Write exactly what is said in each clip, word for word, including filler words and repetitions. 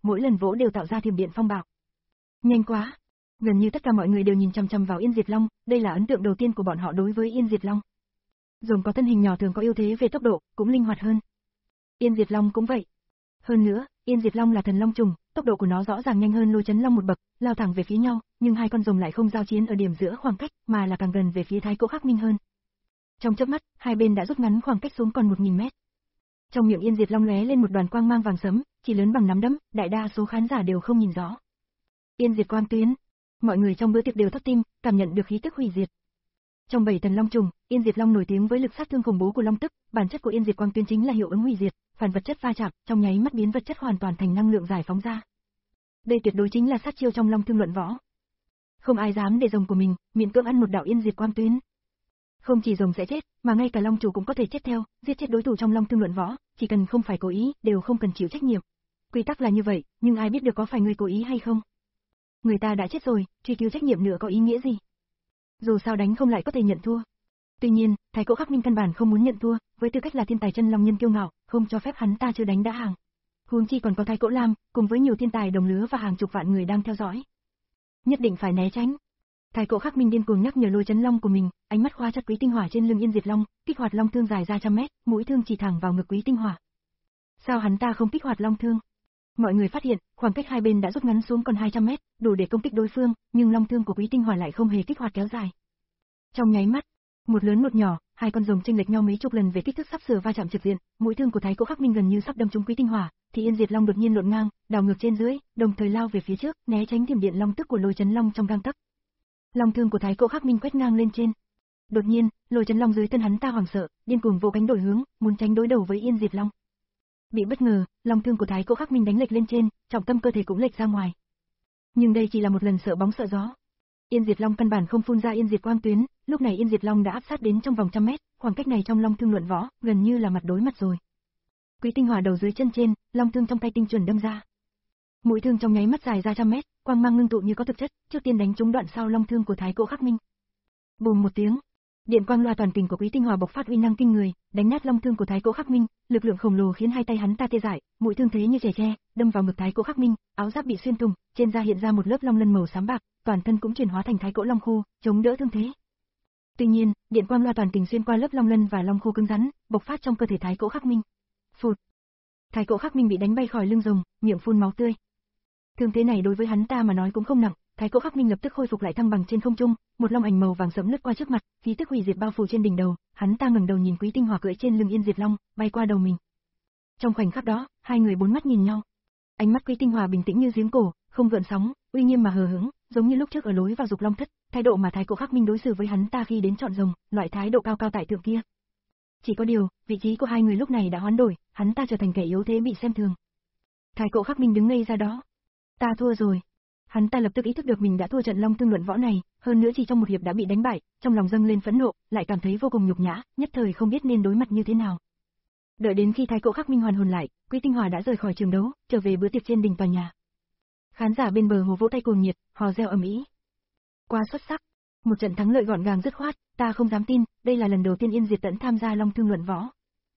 mỗi lần vỗ đều tạo ra thiểm điện phong bạo. Nhanh quá! Gần như tất cả mọi người đều nhìn chằm chằm vào Yên Diệt Long, đây là ấn tượng đầu tiên của bọn họ đối với Yên Diệt Long. Rồng có thân hình nhỏ thường có ưu thế về tốc độ, cũng linh hoạt hơn. Yên Diệt Long cũng vậy. Hơn nữa, Yên Diệt Long là thần long trùng, tốc độ của nó rõ ràng nhanh hơn Lôi Chấn Long một bậc, lao thẳng về phía nhau, nhưng hai con rồng lại không giao chiến ở điểm giữa khoảng cách, mà là càng gần về phía Thái Cổ Khắc Minh hơn. Trong chớp mắt, hai bên đã rút ngắn khoảng cách xuống còn một nghìn mét. Trong miệng Yên Diệt Long lóe lên một đoàn quang mang vàng sẫm, chỉ lớn bằng nắm đấm, đại đa số khán giả đều không nhìn rõ. Yên Diệt Quang Tuyến. Mọi người trong bữa tiệc đều thất tim, cảm nhận được khí tức hủy diệt. Trong bảy thần long trùng, Yên Diệt Long nổi tiếng với lực sát thương khủng bố của long tức, bản chất của Yên Diệt Quang Tuyến chính là hiệu ứng hủy diệt, phản vật chất va chạm, trong nháy mắt biến vật chất hoàn toàn thành năng lượng giải phóng ra. Đây tuyệt đối chính là sát chiêu trong Long Thương luận võ. Không ai dám để rồng của mình miễn cưỡng ăn một đạo Yên Diệt Quang Tuyến. Không chỉ rồng sẽ chết, mà ngay cả long chủ cũng có thể chết theo, giết chết đối thủ trong Long Thương luận võ, chỉ cần không phải cố ý, đều không cần chịu trách nhiệm. Quy tắc là như vậy, nhưng ai biết được có phải người cố ý hay không? Người ta đã chết rồi, truy cứu trách nhiệm nữa có ý nghĩa gì? Dù sao đánh không lại có thể nhận thua. Tuy nhiên, Thái Cổ Khắc Minh căn bản không muốn nhận thua, với tư cách là thiên tài chân long nhân kiêu ngạo, không cho phép hắn ta chưa đánh đã hàng. Huống chi còn có Thái Cổ Lam, cùng với nhiều thiên tài đồng lứa và hàng chục vạn người đang theo dõi. Nhất định phải né tránh. Thái Cổ Khắc Minh điên cuồng nhắc nhở Lôi Chấn Long của mình, ánh mắt khóa chặt Quý Tinh Hỏa trên lưng Yên Diệt Long, kích hoạt long thương dài ra trăm mét, mũi thương chỉ thẳng vào ngực Quý Tinh Hỏa. Sao hắn ta không kích hoạt long thương? Mọi người phát hiện, khoảng cách hai bên đã rút ngắn xuống còn hai trăm mét, đủ để công kích đối phương, nhưng long thương của Quý Tinh Hỏa lại không hề kích hoạt kéo dài. Trong nháy mắt, một lớn một nhỏ, hai con rồng chênh lệch nhau mấy chục lần về kích thước sắp sửa va chạm trực diện, mũi thương của Thái Cổ Khắc Minh gần như sắp đâm trúng Quý Tinh Hỏa, thì Yên Diệt Long đột nhiên lộn ngang, đảo ngược trên dưới, đồng thời lao về phía trước, né tránh thiểm điện long tức của Lôi Chấn Long trong gang tấc. Long thương của Thái Cổ Khắc Minh quét ngang lên trên. Đột nhiên, Lôi Chấn Long dưới thân hắn ta hoảng sợ, điên cuồng vỗ cánh đổi hướng, muốn tránh đối đầu với Yên Diệt Long. Bị bất ngờ, long thương của Thái Cổ Khắc Minh đánh lệch lên trên, trọng tâm cơ thể cũng lệch ra ngoài. Nhưng đây chỉ là một lần sợ bóng sợ gió. Yên Diệt Long căn bản không phun ra Yên Diệt Quang Tuyến, lúc này Yên Diệt Long đã áp sát đến trong vòng trăm mét, khoảng cách này trong long thương luận võ, gần như là mặt đối mặt rồi. Quý Tinh Hỏa đầu dưới chân trên, long thương trong tay tinh chuẩn đâm ra. Mũi thương trong nháy mắt dài ra trăm mét, quang mang ngưng tụ như có thực chất, trước tiên đánh trúng đoạn sau long thương của Thái Cổ Khắc Minh. Bùm một tiếng, điện quang loa toàn kình của Quý Tinh Hỏa bộc phát uy năng kinh người, đánh nát long thương của Thái Cổ Khắc Minh, lực lượng khổng lồ khiến hai tay hắn ta tê dại, mũi thương thế như chẻ tre, đâm vào ngực Thái Cổ Khắc Minh, áo giáp bị xuyên thủng, trên da hiện ra một lớp long lân màu xám bạc, toàn thân cũng chuyển hóa thành Thái Cổ Long Khô, chống đỡ thương thế. Tuy nhiên, điện quang loa toàn kình xuyên qua lớp long lân và long khô cứng rắn, bộc phát trong cơ thể Thái Cổ Khắc Minh. Phụt! Thái Cổ Khắc Minh bị đánh bay khỏi lưng rồng, miệng phun máu tươi. Thương thế này đối với hắn ta mà nói cũng không nặng, Thái Cổ Khắc Minh lập tức khôi phục lại thăng bằng trên không trung, một long ảnh màu vàng sẫm lướt qua trước mặt, khí tức hủy diệt bao phủ trên đỉnh đầu, hắn ta ngẩng đầu nhìn Quý Tinh Hỏa cưỡi trên lưng Yên Diệt Long, bay qua đầu mình. Trong khoảnh khắc đó, hai người bốn mắt nhìn nhau. Ánh mắt Quý Tinh Hỏa bình tĩnh như giếng cổ, không gợn sóng, uy nghiêm mà hờ hững, giống như lúc trước ở lối vào Dục Long Thất, thái độ mà Thái Cổ Khắc Minh đối xử với hắn ta khi đến chọn rồng, loại thái độ cao cao tại thượng kia. Chỉ có điều, vị trí của hai người lúc này đã hoán đổi, hắn ta trở thành kẻ yếu thế bị xem thường. Thái Cổ Khắc Minh đứng ngây ra đó. Ta thua rồi. Hắn ta lập tức ý thức được mình đã thua trận long thương luận võ này, hơn nữa chỉ trong một hiệp đã bị đánh bại, trong lòng dâng lên phẫn nộ, lại cảm thấy vô cùng nhục nhã, nhất thời không biết nên đối mặt như thế nào. Đợi đến khi Thái Cổ Khắc Minh hoàn hồn lại, Quý Tinh Hỏa đã rời khỏi trường đấu, trở về bữa tiệc trên đỉnh tòa nhà. Khán giả bên bờ hồ vỗ tay cuồng nhiệt, hò reo ầm ĩ. Quá xuất sắc, một trận thắng lợi gọn gàng dứt khoát, ta không dám tin, đây là lần đầu tiên Yên Diệt Tẫn tham gia long thương luận võ.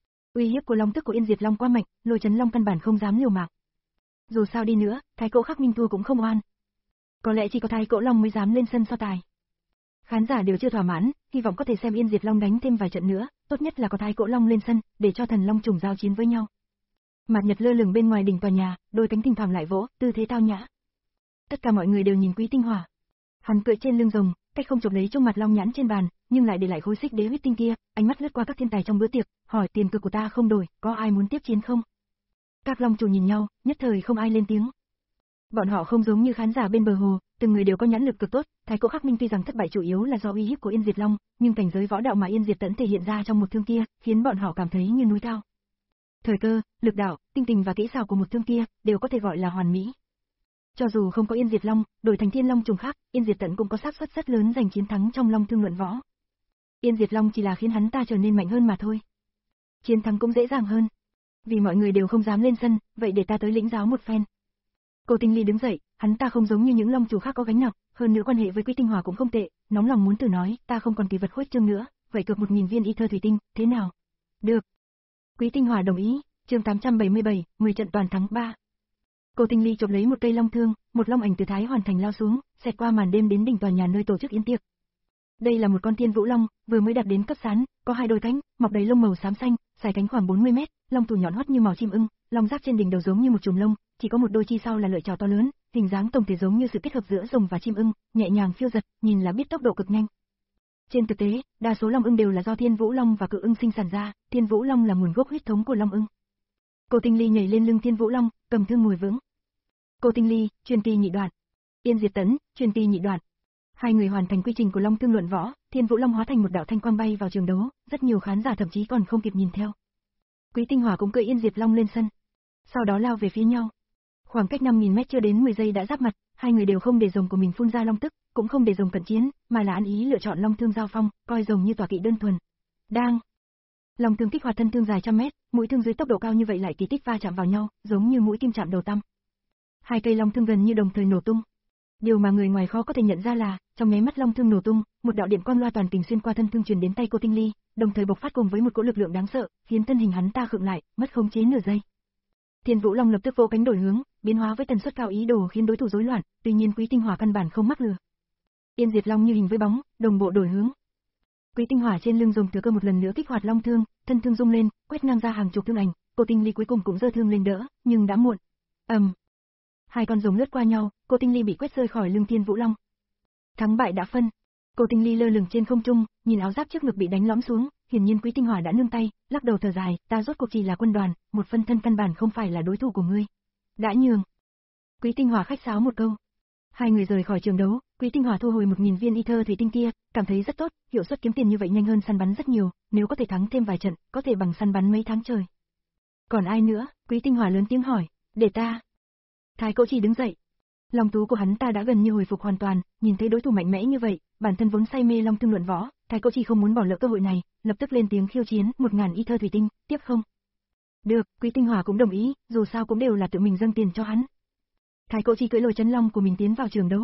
Uy hiếp của long tức của Yên Diệt Long quá mạnh, Lôi Chấn Long căn bản không dám liều mạng. Dù sao đi nữa, Thái Cổ Khắc Minh thua cũng không oan. Có lẽ chỉ có Thái Cổ Long mới dám lên sân so tài. Khán giả đều chưa thỏa mãn, hy vọng có thể xem Yên Diệt Long đánh thêm vài trận nữa, tốt nhất là có Thái Cổ Long lên sân, để cho thần long trùng giao chiến với nhau. Mặt nhật lơ lửng bên ngoài đỉnh tòa nhà, đôi cánh thỉnh thoảng lại vỗ, tư thế tao nhã. Tất cả mọi người đều nhìn Quý Tinh Hỏa. Hắn cưỡi trên lưng rồng, cách không chụp lấy trong mặt long nhãn trên bàn, nhưng lại để lại khối xích đế huyết tinh kia, ánh mắt lướt qua các thiên tài trong bữa tiệc, hỏi tiền cược của ta không đổi, có ai muốn tiếp chiến không? Các long chủ nhìn nhau, nhất thời không ai lên tiếng. Bọn họ không giống như khán giả bên bờ hồ, từng người đều có nhãn lực cực tốt, Thái Cổ Khắc Minh tuy rằng thất bại chủ yếu là do uy hiếp của Yên Diệt Long, nhưng cảnh giới võ đạo mà Yên Diệt Tẫn thể hiện ra trong một thương kia, khiến bọn họ cảm thấy như núi cao. Thời cơ, lực đạo, tinh tình và kỹ xảo của một thương kia đều có thể gọi là hoàn mỹ. Cho dù không có Yên Diệt Long, đổi thành thiên long trùng khác, Yên Diệt Tẫn cũng có xác suất rất lớn giành chiến thắng trong long thương luận võ. Yên Diệt Long chỉ là khiến hắn ta trở nên mạnh hơn mà thôi. Chiến thắng cũng dễ dàng hơn. Vì mọi người đều không dám lên sân, vậy để ta tới lĩnh giáo một phen. Cô Tinh Ly đứng dậy, hắn ta không giống như những long chủ khác có gánh nặng, hơn nữa quan hệ với Quý Tinh Hỏa cũng không tệ, nóng lòng muốn thử nói, ta không còn kỳ vật khuếch trương nữa, vậy cược một nghìn viên y thơ thủy tinh, thế nào? Được. Quý Tinh Hỏa đồng ý, chương tám trăm bảy mươi bảy, mười trận toàn thắng ba. Cô Tinh Ly chộp lấy một cây long thương, một long ảnh từ Thái Hoàn Thành lao xuống, xẹt qua màn đêm đến đỉnh tòa nhà nơi tổ chức yến tiệc. Đây là một con Thiên Vũ Long, vừa mới đạt đến cấp sán, có hai đôi cánh, mọc đầy lông màu xám xanh, dài cánh khoảng bốn mươi mét, long thủ nhọn hoắt như màu chim ưng, long giáp trên đỉnh đầu giống như một chùm lông, chỉ có một đôi chi sau là lợi chảo to lớn, hình dáng tổng thể giống như sự kết hợp giữa rồng và chim ưng, nhẹ nhàng phiêu dật, nhìn là biết tốc độ cực nhanh. Trên thực tế, đa số long ưng đều là do Thiên Vũ Long và Cự ưng sinh sản ra, Thiên Vũ Long là nguồn gốc huyết thống của long ưng. Cô Tinh Ly nhảy lên lưng Thiên Vũ Long, cầm thương ngồi vững. Cô Tinh Ly, truyền kỳ nhị đoạn. Yên Diệt Tấn, truyền kỳ nhị đoạn. Hai người hoàn thành quy trình của long thương luận võ, Thiên Vũ Long hóa thành một đạo thanh quang bay vào trường đấu, rất nhiều khán giả thậm chí còn không kịp nhìn theo. Quý Tinh Hỏa cũng cưỡi Yên Diệt Long lên sân, sau đó lao về phía nhau. Khoảng cách năm nghìn mét chưa đến mười giây đã giáp mặt, hai người đều không để rồng của mình phun ra long tức, cũng không để rồng cận chiến, mà là ăn ý lựa chọn long thương giao phong, coi rồng như tọa kỵ đơn thuần. Đang long thương kích hoạt thân thương dài trăm mét, mũi thương dưới tốc độ cao như vậy lại kỳ tích va chạm vào nhau, giống như mũi kim chạm đầu tăm. Hai cây long thương gần như đồng thời nổ tung. Điều mà người ngoài khó có thể nhận ra là, trong nháy mắt long thương nổ tung, một đạo điện quang loa toàn kình xuyên qua thân thương truyền đến tay cô Tinh Ly, đồng thời bộc phát cùng với một cỗ lực lượng đáng sợ, khiến thân hình hắn ta khựng lại, mất khống chế nửa giây. Thiên Vũ Long lập tức vỗ cánh đổi hướng, biến hóa với tần suất cao ý đồ khiến đối thủ rối loạn, tuy nhiên Quý Tinh Hỏa căn bản không mắc lừa. Yên Diệt Long như hình với bóng, đồng bộ đổi hướng. Quý Tinh Hỏa trên lưng rồng thừa cơ một lần nữa kích hoạt long thương, thân thương rung lên, quét ngang ra hàng chục thương ảnh, cô Tinh Ly cuối cùng cũng giơ thương lên đỡ, nhưng đã muộn. ầm, um. Hai con rồng lướt qua nhau, cô Tinh Ly bị quét rơi khỏi lưng Thiên Vũ Long. Thắng bại đã phân. Cô Tinh Ly lơ lửng trên không trung, nhìn áo giáp trước ngực bị đánh lõm xuống, hiển nhiên Quý Tinh Hỏa đã nương tay, lắc đầu thở dài, ta rốt cuộc chỉ là quân đoàn, một phân thân căn bản không phải là đối thủ của ngươi. Đã nhường. Quý Tinh Hỏa khách sáo một câu. Hai người rời khỏi trường đấu, Quý Tinh Hỏa thu hồi một nghìn viên ether thủy tinh kia, cảm thấy rất tốt, hiệu suất kiếm tiền như vậy nhanh hơn săn bắn rất nhiều, nếu có thể thắng thêm vài trận, có thể bằng săn bắn mấy tháng trời. Còn ai nữa? Quý Tinh Hỏa lớn tiếng hỏi. Để ta. Thái Cỗ Chỉ đứng dậy. Long tú của hắn ta đã gần như hồi phục hoàn toàn, nhìn thấy đối thủ mạnh mẽ như vậy, bản thân vốn say mê long thương luận võ, Thái Cỗ Chỉ không muốn bỏ lỡ cơ hội này, lập tức lên tiếng khiêu chiến, một ngàn ether thủy tinh, tiếp không? Được, Quý Tinh Hỏa cũng đồng ý, dù sao cũng đều là tự mình dâng tiền cho hắn. Thái Cỗ Chỉ cưỡi lôi chấn long của mình tiến vào trường đấu.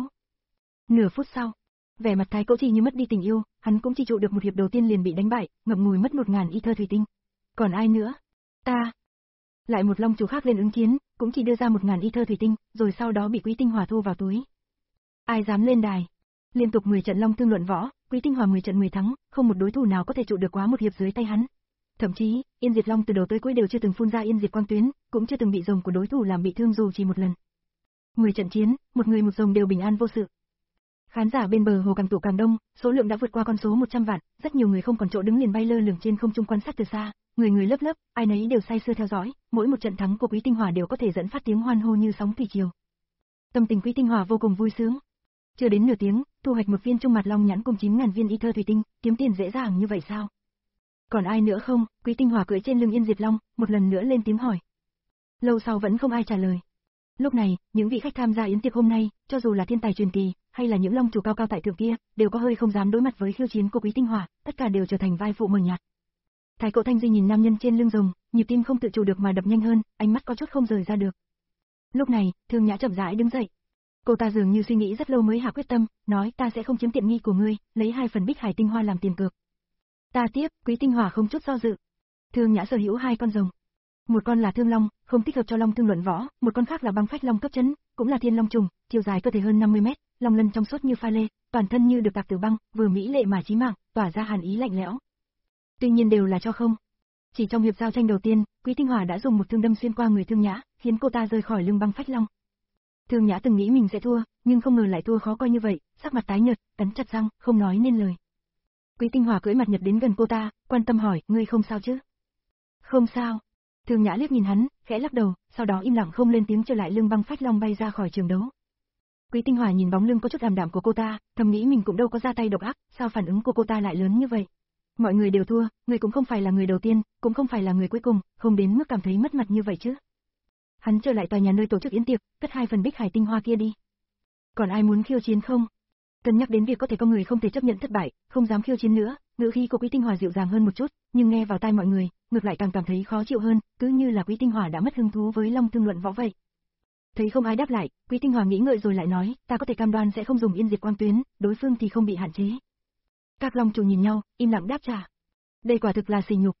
Nửa phút sau, vẻ mặt Thái Cỗ Chỉ như mất đi tình yêu, hắn cũng chỉ trụ được một hiệp đầu tiên liền bị đánh bại, ngậm ngùi mất một ngàn ether thủy tinh. Còn ai nữa? Ta. Lại một long chủ khác lên ứng chiến, cũng chỉ đưa ra một ngàn ether thủy tinh, rồi sau đó bị Quý Tinh Hỏa thu vào túi. Ai dám lên đài? Liên tục mười trận long thương luận võ, Quý Tinh Hỏa mười trận mười thắng, không một đối thủ nào có thể trụ được quá một hiệp dưới tay hắn. Thậm chí, Yên Diệt Long từ đầu tới cuối đều chưa từng phun ra yên diệt quang tuyến, cũng chưa từng bị rồng của đối thủ làm bị thương dù chỉ một lần. mười trận chiến, một người một rồng đều bình an vô sự. Khán giả bên bờ hồ càng tụ càng đông, số lượng đã vượt qua con số một trăm vạn, rất nhiều người không còn chỗ đứng liền bay lơ lửng trên không trung quan sát từ xa, người người lớp lớp, ai nấy đều say sưa theo dõi, mỗi một trận thắng của Quý Tinh Hỏa đều có thể dẫn phát tiếng hoan hô như sóng thủy triều. Tâm tình Quý Tinh Hỏa vô cùng vui sướng. Chưa đến nửa tiếng, thu hoạch một viên trung mặt long nhãn cùng chín ngàn viên ether thủy tinh, kiếm tiền dễ dàng như vậy sao? Còn ai nữa không? Quý Tinh Hỏa cưỡi trên lưng Yên Diệt Long, một lần nữa lên tiếng hỏi. Lâu sau vẫn không ai trả lời. Lúc này, những vị khách tham gia yến tiệc hôm nay, cho dù là thiên tài truyền kỳ, hay là những long chủ cao cao tại thượng kia, đều có hơi không dám đối mặt với khiêu chiến của Quý Tinh Hỏa, tất cả đều trở thành vai phụ mờ nhạt. Thái Cỗ Thanh Duy nhìn nam nhân trên lưng rồng, nhịp tim không tự chủ được mà đập nhanh hơn, ánh mắt có chút không rời ra được. Lúc này, Thương Nhã chậm rãi đứng dậy. Cô ta dường như suy nghĩ rất lâu mới hạ quyết tâm, nói ta sẽ không chiếm tiện nghi của ngươi, lấy hai phần Bích Hải tinh hoa làm tiền cược. Ta tiếp, Quý Tinh Hỏa không chút do dự. Thương Nhã sở hữu hai con rồng. Một con là Thương Long, không thích hợp cho long thương luận võ, một con khác là Băng Phách Long cấp chấn, cũng là Thiên Long trùng, chiều dài cơ thể hơn năm mươi mét, long lân trong suốt như pha lê, toàn thân như được tạc từ băng, vừa mỹ lệ mà chí mạng, tỏa ra hàn ý lạnh lẽo. Tuy nhiên đều là cho không. Chỉ trong hiệp giao tranh đầu tiên, Quý Tinh Hỏa đã dùng một thương đâm xuyên qua người Thương Nhã, khiến cô ta rơi khỏi lưng Băng Phách Long. Thương Nhã từng nghĩ mình sẽ thua, nhưng không ngờ lại thua khó coi như vậy, sắc mặt tái nhợt, cắn chặt răng, không nói nên lời. Quý Tinh Hỏa cưỡi mặt nhật đến gần cô ta, quan tâm hỏi, ngươi không sao chứ? Không sao. Thương Nhã liếc nhìn hắn, khẽ lắc đầu, sau đó im lặng không lên tiếng trở lại lưng Băng Phách Long bay ra khỏi trường đấu. Quý Tinh Hỏa nhìn bóng lưng có chút ảm đạm của cô ta, thầm nghĩ mình cũng đâu có ra tay độc ác, sao phản ứng của cô ta lại lớn như vậy? Mọi người đều thua, người cũng không phải là người đầu tiên, cũng không phải là người cuối cùng, không đến mức cảm thấy mất mặt như vậy chứ. Hắn trở lại tòa nhà nơi tổ chức yến tiệc, cất hai phần Bích Hải tinh hoa kia đi. Còn ai muốn khiêu chiến không? Cân nhắc đến việc có thể có người không thể chấp nhận thất bại, không dám khiêu chiến nữa, ngữ khí của Quý Tinh Hỏa dịu dàng hơn một chút, nhưng nghe vào tai mọi người, ngược lại càng cảm thấy khó chịu hơn, cứ như là Quý Tinh Hỏa đã mất hứng thú với long thương luận võ vậy. Thấy không ai đáp lại, Quý Tinh Hỏa nghĩ ngợi rồi lại nói, ta có thể cam đoan sẽ không dùng yên diệt quang tuyến, đối phương thì không bị hạn chế. Các long chủ nhìn nhau, im lặng đáp trả. Đây quả thực là sỉ nhục.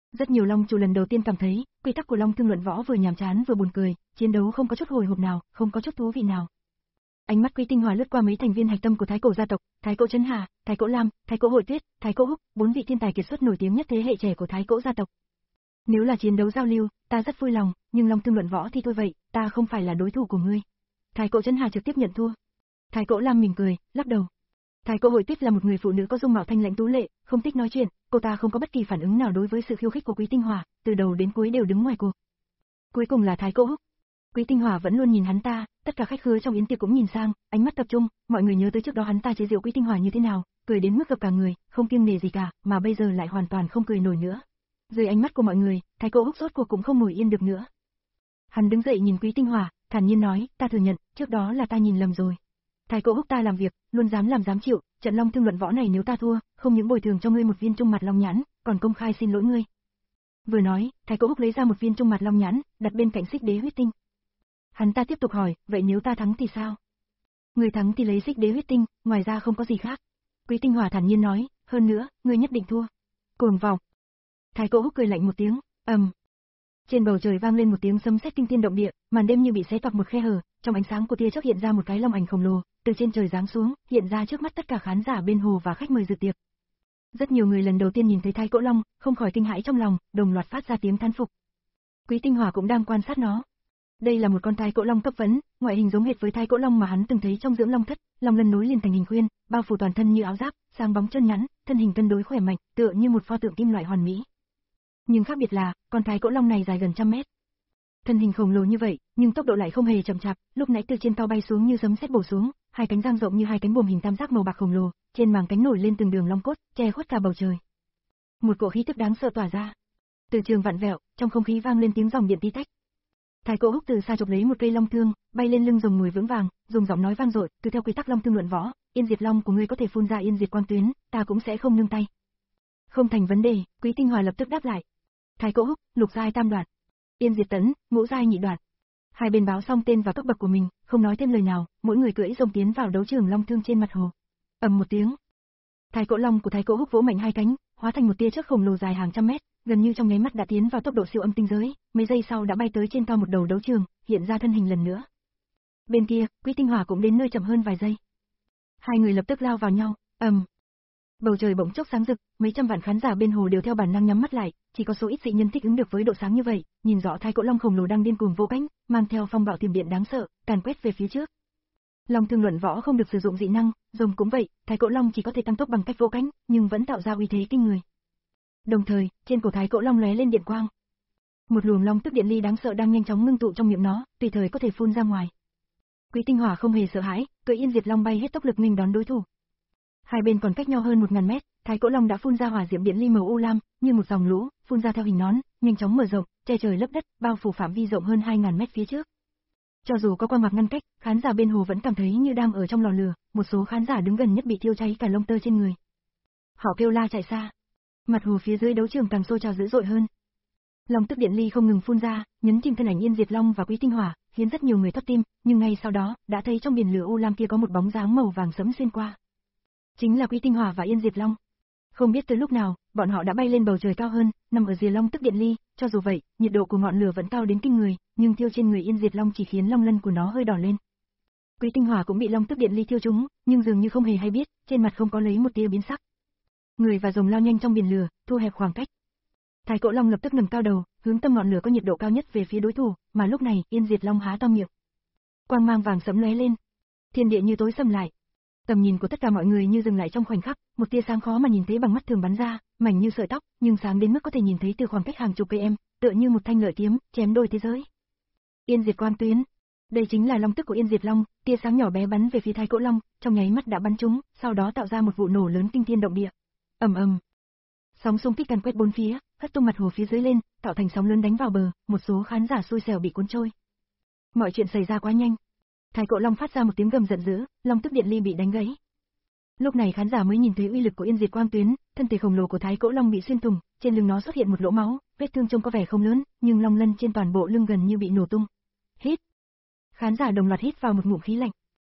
Rất nhiều long chủ lần đầu tiên cảm thấy, quy tắc của Long Thương luận võ vừa nhàm chán vừa buồn cười, chiến đấu không có chút hồi hộp nào, không có chút thú vị nào. Ánh mắt Quý Tinh Hòa lướt qua mấy thành viên hạch tâm của Thái Cổ gia tộc, Thái Cổ Trấn Hà, Thái Cổ Lam, Thái Cổ Hội Tuyết, Thái Cổ Húc, bốn vị thiên tài kiệt xuất nổi tiếng nhất thế hệ trẻ của Thái Cổ gia tộc. Nếu là chiến đấu giao lưu, ta rất vui lòng, nhưng Long Thương luận võ thì thôi vậy, ta không phải là đối thủ của ngươi. Thái Cổ Trấn Hà trực tiếp nhận thua. Thái Cổ Lam mỉm cười, lắc đầu. Thái Cổ Hội Tuyết là một người phụ nữ có dung mạo thanh lãnh tú lệ, không thích nói chuyện, cô ta không có bất kỳ phản ứng nào đối với sự khiêu khích của Quý Tinh Hòa, từ đầu đến cuối đều đứng ngoài cuộc. Cuối cùng là Thái Cổ Húc. Quý Tinh Hòa vẫn luôn nhìn hắn ta, tất cả khách khứa trong yến tiệc cũng nhìn sang, ánh mắt tập trung, mọi người nhớ tới trước đó hắn ta chế giễu Quý Tinh Hòa như thế nào, cười đến mức gặp cả người, không kiêng nể gì cả, mà bây giờ lại hoàn toàn không cười nổi nữa. Dưới ánh mắt của mọi người, Thái Cổ Húc rốt cuộc cũng không ngồi yên được nữa. Hắn đứng dậy nhìn Quý Tinh Hòa, thản nhiên nói, ta thừa nhận, trước đó là ta nhìn lầm rồi. Thái Cổ Húc ta làm việc, luôn dám làm dám chịu, trận Long Thương luận võ này nếu ta thua, không những bồi thường cho ngươi một viên trung mặt long nhãn, còn công khai xin lỗi ngươi. Vừa nói, Thái Cổ Húc lấy ra một viên trung mặt long nhãn, đặt bên cạnh xích đế huyết tinh. Hắn ta tiếp tục hỏi, vậy nếu ta thắng thì sao? Người thắng thì lấy xích đế huyết tinh, ngoài ra không có gì khác. Quý Tinh Hòa thản nhiên nói, hơn nữa, ngươi nhất định thua. Cuồng vọng. Thái Cổ Húc cười lạnh một tiếng, ầm. Um. Trên bầu trời vang lên một tiếng sấm sét kinh thiên động địa, màn đêm như bị xé toạc một khe hở, trong ánh sáng của tia chớp hiện ra một cái long ảnh khổng lồ, từ trên trời giáng xuống, hiện ra trước mắt tất cả khán giả bên hồ và khách mời dự tiệc. Rất nhiều người lần đầu tiên nhìn thấy Thái Cổ Long, không khỏi kinh hãi trong lòng, đồng loạt phát ra tiếng thán phục. Quý Tinh Hòa cũng đang quan sát nó. Đây là một con Thái Cổ Long cấp vấn, ngoại hình giống hệt với Thái Cổ Long mà hắn từng thấy trong Dưỡng Long Thất, long lân nối liền thành hình khuyên, bao phủ toàn thân như áo giáp, sáng bóng chân nhắn, thân hình cân đối khỏe mạnh, tựa như một pho tượng kim loại hoàn mỹ. Nhưng khác biệt là, con Thái Cổ Long này dài gần trăm mét. Thân hình khổng lồ như vậy, nhưng tốc độ lại không hề chậm chạp, lúc nãy từ trên cao bay xuống như sấm sét bổ xuống, hai cánh dang rộng như hai cánh buồm hình tam giác màu bạc khổng lồ, trên màng cánh nổi lên từng đường long cốt, che khuất cả bầu trời. Một cỗ khí tức đáng sợ tỏa ra. Từ trường vặn vẹo, trong không khí vang lên tiếng dòng điện tí tách. Thái Cổ Húc từ xa chụp lấy một cây long thương, bay lên lưng rồng ngồi vững vàng, dùng giọng nói vang dội, "Cứ theo quy tắc Long Thương luận võ, Yên Diệt Long của ngươi có thể phun ra Yên Diệt quang tuyến, ta cũng sẽ không nương tay." "Không thành vấn đề." Quý Tinh Hòa lập tức đáp lại. Thái Cổ Húc, lục giai tam đoạn, Yên Diệt tấn, ngũ giai nhị đoạn. Hai bên báo xong tên và cấp bậc của mình, không nói thêm lời nào, mỗi người cưỡi rồng tiến vào đấu trường long thương trên mặt hồ. Ầm một tiếng. Thái Cổ Long của Thái Cổ Húc vỗ mạnh hai cánh, hóa thành một tia chớp khổng lồ dài hàng trăm mét, gần như trong nháy mắt đã tiến vào tốc độ siêu âm tinh giới, mấy giây sau đã bay tới trên cao một đầu đấu trường, hiện ra thân hình lần nữa. Bên kia, Quý Tinh Hòa cũng đến nơi chậm hơn vài giây. Hai người lập tức lao vào nhau, ầm. Um. Bầu trời bỗng chốc sáng rực, mấy trăm vạn khán giả bên hồ đều theo bản năng nhắm mắt lại, chỉ có số ít dị nhân thích ứng được với độ sáng như vậy, nhìn rõ Thái Cổ Long khổng lồ đang điên cuồng vỗ cánh, mang theo phong bạo tiềm điện đáng sợ, càn quét về phía trước. Long Thương luận võ không được sử dụng dị năng, rồng cũng vậy, Thái Cổ Long chỉ có thể tăng tốc bằng cách vỗ cánh, nhưng vẫn tạo ra uy thế kinh người. Đồng thời, trên cổ Thái Cổ Long lóe lên điện quang. Một luồng long tức điện ly đáng sợ đang nhanh chóng ngưng tụ trong miệng nó, tùy thời có thể phun ra ngoài. Quý Tinh Hòa không hề sợ hãi, cưỡi Yên Diệt Long bay hết tốc lực nghênh đón đối thủ. Hai bên còn cách nhau hơn một ngàn mét, Thái Cổ Long đã phun ra hỏa diễm điện ly màu u lam, như một dòng lũ, phun ra theo hình nón, nhanh chóng mở rộng, che trời lấp đất, bao phủ phạm vi rộng hơn hai ngàn mét phía trước. Cho dù có quang mạc ngăn cách, khán giả bên hồ vẫn cảm thấy như đang ở trong lò lửa, một số khán giả đứng gần nhất bị thiêu cháy cả lông tơ trên người. Họ kêu la chạy xa. Mặt hồ phía dưới đấu trường càng sôi trào dữ dội hơn. Long tức điện ly không ngừng phun ra, nhấn chìm thân ảnh Yên Diệt Long và Quý Tinh Hòa, khiến rất nhiều người thoát tim, nhưng ngay sau đó, đã thấy trong biển lửa u lam kia có một bóng dáng màu vàng sẫm xuyên qua. Chính là Quý Tinh Hòa và Yên Diệt Long. Không biết từ lúc nào, bọn họ đã bay lên bầu trời cao hơn, nằm ở rìa long tức điện ly, cho dù vậy, nhiệt độ của ngọn lửa vẫn cao đến kinh người, nhưng thiêu trên người Yên Diệt Long chỉ khiến long lân của nó hơi đỏ lên. Quý Tinh Hòa cũng bị long tức điện ly thiêu trúng, nhưng dường như không hề hay biết, trên mặt không có lấy một tia biến sắc. Người và rồng lao nhanh trong biển lửa, thu hẹp khoảng cách. Thái Cổ Long lập tức ngẩng cao đầu, hướng tâm ngọn lửa có nhiệt độ cao nhất về phía đối thủ, mà lúc này, Yên Diệt Long há to miệng. Quang mang vàng sẫm lóe lên, thiên địa như tối sầm lại. Tầm nhìn của tất cả mọi người như dừng lại trong khoảnh khắc, một tia sáng khó mà nhìn thấy bằng mắt thường bắn ra, mảnh như sợi tóc, nhưng sáng đến mức có thể nhìn thấy từ khoảng cách hàng chục cây em, tựa như một thanh lợi kiếm, chém đôi thế giới. Yên Diệt quang tuyến. Đây chính là long tức của Yên Diệt Long, tia sáng nhỏ bé bắn về phía Thái Cổ Long, trong nháy mắt đã bắn trúng, sau đó tạo ra một vụ nổ lớn kinh thiên động địa. Ầm ầm. Sóng xung kích càn quét bốn phía, hất tung mặt hồ phía dưới lên, tạo thành sóng lớn đánh vào bờ, một số khán giả xui xẻo bị cuốn trôi. Mọi chuyện xảy ra quá nhanh. Thái Cổ Long phát ra một tiếng gầm giận dữ, long tức điện ly bị đánh gãy. Lúc này khán giả mới nhìn thấy uy lực của Yên Diệt quang tuyến, thân thể khổng lồ của Thái Cổ Long bị xuyên thủng, trên lưng nó xuất hiện một lỗ máu, vết thương trông có vẻ không lớn, nhưng long lân trên toàn bộ lưng gần như bị nổ tung. Hít. Khán giả đồng loạt hít vào một ngụm khí lạnh.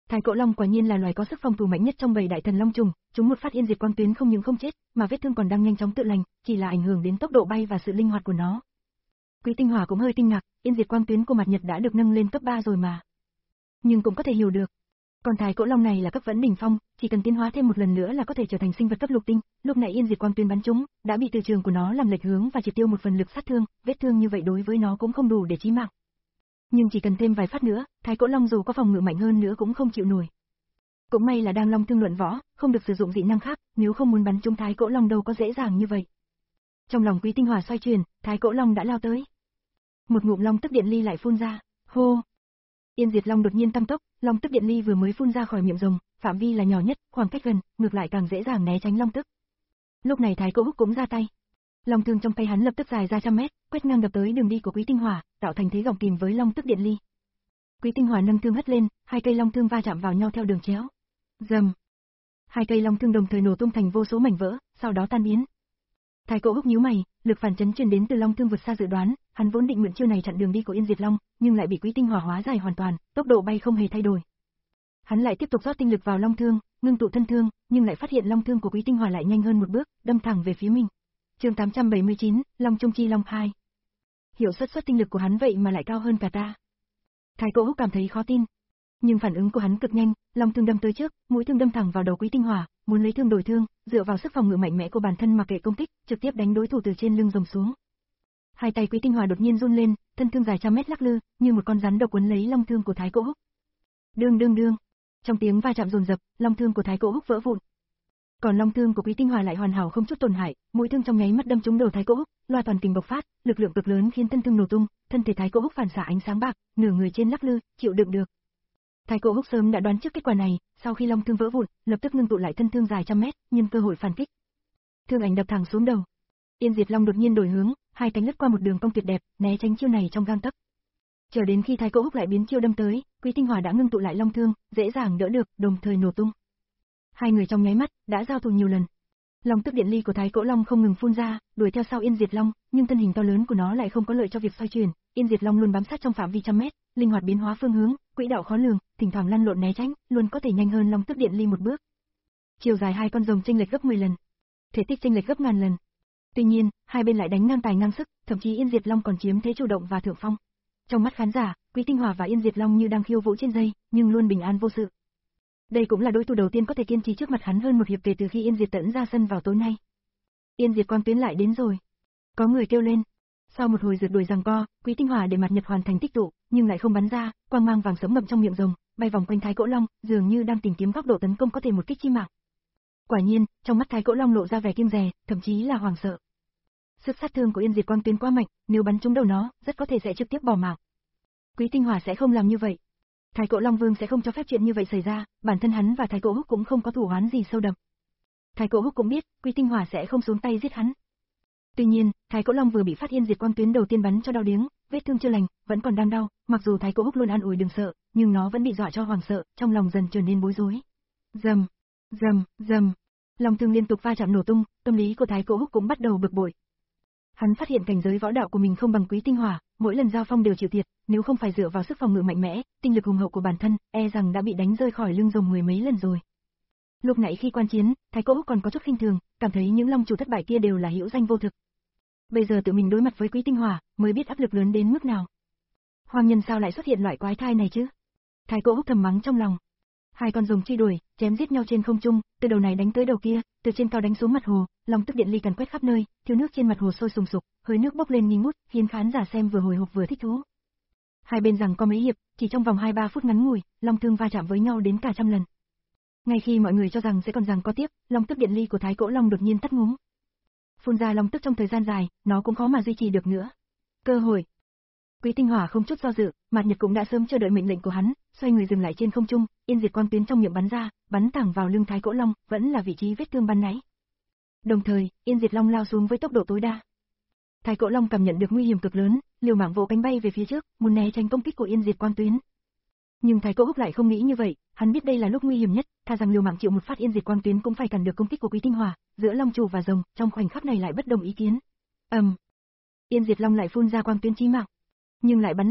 Thái Cổ Long quả nhiên là loài có sức phòng thủ mạnh nhất trong bầy đại thần long trùng, chúng một phát yên diệt quang tuyến không những không chết, mà vết thương còn đang nhanh chóng tự lành, chỉ là ảnh hưởng đến tốc độ bay và sự linh hoạt của nó. Quý Tinh Hỏa cũng hơi kinh ngạc, yên diệt quang tuyến của Mạt Nhật đã được nâng lên cấp ba rồi mà. Nhưng cũng có thể hiểu được. Còn Thái Cổ Long này là cấp vẫn đỉnh phong, chỉ cần tiến hóa thêm một lần nữa là có thể trở thành sinh vật cấp lục tinh, lúc này yên diệt quang tuyến bắn chúng, đã bị từ trường của nó làm lệch hướng và triệt tiêu một phần lực sát thương, vết thương như vậy đối với nó cũng không đủ để chí mạng. Nhưng chỉ cần thêm vài phát nữa, Thái Cổ Long dù có phòng ngự mạnh hơn nữa cũng không chịu nổi. Cũng may là đang long thương luận võ, không được sử dụng dị năng khác, nếu không muốn bắn trúng Thái Cổ Long đâu có dễ dàng như vậy. Trong lòng Quý Tinh Hỏa xoay chuyển, Thái Cổ Long đã lao tới. Một ngụm long tức điện ly lại phun ra, hô. Yên diệt long đột nhiên tăng tốc, long tức điện ly vừa mới phun ra khỏi miệng rồng, phạm vi là nhỏ nhất, khoảng cách gần, ngược lại càng dễ dàng né tránh long tức. Lúc này Thái Cổ Húc cũng ra tay. Long thương trong tay hắn lập tức dài ra trăm mét, quét ngang đập tới đường đi của Quý Tinh Hỏa, tạo thành thế gọng kìm với long tức điện ly. Quý Tinh Hỏa nâng thương hất lên, hai cây long thương va chạm vào nhau theo đường chéo. Rầm. Hai cây long thương đồng thời nổ tung thành vô số mảnh vỡ, sau đó tan biến. Thái Cổ Húc nhíu mày, lực phản chấn truyền đến từ long thương vượt xa dự đoán, hắn vốn định mượn chiêu này chặn đường đi của Yên Diệt Long, nhưng lại bị Quý Tinh Hỏa hóa giải hoàn toàn, tốc độ bay không hề thay đổi. Hắn lại tiếp tục rót tinh lực vào long thương, ngưng tụ thân thương, nhưng lại phát hiện long thương của Quý Tinh Hỏa lại nhanh hơn một bước, đâm thẳng về phía mình. Chương tám trăm bảy mươi chín, Long Trung Chi Long hai. Hiệu suất xuất tinh lực của hắn vậy mà lại cao hơn cả ta. Thái Cổ Húc cảm thấy khó tin, nhưng phản ứng của hắn cực nhanh, long thương đâm tới trước, mũi thương đâm thẳng vào đầu Quý Tinh Hỏa, muốn lấy thương đổi thương, dựa vào sức phòng ngự mạnh mẽ của bản thân mà kệ công kích, trực tiếp đánh đối thủ từ trên lưng rồng xuống. Hai tay Quý Tinh Hỏa đột nhiên run lên, thân thương dài trăm mét lắc lư, như một con rắn độc quấn lấy long thương của Thái Cổ Húc. Đương đương đương, trong tiếng va chạm dồn dập, long thương của Thái Cổ Húc vỡ vụn. Còn long thương của Quý Tinh Hỏa lại hoàn hảo không chút tổn hại, mũi thương trong nháy mắt đâm trúng đầu Thái Cổ Húc, loa toàn kình bộc phát, lực lượng cực lớn khiến thân thương nổ tung, thân thể Thái Cổ Húc phản xạ ánh sáng bạc, nửa người trên lắc lư, chịu đựng được. Thái Cổ Húc sớm đã đoán trước kết quả này, sau khi long thương vỡ vụn, lập tức ngưng tụ lại thân thương dài trăm mét, nhân cơ hội phản kích. Thương ảnh đập thẳng xuống đầu. Yên Diệt Long đột nhiên đổi hướng, hai cánh lướt qua một đường cong tuyệt đẹp, né tránh chiêu này trong gang tấc. Chờ đến khi Thái Cổ Húc lại biến chiêu đâm tới, Quý Tinh Hỏa đã ngưng tụ lại long thương, dễ dàng đỡ được, đồng thời nổ tung. Hai người trong nháy mắt đã giao thủ nhiều lần. Long tức điện ly của Thái Cổ Long không ngừng phun ra, đuổi theo sau Yên Diệt Long, nhưng thân hình to lớn của nó lại không có lợi cho việc xoay chuyển. Yên Diệt Long luôn bám sát trong phạm vi trăm mét, linh hoạt biến hóa phương hướng, quỹ đạo khó lường, thỉnh thoảng lăn lộn né tránh, luôn có thể nhanh hơn Long tức điện ly một bước. Chiều dài hai con rồng chênh lệch gấp mười lần, thể tích chênh lệch gấp ngàn lần. Tuy nhiên, hai bên lại đánh ngang tài ngang sức, thậm chí Yên Diệt Long còn chiếm thế chủ động và thượng phong. Trong mắt khán giả, Quý Tinh Hỏa và Yên Diệt Long như đang khiêu vũ trên dây, nhưng luôn bình an vô sự. Đây cũng là đối thủ đầu tiên có thể kiên trì trước mặt hắn hơn một hiệp kể từ khi Yên Diệt Tẫn ra sân vào tối nay. Yên Diệt Quang Tuyến lại đến rồi. Có người kêu lên. Sau một hồi rượt đuổi giằng co, Quý Tinh Hỏa để Mạt Nhật hoàn thành tích tụ, nhưng lại không bắn ra, quang mang vàng sẫm ngậm trong miệng rồng, bay vòng quanh Thái Cổ Long, dường như đang tìm kiếm góc độ tấn công có thể một kích chi mạng. Quả nhiên, trong mắt Thái Cổ Long lộ ra vẻ kiêng dè, thậm chí là hoảng sợ. Sức sát thương của Yên Diệt Quang Tuyến quá mạnh, nếu bắn trúng đầu nó, rất có thể sẽ trực tiếp bỏ mạng. Quý Tinh Hỏa sẽ không làm như vậy. Thái Cổ Long Vương sẽ không cho phép chuyện như vậy xảy ra, bản thân hắn và Thái Cổ Húc cũng không có thù oán gì sâu đậm. Thái Cổ Húc cũng biết, Quý Tinh Hỏa sẽ không xuống tay giết hắn. Tuy nhiên, Thái Cổ Long vừa bị phát Yên Diệt Quang Tuyến đầu tiên bắn cho đau điếng, vết thương chưa lành, vẫn còn đang đau, mặc dù Thái Cổ Húc luôn an ủi đừng sợ, nhưng nó vẫn bị dọa cho hoảng sợ, trong lòng dần trở nên bối rối. Rầm, rầm, rầm, long thương liên tục va chạm nổ tung, tâm lý của Thái Cổ Húc cũng bắt đầu bực bội. Hắn phát hiện cảnh giới võ đạo của mình không bằng Quý Tinh Hỏa, mỗi lần giao phong đều chịu thiệt, nếu không phải dựa vào sức phòng ngự mạnh mẽ, tinh lực hùng hậu của bản thân, e rằng đã bị đánh rơi khỏi lưng rồng mười mấy lần rồi. Lúc nãy khi quan chiến, Thái Cổ Húc còn có chút khinh thường, cảm thấy những long chủ thất bại kia đều là hữu danh vô thực. Bây giờ tự mình đối mặt với Quý Tinh Hỏa, mới biết áp lực lớn đến mức nào. Hoàng nhân sao lại xuất hiện loại quái thai này chứ? Thái Cổ Húc thầm mắng trong lòng. Hai con rồng truy đuổi, chém giết nhau trên không trung, từ đầu này đánh tới đầu kia, từ trên cao đánh xuống mặt hồ, long tức điện ly càn quét khắp nơi, thiếu nước trên mặt hồ sôi sùng sục, hơi nước bốc lên nghi ngút, khiến khán giả xem vừa hồi hộp vừa thích thú. Hai bên rằng có mấy hiệp, chỉ trong vòng hai ba phút ngắn ngủi, long thương va chạm với nhau đến cả trăm lần. Ngay khi mọi người cho rằng sẽ còn rằng có tiếp, long tức điện ly của Thái Cổ Long đột nhiên tắt ngúm. Phun ra long tức trong thời gian dài, nó cũng khó mà duy trì được nữa. Cơ hội. Quý Tinh Hỏa không chút do dự, Mạt Nhật cũng đã sớm chờ đợi mệnh lệnh của hắn, xoay người dừng lại trên không trung, Yên Diệt Quang Tuyến trong miệng bắn ra, bắn thẳng vào lưng Thái Cổ Long, vẫn là vị trí vết thương ban nãy. Đồng thời, Yên Diệt Long lao xuống với tốc độ tối đa. Thái Cổ Long cảm nhận được nguy hiểm cực lớn, liều mạng vỗ cánh bay về phía trước, muốn né tránh công kích của Yên Diệt Quang Tuyến. Nhưng Thái Cổ Húc lại không nghĩ như vậy, hắn biết đây là lúc nguy hiểm nhất, thà rằng liều mạng chịu một phát Yên Diệt Quang Tuyến cũng phải cản được công kích của Quý Tinh Hỏa, giữa long chủ và rồng, trong khoảnh khắc này lại bất đồng ý kiến. Ầm, um, Yên Diệt Long lại phun ra quang tuyến chí mạng, nhưng lại bắn lệch.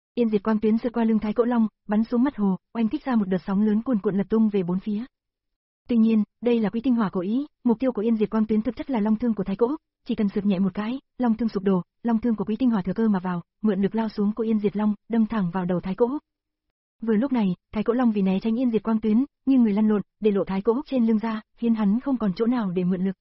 Yên diệt quang tuyến sượt qua lưng Thái Cỗ Long, bắn xuống mặt hồ, oanh kích ra một đợt sóng lớn cuồn cuộn lật tung về bốn phía. Tuy nhiên, đây là Quý Tinh Hỏa cố ý, mục tiêu của Yên diệt quang tuyến thực chất là long thương của Thái Cỗ, chỉ cần sượt nhẹ một cái, long thương sụp đổ, long thương của Quý Tinh Hỏa thừa cơ mà vào, mượn lực lao xuống của Yên diệt long, đâm thẳng vào đầu Thái Cỗ. Vừa lúc này, Thái Cỗ Long vì né tránh Yên diệt quang tuyến, như người lăn lộn, để lộ Thái Cỗ trên lưng ra, khiến hắn không còn chỗ nào để mượn lực.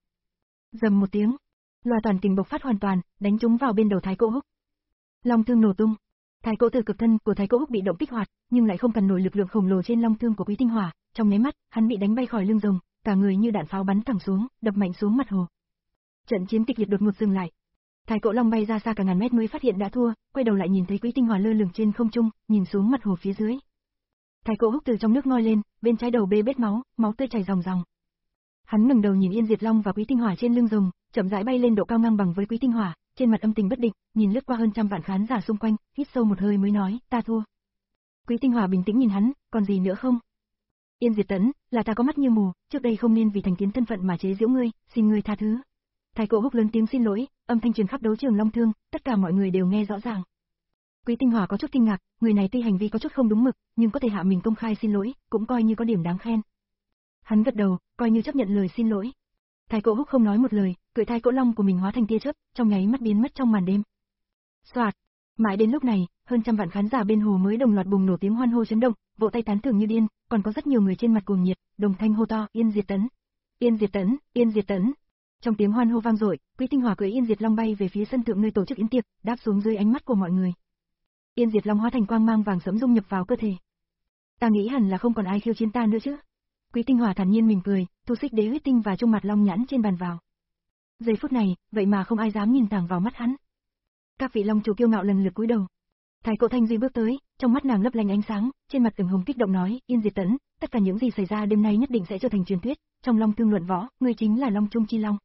Rầm một tiếng, loa toàn kình bộc phát hoàn toàn, đánh trúng vào bên đầu Thái Cỗ. Long thương nổ tung. Thái Cỗ từ cực thân của Thái Cỗ bị động kích hoạt, nhưng lại không cần nổi lực lượng khổng lồ trên long thương của Quý Tinh Hỏa, trong nháy mắt, hắn bị đánh bay khỏi lưng rồng, cả người như đạn pháo bắn thẳng xuống, đập mạnh xuống mặt hồ. Trận chiến kịch liệt đột ngột dừng lại. Thái Cỗ Long bay ra xa cả ngàn mét mới phát hiện đã thua, quay đầu lại nhìn thấy Quý Tinh Hỏa lơ lửng trên không trung, nhìn xuống mặt hồ phía dưới. Thái Cỗ húc từ trong nước ngoi lên, bên trái đầu bê bết máu, máu tươi chảy ròng ròng. Hắn ngẩng đầu nhìn Yên Diệt Long và Quý Tinh Hỏa trên lưng rồng, chậm rãi bay lên độ cao ngang bằng với Quý Tinh Hỏa, trên mặt âm tình bất định, nhìn lướt qua hơn trăm vạn khán giả xung quanh, hít sâu một hơi mới nói, ta thua. Quý Tinh Hỏa bình tĩnh nhìn hắn, còn gì nữa không? Yên Diệt Tẫn, là ta có mắt như mù, trước đây không nên vì thành kiến thân phận mà chế giễu ngươi, xin ngươi tha thứ. Thái Cỗ húc lớn tiếng xin lỗi, âm thanh truyền khắp đấu trường Long Thương, tất cả mọi người đều nghe rõ ràng. Quý Tinh Hỏa có chút kinh ngạc, người này tuy hành vi có chút không đúng mực, nhưng có thể hạ mình công khai xin lỗi, cũng coi như có điểm đáng khen. Hắn gật đầu, coi như chấp nhận lời xin lỗi. Thái Cỗ húc không nói một lời, cưỡi Thái Cỗ Long của mình hóa thành tia chớp, trong nháy mắt biến mất trong màn đêm. Soạt, mãi đến lúc này, hơn trăm vạn khán giả bên hồ mới đồng loạt bùng nổ tiếng hoan hô chấn động, vỗ tay tán thưởng như điên, còn có rất nhiều người trên mặt cuồng nhiệt, đồng thanh hô to, Yên Diệt Tẫn, Yên Diệt Tẫn, Yên Diệt Tẫn. Trong tiếng hoan hô vang dội, Quý Tinh Hỏa cưỡi Yên Diệt Long bay về phía sân thượng nơi tổ chức yến tiệc, đáp xuống dưới ánh mắt của mọi người. Yên Diệt Long hóa thành quang mang vàng sẫm dung nhập vào cơ thể. Ta nghĩ hẳn là không còn ai khiêu chiến ta nữa chứ? Quý Tinh Hỏa thản nhiên mỉm cười, thu xích đế huyết tinh và trung mặt long nhãn trên bàn vào. Giây phút này, vậy mà không ai dám nhìn thẳng vào mắt hắn. Các vị long chủ kiêu ngạo lần lượt cúi đầu. Thái Cỗ Thanh Duy bước tới, trong mắt nàng lấp lánh ánh sáng, trên mặt ửng hồng kích động nói, Yên Diệt Tẫn, tất cả những gì xảy ra đêm nay nhất định sẽ trở thành truyền thuyết, trong Long Thương luận võ, ngươi chính là Long Trung chi long.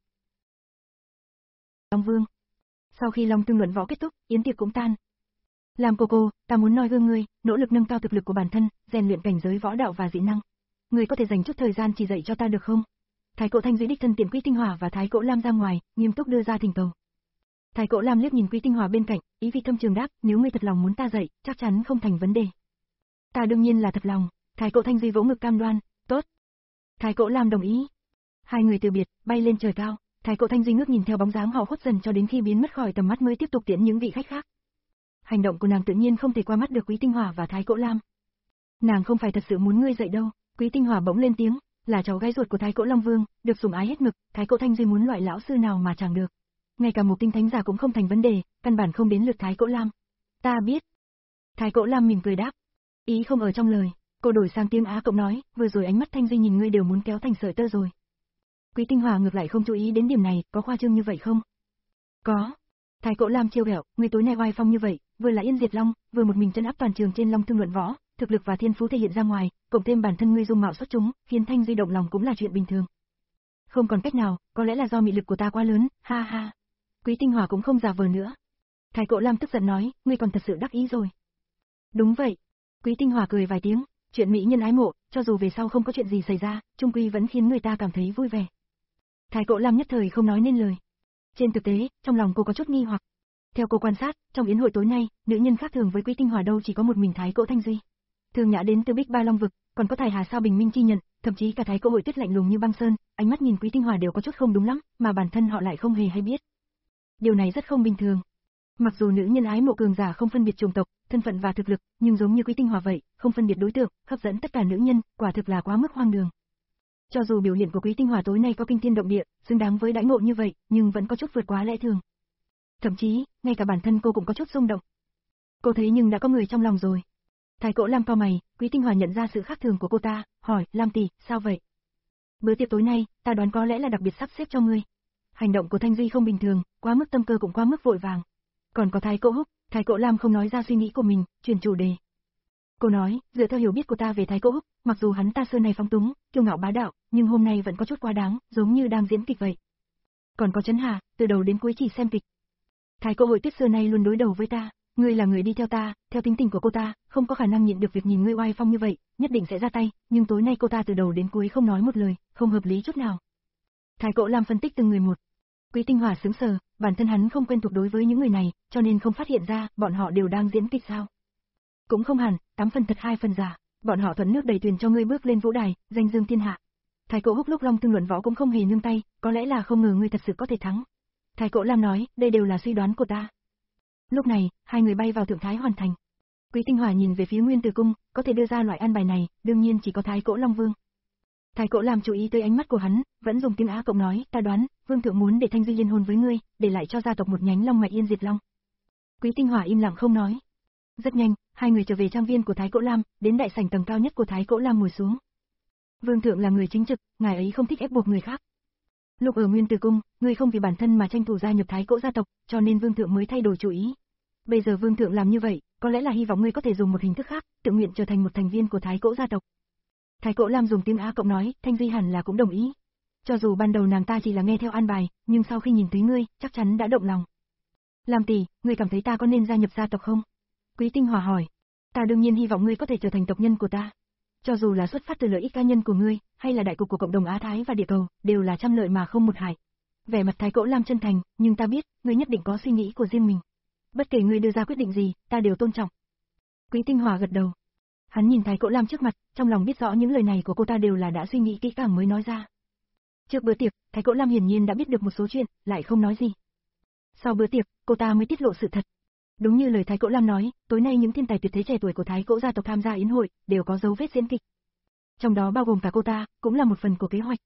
Long Vương. Sau khi Long Thương luận võ kết thúc, yến tiệc cũng tan. Làm cô cô, ta muốn noi gương ngươi, nỗ lực nâng cao thực lực của bản thân, rèn luyện cảnh giới võ đạo và dị năng. Ngươi có thể dành chút thời gian chỉ dạy cho ta được không? Thái Cỗ Thanh Duy đích thân tiện Quý Tinh Hỏa và Thái Cỗ Lam ra ngoài, nghiêm túc đưa ra thỉnh cầu. Thái Cỗ Lam liếc nhìn Quý Tinh Hỏa bên cạnh, ý vị thâm trường đáp, nếu ngươi thật lòng muốn ta dạy, chắc chắn không thành vấn đề. Ta đương nhiên là thật lòng. Thái Cỗ Thanh Duy vỗ ngực cam đoan, tốt. Thái Cỗ Lam đồng ý. Hai người từ biệt, bay lên trời cao. Thái Cỗ Thanh Duy ngước nhìn theo bóng dáng họ khuất dần cho đến khi biến mất khỏi tầm mắt mới tiếp tục tiễn những vị khách khác. Hành động của nàng tự nhiên không thể qua mắt được Quý Tinh Hỏa và Thái Cỗ Lam. Nàng không phải thật sự muốn ngươi dạy đâu. Quý Tinh Hỏa bỗng lên tiếng, là cháu gái ruột của Thái Cỗ Long Vương, được sủng ái hết mực, Thái Cỗ Thanh Duy muốn loại lão sư nào mà chẳng được. Ngay cả một tinh thánh giả cũng không thành vấn đề, căn bản không đến lượt Thái Cỗ Lam. Ta biết. Thái Cỗ Lam mỉm cười đáp. Ý không ở trong lời, cô đổi sang tiếng Á Cộng nói, vừa rồi ánh mắt Thanh Duy nhìn ngươi đều muốn kéo thành sợi tơ rồi. Quý Tinh Hỏa ngược lại không chú ý đến điểm này, có khoa trương như vậy không? Có. Thái Cỗ Lam trêu ghẹo, ngươi tối nay oai phong như vậy, vừa là Yên Diệt Long, vừa một mình trấn áp toàn trường trên Long Thương luận võ, thực lực và thiên phú thể hiện ra ngoài, cộng thêm bản thân ngươi dung mạo xuất chúng, khiến Thanh Duy động lòng cũng là chuyện bình thường. Không còn cách nào, có lẽ là do mị lực của ta quá lớn, ha ha. Quý Tinh Hỏa cũng không giả vờ nữa. Thái Cỗ Lam tức giận nói, ngươi còn thật sự đắc ý rồi. Đúng vậy. Quý Tinh Hỏa cười vài tiếng, chuyện mỹ nhân ái mộ, cho dù về sau không có chuyện gì xảy ra, chung quy vẫn khiến người ta cảm thấy vui vẻ. Thái Cỗ Lam nhất thời không nói nên lời. Trên thực tế, trong lòng cô có chút nghi hoặc. Theo cô quan sát, trong yến hội tối nay, nữ nhân khác thường với Quý Tinh Hỏa đâu chỉ có một mình Thái Cỗ Thanh Duy. Thường Nhã đến từ Bích Ba Long vực, còn có Thái Hà Sao Bình Minh chi nhận, thậm chí cả Thái Cỗ Hội Tuyết lạnh lùng như băng sơn, ánh mắt nhìn Quý Tinh Hỏa đều có chút không đúng lắm, mà bản thân họ lại không hề hay biết. Điều này rất không bình thường. Mặc dù nữ nhân ái mộ cường giả không phân biệt chủng tộc, thân phận và thực lực, nhưng giống như Quý Tinh Hỏa vậy, không phân biệt đối tượng, hấp dẫn tất cả nữ nhân, quả thực là quá mức hoang đường. Cho dù biểu hiện của Quý Tinh Hỏa tối nay có kinh thiên động địa, xứng đáng với đãi ngộ như vậy, nhưng vẫn có chút vượt quá lẽ thường. Thậm chí, ngay cả bản thân cô cũng có chút rung động. Cô thấy nhưng đã có người trong lòng rồi. Thái Cỗ Lam cau mày, Quý Tinh Hỏa nhận ra sự khác thường của cô ta, hỏi, Lam tỷ, sao vậy? Bữa tiệc tối nay, ta đoán có lẽ là đặc biệt sắp xếp cho ngươi. Hành động của Thanh Duy không bình thường, quá mức tâm cơ cũng quá mức vội vàng. Còn có Thái Cỗ Húc, Thái Cỗ Lam không nói ra suy nghĩ của mình, chuyển chủ đề. Cô nói, dựa theo hiểu biết của ta về Thái Cỗ Húc, mặc dù hắn ta xưa này phóng túng, kiêu ngạo bá đạo, nhưng hôm nay vẫn có chút quá đáng, giống như đang diễn kịch vậy. Còn có Trấn Hà, từ đầu đến cuối chỉ xem kịch. Thái Cỗ Hội Tuyết xưa nay luôn đối đầu với ta, ngươi là người đi theo ta, theo tính tình của cô ta, không có khả năng nhịn được việc nhìn ngươi oai phong như vậy, nhất định sẽ ra tay, nhưng tối nay cô ta từ đầu đến cuối không nói một lời, không hợp lý chút nào. Thái Cỗ Lam phân tích từng người một. Quý Tinh Hỏa sững sờ, bản thân hắn không quen thuộc đối với những người này, cho nên không phát hiện ra, bọn họ đều đang diễn kịch sao? Cũng không hẳn, tám phần thật hai phần giả, bọn họ thuận nước đầy thuyền cho ngươi bước lên vũ đài, danh dương thiên hạ. Thái Cổ Húc lúc Long Tương luận võ cũng không hề nương tay, có lẽ là không ngờ ngươi thật sự có thể thắng. Thái Cổ Lam nói, đây đều là suy đoán của ta. Lúc này, hai người bay vào Thượng Thái Hoàn Thành. Quý Tinh Hỏa nhìn về phía Nguyên Tử Cung, có thể đưa ra loại an bài này, đương nhiên chỉ có Thái Cổ Long Vương. Thái Cổ Lam chú ý tới ánh mắt của hắn, vẫn dùng tiếng Á Cộng nói, ta đoán, Vương thượng muốn để Thanh Duy liên hôn với ngươi, để lại cho gia tộc một nhánh Long mạch Yên Diệt Long. Quý Tinh Hỏa im lặng không nói. Rất nhanh, hai người trở về trang viên của Thái Cổ Lam, đến đại sảnh tầng cao nhất của Thái Cổ Lam ngồi xuống. Vương thượng là người chính trực, ngài ấy không thích ép buộc người khác. Lúc ở Nguyên Tử Cung, ngươi không vì bản thân mà tranh thủ gia nhập Thái Cổ gia tộc, cho nên Vương thượng mới thay đổi chủ ý. Bây giờ Vương thượng làm như vậy, có lẽ là hy vọng ngươi có thể dùng một hình thức khác, tự nguyện trở thành một thành viên của Thái Cổ gia tộc. Thái Cổ Lam dùng tiếng Á Cộng nói, Thanh Duy hẳn là cũng đồng ý. Cho dù ban đầu nàng ta chỉ là nghe theo an bài, nhưng sau khi nhìn thấy ngươi, chắc chắn đã động lòng. Lam tỷ, ngươi cảm thấy ta có nên gia nhập gia tộc không? Quý Tinh Hỏa hỏi. Ta đương nhiên hy vọng ngươi có thể trở thành tộc nhân của ta. Cho dù là xuất phát từ lợi ích cá nhân của ngươi, hay là đại cục của cộng đồng Á Thái và địa cầu, đều là trăm lợi mà không một hại. Vẻ mặt Thái Cổ Lam chân thành, nhưng ta biết, ngươi nhất định có suy nghĩ của riêng mình. Bất kể ngươi đưa ra quyết định gì, ta đều tôn trọng. Quý Tinh Hỏa gật đầu. Hắn nhìn Thái Cổ Lam trước mặt, trong lòng biết rõ những lời này của cô ta đều là đã suy nghĩ kỹ càng mới nói ra. Trước bữa tiệc, Thái Cổ Lam hiển nhiên đã biết được một số chuyện, lại không nói gì. Sau bữa tiệc, cô ta mới tiết lộ sự thật. Đúng như lời Thái Cổ Lam nói, tối nay những thiên tài tuyệt thế trẻ tuổi của Thái Cổ gia tộc tham gia yến hội, đều có dấu vết diễn kịch. Trong đó bao gồm cả cô ta, cũng là một phần của kế hoạch.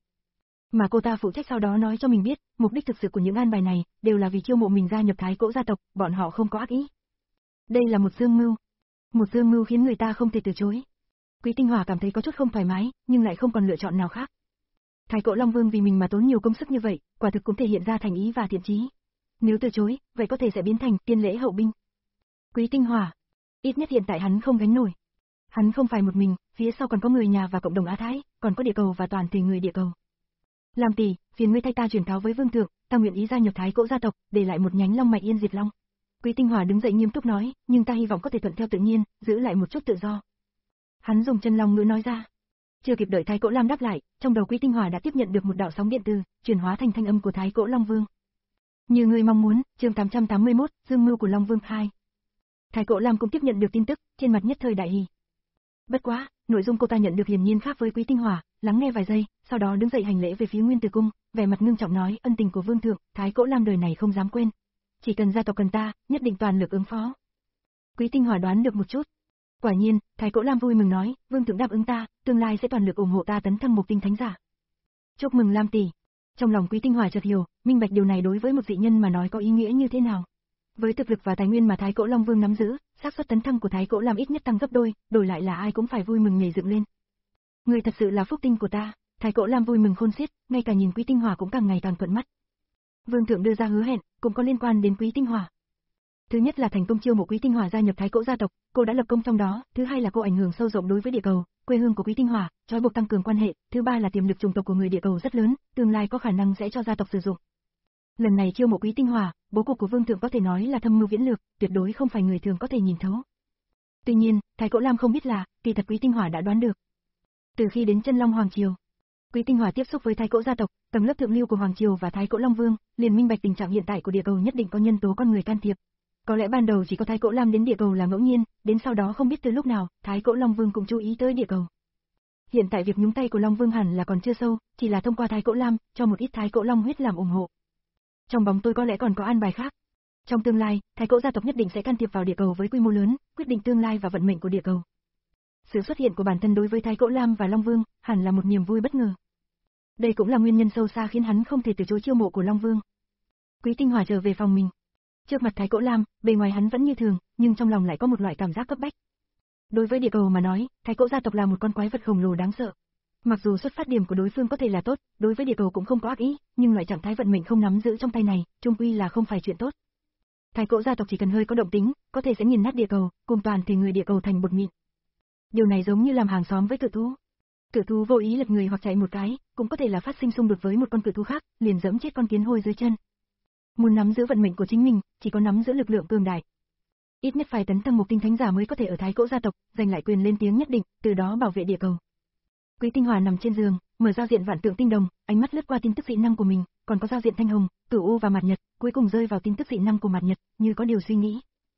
Mà cô ta phụ trách sau đó nói cho mình biết, mục đích thực sự của những an bài này, đều là vì chiêu mộ mình gia nhập Thái Cổ gia tộc, bọn họ không có ác ý. Đây là một dương mưu. Một dương mưu khiến người ta không thể từ chối. Quý Tinh Hỏa cảm thấy có chút không thoải mái, nhưng lại không còn lựa chọn nào khác. Thái Cổ Long Vương vì mình mà tốn nhiều công sức như vậy, quả thực cũng thể hiện ra thành ý và thiện chí. Nếu từ chối, vậy có thể sẽ biến thành tiên lễ hậu binh. Quý Tinh Hỏa, ít nhất hiện tại hắn không gánh nổi. Hắn không phải một mình, phía sau còn có người nhà và cộng đồng Á Thái, còn có địa cầu và toàn thể người địa cầu. Lam tỷ, phiền ngươi thay ta truyền cáo với Vương thượng, ta nguyện ý gia nhập Thái Cổ gia tộc, để lại một nhánh Long mạch Yên Diệt Long. Quý Tinh Hỏa đứng dậy nghiêm túc nói, nhưng ta hy vọng có thể thuận theo tự nhiên, giữ lại một chút tự do. Hắn dùng chân long ngữ nói ra. Chưa kịp đợi Thái Cổ Lam đáp lại, trong đầu Quý Tinh Hỏa đã tiếp nhận được một đạo sóng điện từ, chuyển hóa thành thanh âm của Thái Cổ Long Vương. Như ngươi mong muốn, chương tám trăm tám mươi mốt, Dương mưu của Long Vương hai. Thái Cổ Lam cũng tiếp nhận được tin tức, trên mặt nhất thời đại hỉ. Bất quá, nội dung cô ta nhận được hiển nhiên khác với Quý Tinh Hỏa, lắng nghe vài giây, sau đó đứng dậy hành lễ về phía Nguyên Tử Cung, vẻ mặt ngưng trọng nói, ân tình của Vương thượng, Thái Cổ Lam đời này không dám quên. Chỉ cần gia tộc cần ta, nhất định toàn lực ứng phó. Quý Tinh Hỏa đoán được một chút. Quả nhiên, Thái Cổ Lam vui mừng nói, Vương thượng đáp ứng ta, tương lai sẽ toàn lực ủng hộ ta tấn thăng Mục Tinh Thánh giả. Chúc mừng Lam tỷ. Trong lòng Quý Tinh Hỏa chợt hiểu, minh bạch điều này đối với một dị nhân mà nói có ý nghĩa như thế nào. Với thực lực và tài nguyên mà Thái Cổ Long Vương nắm giữ, xác suất tấn thăng của Thái Cổ Lam ít nhất tăng gấp đôi, đổi lại là ai cũng phải vui mừng nhảy dựng lên. Người thật sự là phúc tinh của ta. Thái Cổ Lam vui mừng khôn xiết, ngay cả nhìn Quý Tinh Hỏa cũng càng ngày càng thuận mắt. Vương thượng đưa ra hứa hẹn, cũng có liên quan đến Quý Tinh Hỏa. Thứ nhất là thành công chiêu mộ Quý Tinh Hỏa gia nhập Thái Cổ gia tộc, cô đã lập công trong đó, thứ hai là cô ảnh hưởng sâu rộng đối với địa cầu, quê hương của Quý Tinh Hỏa, trói buộc tăng cường quan hệ, thứ ba là tiềm lực chủng tộc của người địa cầu rất lớn, tương lai có khả năng sẽ cho gia tộc sử dụng. Lần này chiêu mộ Quý Tinh Hỏa, bố cục của Vương thượng có thể nói là thâm mưu viễn lược, tuyệt đối không phải người thường có thể nhìn thấu. Tuy nhiên, Thái Cổ Lam không biết là, kỳ thật Quý Tinh Hỏa đã đoán được. Từ khi đến Chân Long Hoàng triều, Quý Tinh Hỏa tiếp xúc với Thái Cổ gia tộc, tầng lớp thượng lưu của Hoàng triều và Thái Cổ Long Vương, liền minh bạch tình trạng hiện tại của địa cầu nhất định có nhân tố con người can thiệp. Có lẽ ban đầu chỉ có Thái Cổ Lam đến địa cầu là ngẫu nhiên, đến sau đó không biết từ lúc nào, Thái Cổ Long Vương cũng chú ý tới địa cầu. Hiện tại việc nhúng tay của Long Vương hẳn là còn chưa sâu, chỉ là thông qua Thái Cổ Lam, cho một ít Thái Cổ Long huyết làm ủng hộ. Trong bóng tôi có lẽ còn có an bài khác. Trong tương lai, Thái Cổ gia tộc nhất định sẽ can thiệp vào địa cầu với quy mô lớn, quyết định tương lai và vận mệnh của địa cầu. Sự xuất hiện của bản thân đối với Thái Cổ Lam và Long Vương, hẳn là một niềm vui bất ngờ. Đây cũng là nguyên nhân sâu xa khiến hắn không thể từ chối chiêu mộ của Long Vương. Quý Tinh Hỏa trở về phòng mình. Trước mặt Thái Cổ Lam, bề ngoài hắn vẫn như thường, nhưng trong lòng lại có một loại cảm giác cấp bách. Đối với địa cầu mà nói, Thái Cổ gia tộc là một con quái vật khổng lồ đáng sợ. Mặc dù xuất phát điểm của đối phương có thể là tốt, đối với địa cầu cũng không có ác ý, nhưng loại trạng thái vận mệnh không nắm giữ trong tay này, chung quy là không phải chuyện tốt. Thái Cổ gia tộc chỉ cần hơi có động tính, có thể sẽ nghiền nát địa cầu, cùng toàn thể người địa cầu thành bột mịn. Điều này giống như làm hàng xóm với cự thú. Cự thú vô ý lật người hoặc chạy một cái, cũng có thể là phát sinh xung đột với một con cự thú khác, liền giẫm chết con kiến hôi dưới chân. Muốn nắm giữ vận mệnh của chính mình, chỉ có nắm giữ lực lượng cường đại. Ít nhất phải tấn thăng Mục Tinh Thánh giả mới có thể ở Thái Cổ gia tộc, giành lại quyền lên tiếng nhất định, từ đó bảo vệ địa cầu. Quý Tinh Hỏa nằm trên giường, mở giao diện vạn tượng tinh đồng, ánh mắt lướt qua tin tức dị năng của mình, còn có giao diện thanh hồng, cửu u và mạt nhật, cuối cùng rơi vào tin tức dị năng của mạt nhật, như có điều suy nghĩ.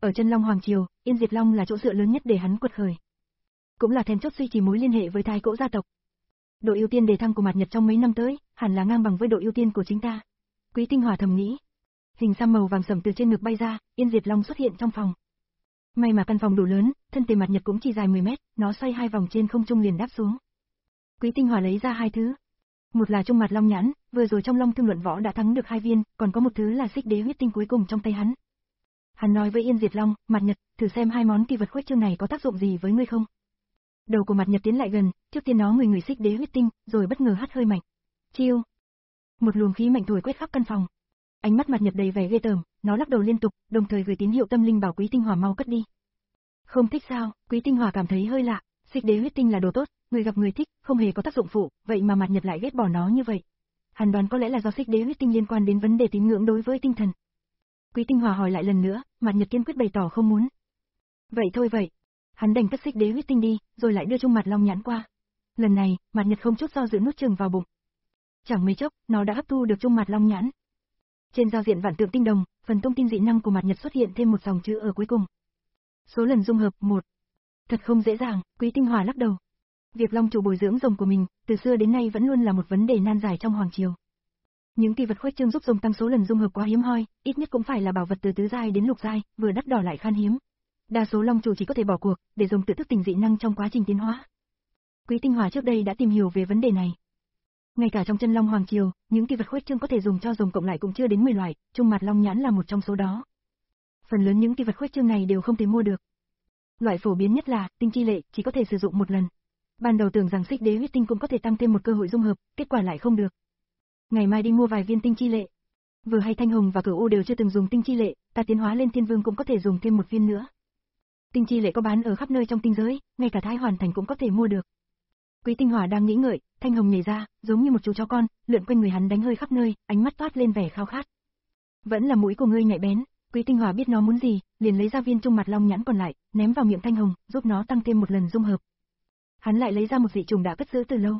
Ở chân Long Hoàng Triều, Yên Diệt Long là chỗ dựa lớn nhất để hắn quật khởi. Cũng là then chốt duy trì mối liên hệ với Thái Cỗ gia tộc. Độ ưu tiên đề thăng của Mạt Nhật trong mấy năm tới, hẳn là ngang bằng với độ ưu tiên của chính ta. Quý Tinh Hỏa thầm nghĩ. Hình xăm màu vàng sẫm từ trên ngực bay ra, Yên Diệt Long xuất hiện trong phòng. May mà căn phòng đủ lớn, thân thể Mạt Nhật cũng chỉ dài mười mét, nó xoay hai vòng trên không trung liền đáp xuống. Quý Tinh Hỏa lấy ra hai thứ. Một là trung mặt long nhãn, vừa rồi trong Long Thương luận võ đã thắng được hai viên, còn có một thứ là xích đế huyết tinh cuối cùng trong tay hắn. Hắn nói với Yên Diệt Long, Mạt Nhật, thử xem hai món kỳ vật khuếch trương này có tác dụng gì với ngươi không. Đầu của Mạt Nhật tiến lại gần, trước tiên nó người người xích đế huyết tinh, rồi bất ngờ hắt hơi mạnh. Chiêu. Một luồng khí mạnh thổi quét khắp căn phòng. Ánh mắt Mạt Nhật đầy vẻ ghê tởm, nó lắc đầu liên tục, đồng thời gửi tín hiệu tâm linh bảo Quý Tinh Hỏa mau cất đi. Không thích sao? Quý Tinh Hỏa cảm thấy hơi lạ, xích đế huyết tinh là đồ tốt, người gặp người thích, không hề có tác dụng phụ, vậy mà Mạt Nhật lại ghét bỏ nó như vậy. Hắn đoán có lẽ là do xích đế huyết tinh liên quan đến vấn đề tín ngưỡng đối với tinh thần. Quý Tinh Hỏa hỏi lại lần nữa, Mạt Nhật kiên quyết bày tỏ không muốn. Vậy thôi vậy. Hắn đành cất xích đế huyết tinh đi, rồi lại đưa trung mặt long nhãn qua. Lần này, Mạt Nhật không chút do dự nuốt chừng vào bụng. Chẳng mấy chốc, nó đã hấp thu được trung mặt long nhãn. Trên giao diện vạn tượng tinh đồng, phần thông tin dị năng của Mạt Nhật xuất hiện thêm một dòng chữ ở cuối cùng. Số lần dung hợp một. Thật không dễ dàng, Quý Tinh Hỏa lắc đầu. Việc long chủ bồi dưỡng rồng của mình, từ xưa đến nay vẫn luôn là một vấn đề nan giải trong hoàng triều. Những kỳ vật khuếch trương giúp rồng tăng số lần dung hợp quá hiếm hoi, ít nhất cũng phải là bảo vật từ tứ giai đến lục giai, vừa đắt đỏ lại khan hiếm. Đa số long chủ chỉ có thể bỏ cuộc, để rồng tự thức tỉnh dị năng trong quá trình tiến hóa. Quý Tinh Hỏa trước đây đã tìm hiểu về vấn đề này. Ngay cả trong chân Long Hoàng Triều, những kỳ vật khuếch trương có thể dùng cho rồng cộng lại cũng chưa đến mười loại, trung mặt long nhãn là một trong số đó. Phần lớn những kỳ vật khuếch trương này đều không thể mua được. Loại phổ biến nhất là tinh chi lệ, chỉ có thể sử dụng một lần. Ban đầu tưởng rằng xích đế huyết tinh cũng có thể tăng thêm một cơ hội dung hợp, kết quả lại không được. Ngày mai đi mua vài viên tinh chi lệ. Vừa hay Thanh Hồng và Cửu U đều chưa từng dùng tinh chi lệ, ta tiến hóa lên thiên vương cũng có thể dùng thêm một viên nữa. Tinh chi lệ có bán ở khắp nơi trong tinh giới, ngay cả Thái Hoàn Thành cũng có thể mua được. Quý Tinh Hỏa đang nghĩ ngợi, Thanh Hồng nhảy ra, giống như một chú chó con, lượn quanh người hắn đánh hơi khắp nơi, ánh mắt toát lên vẻ khao khát. Vẫn là mũi của ngươi nhạy bén. Quý Tinh Hỏa biết nó muốn gì, liền lấy ra viên trung mặt long nhãn còn lại, ném vào miệng Thanh Hồng, giúp nó tăng thêm một lần dung hợp. Hắn lại lấy ra một dị trùng đã cất giữ từ lâu.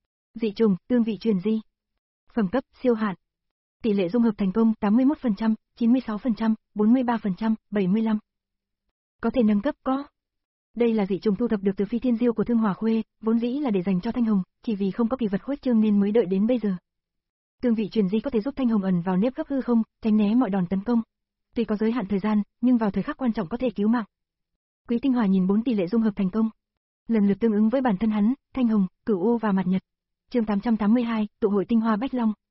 Dị trùng, tương vị truyền di. Phẩm cấp, siêu hạn. Tỷ lệ dung hợp thành công tám mươi mốt phần trăm, chín mươi sáu phần trăm, bốn mươi ba phần trăm, bảy mươi lăm. Có thể nâng cấp có. Đây là dị trùng thu thập được từ phi thiên diêu của Thương Hỏa Khuê, vốn dĩ là để dành cho Thanh Hồng, chỉ vì không có kỳ vật khuếch trương nên mới đợi đến bây giờ. Tương vị truyền di có thể giúp Thanh Hồng ẩn vào nếp gấp hư không, tránh né mọi đòn tấn công. Tuy có giới hạn thời gian, nhưng vào thời khắc quan trọng có thể cứu mạng. Quý Tinh Hỏa nhìn bốn tỷ lệ dung hợp thành công, lần lượt tương ứng với bản thân hắn, Thanh Hồng, Cửu U và Mạt Nhật. Chương tám trăm tám mươi hai, tụ hội tinh hoa bách long.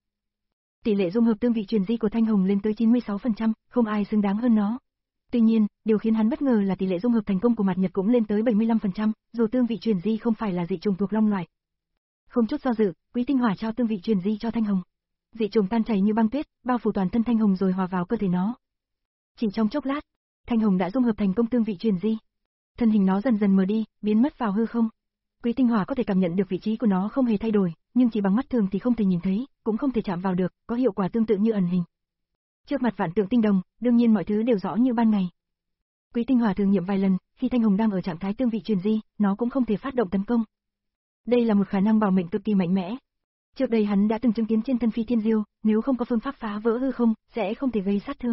Tỷ lệ dung hợp tương vị truyền di của Thanh Hồng lên tới chín mươi sáu phần trăm, không ai xứng đáng hơn nó. Tuy nhiên, điều khiến hắn bất ngờ là tỷ lệ dung hợp thành công của Mạt Nhật cũng lên tới bảy mươi lăm phần trăm, dù tương vị truyền di không phải là dị trùng thuộc long loại. Không chút do dự, Quý Tinh Hỏa trao tương vị truyền di cho Thanh Hồng. Dị trùng tan chảy như băng tuyết, bao phủ toàn thân Thanh Hồng rồi hòa vào cơ thể nó. Chỉ trong chốc lát, Thanh Hồng đã dung hợp thành công tương vị truyền di. Thân hình nó dần dần mờ đi, biến mất vào hư không. Quý Tinh Hỏa có thể cảm nhận được vị trí của nó không hề thay đổi, nhưng chỉ bằng mắt thường thì không thể nhìn thấy, cũng không thể chạm vào được, có hiệu quả tương tự như ẩn hình. Trước mặt vạn tượng tinh đồng, đương nhiên mọi thứ đều rõ như ban ngày. Quý Tinh Hỏa thường nghiệm vài lần, khi Thanh Hồng đang ở trạng thái tương vị truyền di, nó cũng không thể phát động tấn công. Đây là một khả năng bảo mệnh cực kỳ mạnh mẽ. Trước đây hắn đã từng chứng kiến trên thân phi thiên diêu, nếu không có phương pháp phá vỡ hư không, sẽ không thể gây sát thương.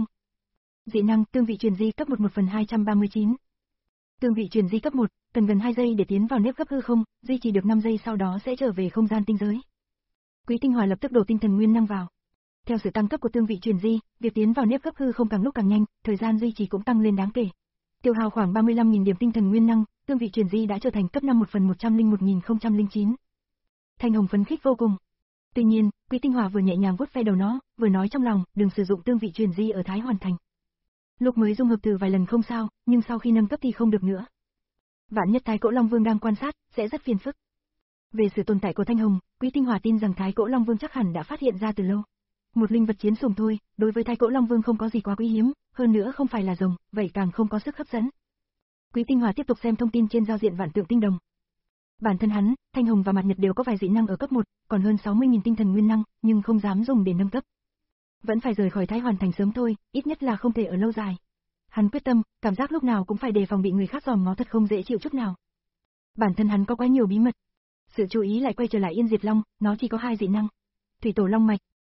Dị năng tương vị truyền di cấp một một phần hai trăm ba mươi chín. Tương vị truyền di cấp một, cần gần hai giây để tiến vào nếp gấp hư không, duy trì được năm giây sau đó sẽ trở về không gian tinh giới. Quý Tinh Hỏa lập tức đổ tinh thần nguyên năng vào. Theo sự tăng cấp của tương vị truyền di, việc tiến vào nếp gấp hư không càng lúc càng nhanh, thời gian duy trì cũng tăng lên đáng kể. Tiêu hao khoảng ba mươi lăm nghìn điểm tinh thần nguyên năng, tương vị truyền di đã trở thành cấp năm một phần một trăm lẻ một nghìn không trăm lẻ chín. Thanh Hồng phấn khích vô cùng. Tuy nhiên, Quý Tinh Hỏa vừa nhẹ nhàng vuốt ve đầu nó, vừa nói trong lòng, đừng sử dụng tương vị truyền di ở Thái Hoàn Thành. Lúc mới dung hợp từ vài lần không sao, nhưng sau khi nâng cấp thì không được nữa. Vạn nhất Thái Cỗ Long Vương đang quan sát, sẽ rất phiền phức. Về sự tồn tại của Thanh Hồng, Quý Tinh Hỏa tin rằng Thái Cỗ Long Vương chắc hẳn đã phát hiện ra từ lâu. Một linh vật chiến sủng thôi, đối với Thái Cỗ Long Vương không có gì quá quý hiếm, hơn nữa không phải là rồng, vậy càng không có sức hấp dẫn. Quý Tinh Hỏa tiếp tục xem thông tin trên giao diện vạn tượng tinh đồng. Bản thân hắn, Thanh Hồng và Mạt Nhật đều có vài dị năng ở cấp một, còn hơn sáu mươi nghìn tinh thần nguyên năng, nhưng không dám dùng để nâng cấp. Vẫn phải rời khỏi Thái Hoàn Thành sớm thôi, ít nhất là không thể ở lâu dài. Hắn quyết tâm, cảm giác lúc nào cũng phải đề phòng bị người khác dòm ngó thật không dễ chịu chút nào. Bản thân hắn có quá nhiều bí mật. Sự chú ý lại quay trở lại Yên Diệt Long, nó chỉ có hai dị năng. Thủy Tổ Long Mạch.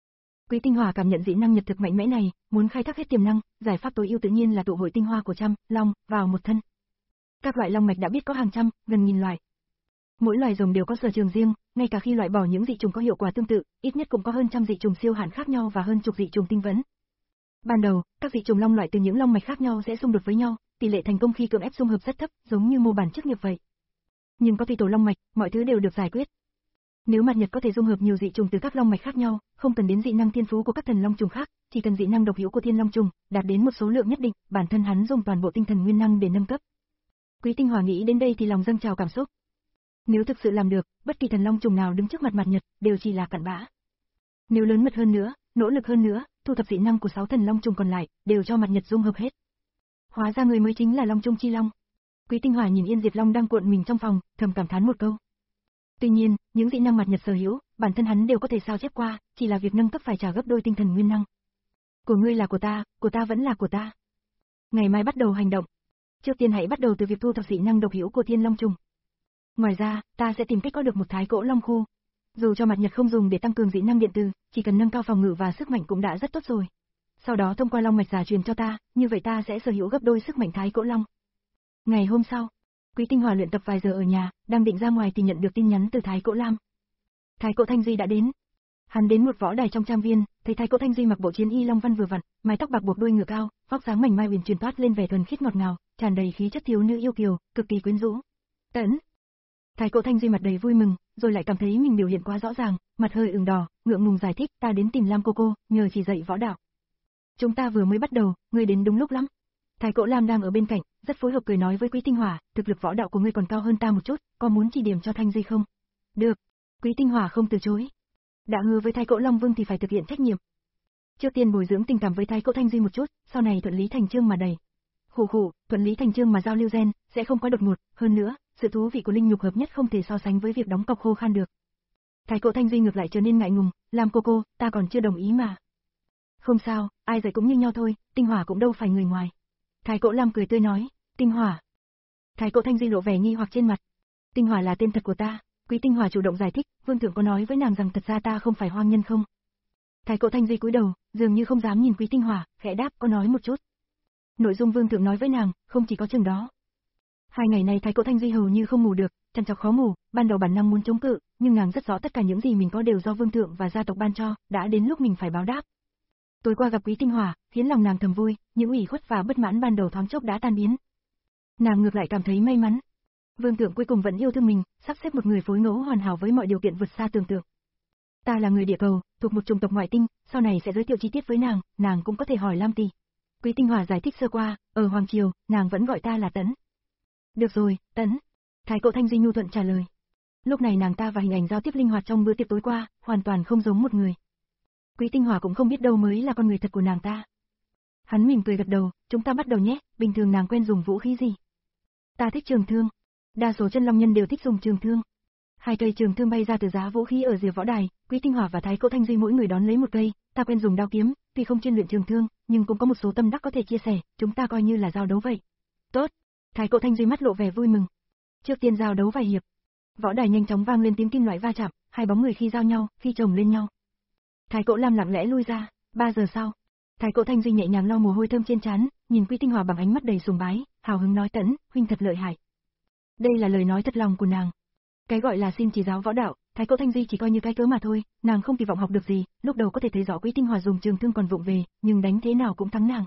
Quý Tinh Hỏa cảm nhận dị năng nhật thực mạnh mẽ này, muốn khai thác hết tiềm năng, giải pháp tối ưu tự nhiên là tụ hội tinh hoa của trăm long vào một thân. Các loại long mạch đã biết có hàng trăm, gần nghìn loại. Mỗi loài rồng đều có sở trường riêng, ngay cả khi loại bỏ những dị trùng có hiệu quả tương tự, ít nhất cũng có hơn trăm dị trùng siêu hạn khác nhau và hơn chục dị trùng tinh vẫn. Ban đầu, các dị trùng long loại từ những long mạch khác nhau sẽ xung đột với nhau, tỷ lệ thành công khi cưỡng ép dung hợp rất thấp, giống như mô bản chức nghiệp vậy. Nhưng có tùy tổ long mạch, mọi thứ đều được giải quyết. Nếu mặt nhật có thể dung hợp nhiều dị trùng từ các long mạch khác nhau, không cần đến dị năng thiên phú của các thần long trùng khác, chỉ cần dị năng độc hữu của thiên long trùng, đạt đến một số lượng nhất định, bản thân hắn dùng toàn bộ tinh thần nguyên năng để nâng cấp. Quý Tinh Hỏa nghĩ đến đây thì lòng dâng trào cảm xúc. Nếu thực sự làm được, bất kỳ thần long trùng nào đứng trước mặt mặt nhật, đều chỉ là cặn bã. Nếu lớn mật hơn nữa, nỗ lực hơn nữa, thu thập dị năng của sáu thần long trùng còn lại, đều cho mặt nhật dung hợp hết. Hóa ra người mới chính là Long Trung Chi Long. Quý Tinh Hỏa nhìn Yên Diệt Long đang cuộn mình trong phòng, thầm cảm thán một câu. Tuy nhiên, những dị năng mặt nhật sở hữu, bản thân hắn đều có thể sao chép qua, chỉ là việc nâng cấp phải trả gấp đôi tinh thần nguyên năng. Của ngươi là của ta, của ta vẫn là của ta. Ngày mai bắt đầu hành động. Trước tiên hãy bắt đầu từ việc thu thập dị năng độc hữu của Thiên Long trùng. Ngoài ra, ta sẽ tìm cách có được một thái cỗ long khu. Dù cho mặt nhật không dùng để tăng cường dị năng điện tử, chỉ cần nâng cao phòng ngự và sức mạnh cũng đã rất tốt rồi. Sau đó thông qua long mạch giả truyền cho ta, như vậy ta sẽ sở hữu gấp đôi sức mạnh thái cỗ long. Ngày hôm sau, Quý Tinh Hỏa luyện tập vài giờ ở nhà, đang định ra ngoài thì nhận được tin nhắn từ Thái Cỗ Lam. Thái Cỗ Thanh Duy đã đến. Hắn đến một võ đài trong trang viên, thấy Thái Cỗ Thanh Duy mặc bộ chiến y long văn vừa vặn, mái tóc bạc buộc đuôi ngựa cao, vóc dáng mảnh mai uyển chuyển toát lên vẻ thuần khiết ngọt ngào, tràn đầy khí chất thiếu nữ yêu kiều, cực kỳ quyến rũ. Tấn. Thái Cỗ Thanh Duy mặt đầy vui mừng, rồi lại cảm thấy mình biểu hiện quá rõ ràng, mặt hơi ửng đỏ, ngượng ngùng giải thích, ta đến tìm Lam cô cô, nhờ chỉ dạy võ đạo. Chúng ta vừa mới bắt đầu, ngươi đến đúng lúc lắm. Thái Cỗ Lam đang ở bên cạnh, rất phối hợp cười nói với Quý Tinh Hỏa, thực lực võ đạo của ngươi còn cao hơn ta một chút, có muốn chỉ điểm cho Thanh Duy không? Được. Quý Tinh Hỏa không từ chối. Đã hứa với Thái Cỗ Long Vương thì phải thực hiện trách nhiệm. Trước tiên bồi dưỡng tình cảm với Thái Cỗ Thanh Duy một chút, sau này thuận lý thành chương mà đầy. Khủ khủ, thuận lý thành chương mà giao lưu gen, sẽ không quá đột ngột, hơn nữa, sự thú vị của linh nhục hợp nhất không thể so sánh với việc đóng cọc khô khan được. Thái Cỗ Thanh Duy ngược lại trở nên ngại ngùng, làm cô cô, ta còn chưa đồng ý mà. Không sao, ai dạy cũng như nhau thôi, Tinh Hỏa cũng đâu phải người ngoài. Thái Cỗ Lam cười tươi nói, Tinh Hỏa. Thái Cỗ Thanh Duy lộ vẻ nghi hoặc trên mặt. Tinh Hỏa là tên thật của ta. Quý Tinh Hỏa chủ động giải thích, Vương thượng có nói với nàng rằng thật ra ta không phải hoang nhân không? Thái Cỗ Thanh Duy cúi đầu, dường như không dám nhìn Quý Tinh Hỏa, khẽ đáp, có nói một chút. Nội dung Vương thượng nói với nàng, không chỉ có chừng đó. Hai ngày này Thái Cỗ Thanh Duy hầu như không ngủ được, trằn trọc khó ngủ, ban đầu bản năng muốn chống cự, nhưng nàng rất rõ tất cả những gì mình có đều do Vương thượng và gia tộc ban cho, đã đến lúc mình phải báo đáp. Tối qua gặp Quý Tinh Hỏa, khiến lòng nàng thầm vui, những ủy khuất và bất mãn ban đầu thoáng chốc đã tan biến. Nàng ngược lại cảm thấy may mắn. Vương thượng cuối cùng vẫn yêu thương mình, sắp xếp một người phối ngẫu hoàn hảo với mọi điều kiện vượt xa tưởng tượng. Ta là người địa cầu, thuộc một chủng tộc ngoại tinh, sau này sẽ giới thiệu chi tiết với nàng, nàng cũng có thể hỏi Lam tỷ. Quý Tinh Hỏa giải thích sơ qua, ở Hoàng Triều, nàng vẫn gọi ta là Tấn. Được rồi, Tấn. Thái Cỗ Thanh Duy nhu thuận trả lời. Lúc này nàng ta và hình ảnh giao tiếp linh hoạt trong bữa tiệc tối qua, hoàn toàn không giống một người. Quý Tinh Hỏa cũng không biết đâu mới là con người thật của nàng ta. Hắn mỉm cười gật đầu, chúng ta bắt đầu nhé, bình thường nàng quen dùng vũ khí gì? Ta thích trường thương. Đa số chân long nhân đều thích dùng trường thương. Hai cây trường thương bay ra từ giá vũ khí ở rìa võ đài, Quý Tinh Hỏa và Thái Cỗ Thanh Duy mỗi người đón lấy một cây, ta quen dùng đao kiếm, tuy không chuyên luyện trường thương, nhưng cũng có một số tâm đắc có thể chia sẻ, chúng ta coi như là giao đấu vậy. Tốt. Thái Cỗ Thanh Duy mắt lộ vẻ vui mừng. Trước tiên giao đấu vài hiệp. Võ đài nhanh chóng vang lên tiếng kim loại va chạm, hai bóng người khi giao nhau, khi chồng lên nhau. Thái Cỗ Lam lặng lẽ lui ra, ba giờ sau, Thái Cỗ Thanh Duy nhẹ nhàng lau mồ hôi thơm trên trán, nhìn Quý Tinh Hỏa bằng ánh mắt đầy sùng bái, hào hứng nói, Tấn, huynh thật lợi hại. Đây là lời nói thật lòng của nàng. Cái gọi là xin chỉ giáo võ đạo, Thái Cỗ Thanh Duy chỉ coi như cái cớ mà thôi, nàng không kỳ vọng học được gì, lúc đầu có thể thấy rõ Quý Tinh Hỏa dùng trường thương còn vụng về, nhưng đánh thế nào cũng thắng nàng.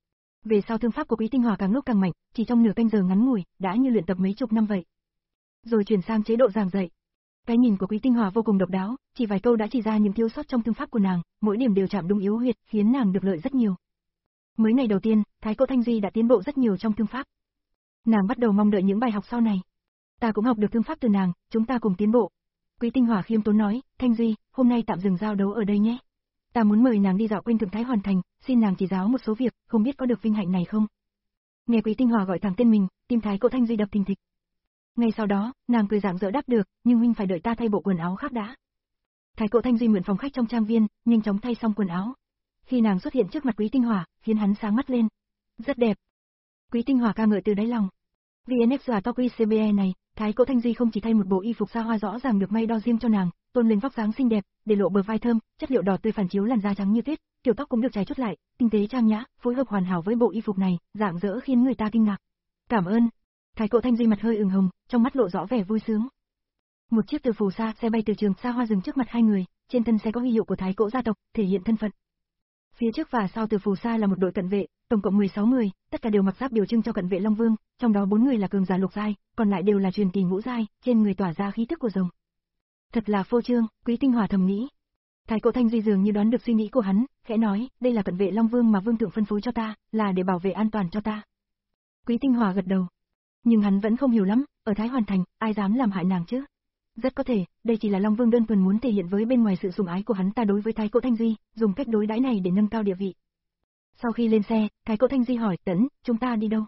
Về sau thương pháp của Quý Tinh Hỏa càng lúc càng mạnh, chỉ trong nửa canh giờ ngắn ngủi, đã như luyện tập mấy chục năm vậy. Rồi chuyển sang chế độ giảng dạy. Cái nhìn của Quý Tinh Hỏa vô cùng độc đáo, chỉ vài câu đã chỉ ra những thiếu sót trong thương pháp của nàng, mỗi điểm đều chạm đúng yếu huyệt, khiến nàng được lợi rất nhiều. Mới ngày đầu tiên, Thái Cỗ Thanh Duy đã tiến bộ rất nhiều trong thương pháp. Nàng bắt đầu mong đợi những bài học sau này. Ta cũng học được thương pháp từ nàng, chúng ta cùng tiến bộ. Quý Tinh Hỏa khiêm tốn nói, Thanh Duy, hôm nay tạm dừng giao đấu ở đây nhé. Ta muốn mời nàng đi dạo quanh Thượng Thái Hoàn Thành, xin nàng chỉ giáo một số việc, không biết có được vinh hạnh này không? Nghe Quý Tinh Hỏa gọi thẳng tên mình, tim Thái Cỗ Thanh Duy đập thình thịch. Ngay sau đó, nàng cười rạng rỡ đáp được, nhưng huynh phải đợi ta thay bộ quần áo khác đã. Thái Cỗ Thanh Duy mượn phòng khách trong trang viên, nhanh chóng thay xong quần áo. Khi nàng xuất hiện trước mặt Quý Tinh Hỏa, khiến hắn sáng mắt lên. Rất đẹp. Quý Tinh Hỏa ca ngợi từ đáy lòng. vê en ích và Tokyo xê bê e này, Thái Cỗ Thanh Duy không chỉ thay một bộ y phục xa hoa rõ ràng được may đo riêng cho nàng, tôn lên vóc dáng xinh đẹp, để lộ bờ vai thơm, chất liệu đỏ tươi phản chiếu làn da trắng như tuyết, kiểu tóc cũng được chải chút lại, tinh tế trang nhã, phối hợp hoàn hảo với bộ y phục này, dạng dỡ khiến người ta kinh ngạc. Cảm ơn. Thái Cỗ Thanh Duy mặt hơi ửng hồng, trong mắt lộ rõ vẻ vui sướng. Một chiếc từ phù sa xe bay từ trường xa hoa dừng trước mặt hai người, trên thân xe có huy hiệu của Thái Cỗ gia tộc, thể hiện thân phận. Phía trước và sau từ phù sa là một đội cận vệ, tổng cộng mười sáu người, tất cả đều mặc giáp biểu trưng cho cận vệ Long Vương, trong đó bốn người là cường giả lục giai, còn lại đều là truyền kỳ ngũ giai, trên người tỏa ra khí tức của rồng. Thật là phô trương, Quý Tinh Hỏa thầm nghĩ. Thái Cỗ Thanh Duy dường như đoán được suy nghĩ của hắn, khẽ nói, đây là cận vệ Long Vương mà Vương thượng phân phối cho ta, là để bảo vệ an toàn cho ta. Quý Tinh Hỏa gật đầu. Nhưng hắn vẫn không hiểu lắm, ở Thái Hoàn Thành, ai dám làm hại nàng chứ? Rất có thể, đây chỉ là Long Vương đơn thuần muốn thể hiện với bên ngoài sự sủng ái của hắn ta đối với Thái Cỗ Thanh Duy, dùng cách đối đãi này để nâng cao địa vị. Sau khi lên xe, Thái Cỗ Thanh Duy hỏi, Tấn, chúng ta đi đâu?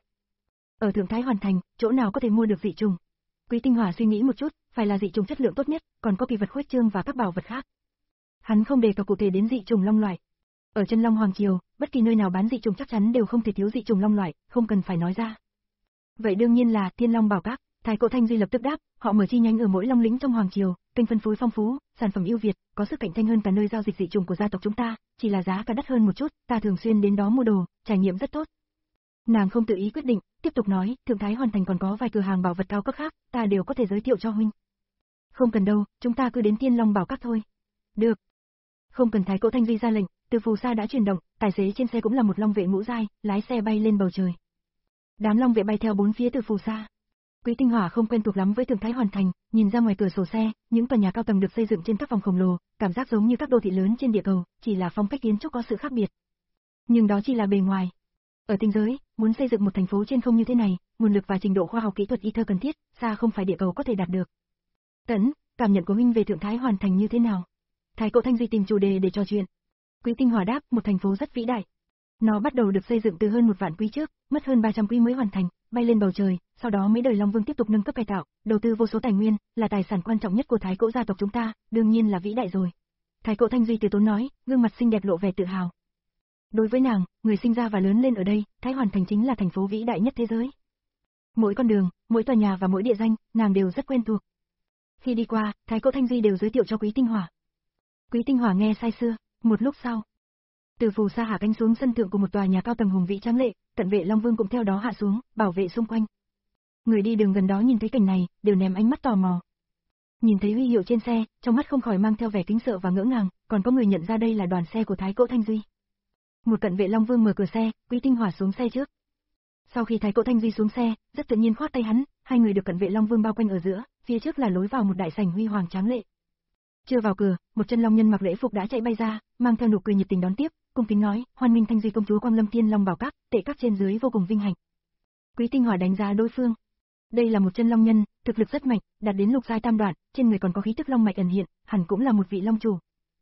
Ở Thượng Thái Hoàn Thành, chỗ nào có thể mua được dị trùng? Quý Tinh Hỏa suy nghĩ một chút, phải là dị trùng chất lượng tốt nhất, còn có kỳ vật khuếch trương và các bảo vật khác. Hắn không đề cập cụ thể đến dị trùng long loại. Ở Chân Long Hoàng Triều, bất kỳ nơi nào bán dị trùng chắc chắn đều không thể thiếu dị trùng long loại, không cần phải nói ra. Vậy đương nhiên là Thiên Long Bảo Các. Thái Cỗ Thanh Duy lập tức đáp, họ mở chi nhánh ở mỗi long lĩnh trong hoàng triều, kênh phân phối phong phú, sản phẩm ưu việt, có sức cạnh tranh hơn cả nơi giao dịch dị trùng của gia tộc chúng ta, chỉ là giá cả đắt hơn một chút, ta thường xuyên đến đó mua đồ, trải nghiệm rất tốt. Nàng không tự ý quyết định, tiếp tục nói, Thượng Thái Hoàn Thành còn có vài cửa hàng bảo vật cao cấp khác, ta đều có thể giới thiệu cho huynh. Không cần đâu, chúng ta cứ đến Thiên Long Bảo Các thôi. Được. Không cần Thái Cỗ Thanh Duy ra lệnh, từ phù sa đã chuyển động, tài xế trên xe cũng là một long vệ ngũ giai, lái xe bay lên bầu trời. Đám long vệ bay theo bốn phía từ phù sa. Quý Tinh Hỏa không quen thuộc lắm với Thượng Thái Hoàn Thành, nhìn ra ngoài cửa sổ xe, những tòa nhà cao tầng được xây dựng trên các vòng khổng lồ, cảm giác giống như các đô thị lớn trên địa cầu, chỉ là phong cách kiến trúc có sự khác biệt. Nhưng đó chỉ là bề ngoài. Ở tinh giới, muốn xây dựng một thành phố trên không như thế này, nguồn lực và trình độ khoa học kỹ thuật y thơ cần thiết, xa không phải địa cầu có thể đạt được. Tấn, cảm nhận của huynh về Thượng Thái Hoàn Thành như thế nào? Thái Cỗ Thanh Duy tìm chủ đề để trò chuyện. Quý Tinh Hỏa đáp, một thành phố rất vĩ đại. Nó bắt đầu được xây dựng từ hơn một vạn quý trước, mất hơn ba trăm quý mới hoàn thành, bay lên bầu trời, sau đó mấy đời Long Vương tiếp tục nâng cấp cải tạo, đầu tư vô số tài nguyên, là tài sản quan trọng nhất của Thái Cỗ gia tộc chúng ta, đương nhiên là vĩ đại rồi. Thái Cỗ Thanh Duy từ tốn nói, gương mặt xinh đẹp lộ vẻ tự hào. Đối với nàng, người sinh ra và lớn lên ở đây, Thái Hoàn Thành chính là thành phố vĩ đại nhất thế giới. Mỗi con đường, mỗi tòa nhà và mỗi địa danh, nàng đều rất quen thuộc. Khi đi qua, Thái Cỗ Thanh Duy đều giới thiệu cho Quý Tinh Hỏa. Quý Tinh Hỏa nghe say sưa, một lúc sau, từ phù sa hạ cánh xuống sân thượng của một tòa nhà cao tầng hùng vĩ tráng lệ, cận vệ Long Vương cũng theo đó hạ xuống, bảo vệ xung quanh. Người đi đường gần đó nhìn thấy cảnh này, đều ném ánh mắt tò mò. Nhìn thấy huy hiệu trên xe, trong mắt không khỏi mang theo vẻ kính sợ và ngỡ ngàng, còn có người nhận ra đây là đoàn xe của Thái Cỗ Thanh Duy. Một cận vệ Long Vương mở cửa xe, Quý Tinh Hỏa xuống xe trước. Sau khi Thái Cỗ Thanh Duy xuống xe, rất tự nhiên khoát tay hắn, hai người được cận vệ Long Vương bao quanh ở giữa, phía trước là lối vào một đại sảnh huy hoàng tráng lệ. Chưa vào cửa, một chân long nhân mặc lễ phục đã chạy bay ra, mang theo nụ cười nhiệt tình đón tiếp, cung kính nói, hoan nghênh Thanh Duy công chúa quang lâm Thiên Long Bảo Các, tệ các trên dưới vô cùng vinh hạnh. Quý Tinh Hỏa đánh giá đối phương. Đây là một chân long nhân, thực lực rất mạnh, đạt đến lục giai tam đoạn, trên người còn có khí tức long mạch ẩn hiện, hẳn cũng là một vị long chủ.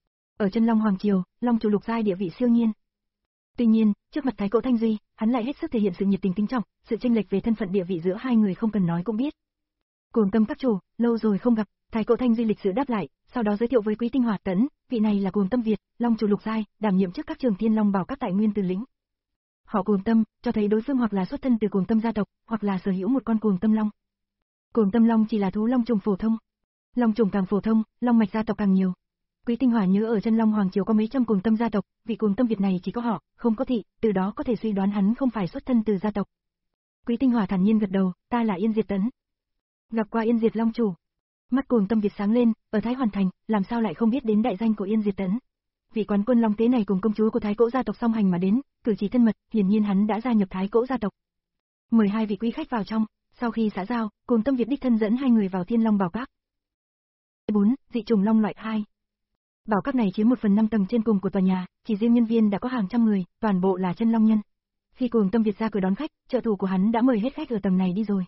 Ở Chân Long Hoàng Triều, long chủ lục giai địa vị siêu nhiên. Tuy nhiên, trước mặt Thái Cỗ Thanh Duy, hắn lại hết sức thể hiện sự nhiệt tình kính trọng, sự chênh lệch về thân phận địa vị giữa hai người không cần nói cũng biết. Cuồng Tâm các chủ, lâu rồi không gặp, Thái Cỗ Thanh Duy lịch sự đáp lại, sau đó giới thiệu với Quý Tinh Hỏa, Tấn, vị này là Cuồng Tâm Việt, long chủ lục giai, đảm nhiệm chức các trường Thiên Long Bảo Các tại Nguyên Từ lĩnh. Họ Cuồng Tâm, cho thấy đối phương hoặc là xuất thân từ Cuồng Tâm gia tộc, hoặc là sở hữu một con Cuồng Tâm long. Cuồng Tâm long chỉ là thú long trùng phổ thông. Long trùng càng phổ thông, long mạch gia tộc càng nhiều. Quý Tinh Hỏa nhớ ở Chân Long Hoàng Triều có mấy trăm Cuồng Tâm gia tộc, vị Cuồng Tâm Việt này chỉ có họ, không có thị, từ đó có thể suy đoán hắn không phải xuất thân từ gia tộc. Quý Tinh Hỏa thản nhiên gật đầu, ta là Yên Diệt Tấn. Gặp qua Yên Diệt long chủ. Mắt Cuồng Tâm Việt sáng lên, ở Thái Hoàn Thành, làm sao lại không biết đến đại danh của Yên Diệt Tấn. Vị quán quân long tế này cùng công chúa của Thái Cỗ gia tộc song hành mà đến, cử chỉ thân mật, hiển nhiên hắn đã gia nhập Thái Cỗ gia tộc. Mời hai vị quý khách vào trong, sau khi xã giao, Cuồng Tâm Việt đích thân dẫn hai người vào Thiên Long Bảo Các. bốn. Dị trùng long loại hai. Bảo Các này chiếm một phần năm tầng trên cùng của tòa nhà, chỉ riêng nhân viên đã có hàng trăm người, toàn bộ là chân long nhân. Khi Cuồng Tâm Việt ra cửa đón khách, trợ thủ của hắn đã mời hết khách ở tầng này đi rồi.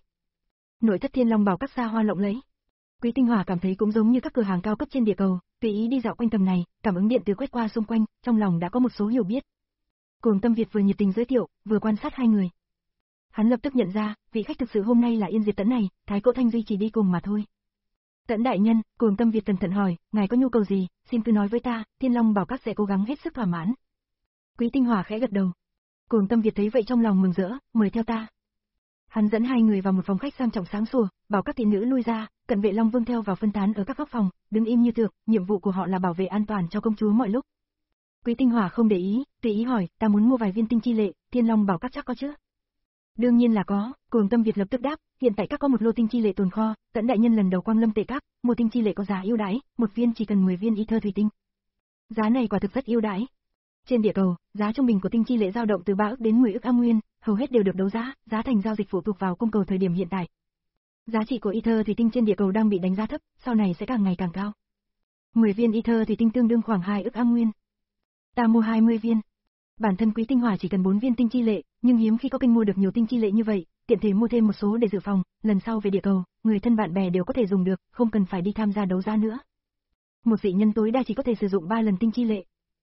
Nội thất Thiên Long Bảo Các xa hoa lộng lẫy. Quý Tinh Hỏa cảm thấy cũng giống như các cửa hàng cao cấp trên địa cầu, tùy ý đi dạo quanh tầng này, cảm ứng điện từ quét qua xung quanh, trong lòng đã có một số hiểu biết. Cuồng Tâm Việt vừa nhiệt tình giới thiệu, vừa quan sát hai người. Hắn lập tức nhận ra, vị khách thực sự hôm nay là Yên Diệt Tấn này, Thái Cỗ Thanh Duy chỉ đi cùng mà thôi. Tấn đại nhân, Cuồng Tâm Việt cẩn thận hỏi, ngài có nhu cầu gì, xin cứ nói với ta, Thiên Long Bảo Các sẽ cố gắng hết sức thỏa mãn. Quý Tinh Hỏa khẽ gật đầu. Cuồng Tâm Việt thấy vậy trong lòng mừng rỡ, mời theo ta. Hắn dẫn hai người vào một phòng khách sang trọng sáng sủa, bảo các thị nữ lui ra, cận vệ Long Vương theo vào phân tán ở các góc phòng, đứng im như tượng, nhiệm vụ của họ là bảo vệ an toàn cho công chúa mọi lúc. Quý Tinh Hỏa không để ý, tùy ý hỏi, ta muốn mua vài viên tinh chi lệ, Thiên Long bảo các chắc có chứ? Đương nhiên là có, Cuồng Tâm Việt lập tức đáp, hiện tại các có một lô tinh chi lệ tồn kho, Tẫn đại nhân lần đầu quang lâm Tệ Các, mua tinh chi lệ có giá ưu đãi, một viên chỉ cần mười viên y thơ thủy tinh. Giá này quả thực rất ưu đãi. Trên địa cầu, giá trung bình của tinh chi lệ dao động từ ba ức đến mười ức am nguyên, hầu hết đều được đấu giá, giá thành giao dịch phụ thuộc vào cung cầu thời điểm hiện tại. Giá trị của y thơ thủy tinh trên địa cầu đang bị đánh giá thấp, sau này sẽ càng ngày càng cao. mười viên y thơ thủy tinh tương đương khoảng hai ức am nguyên. Ta mua hai mươi viên. Bản thân Quý Tinh Hỏa chỉ cần bốn viên tinh chi lệ, nhưng hiếm khi có kênh mua được nhiều tinh chi lệ như vậy, tiện thể mua thêm một số để dự phòng, lần sau về địa cầu, người thân bạn bè đều có thể dùng được, không cần phải đi tham gia đấu giá nữa. Một dị nhân tối đa chỉ có thể sử dụng ba lần tinh chi lệ.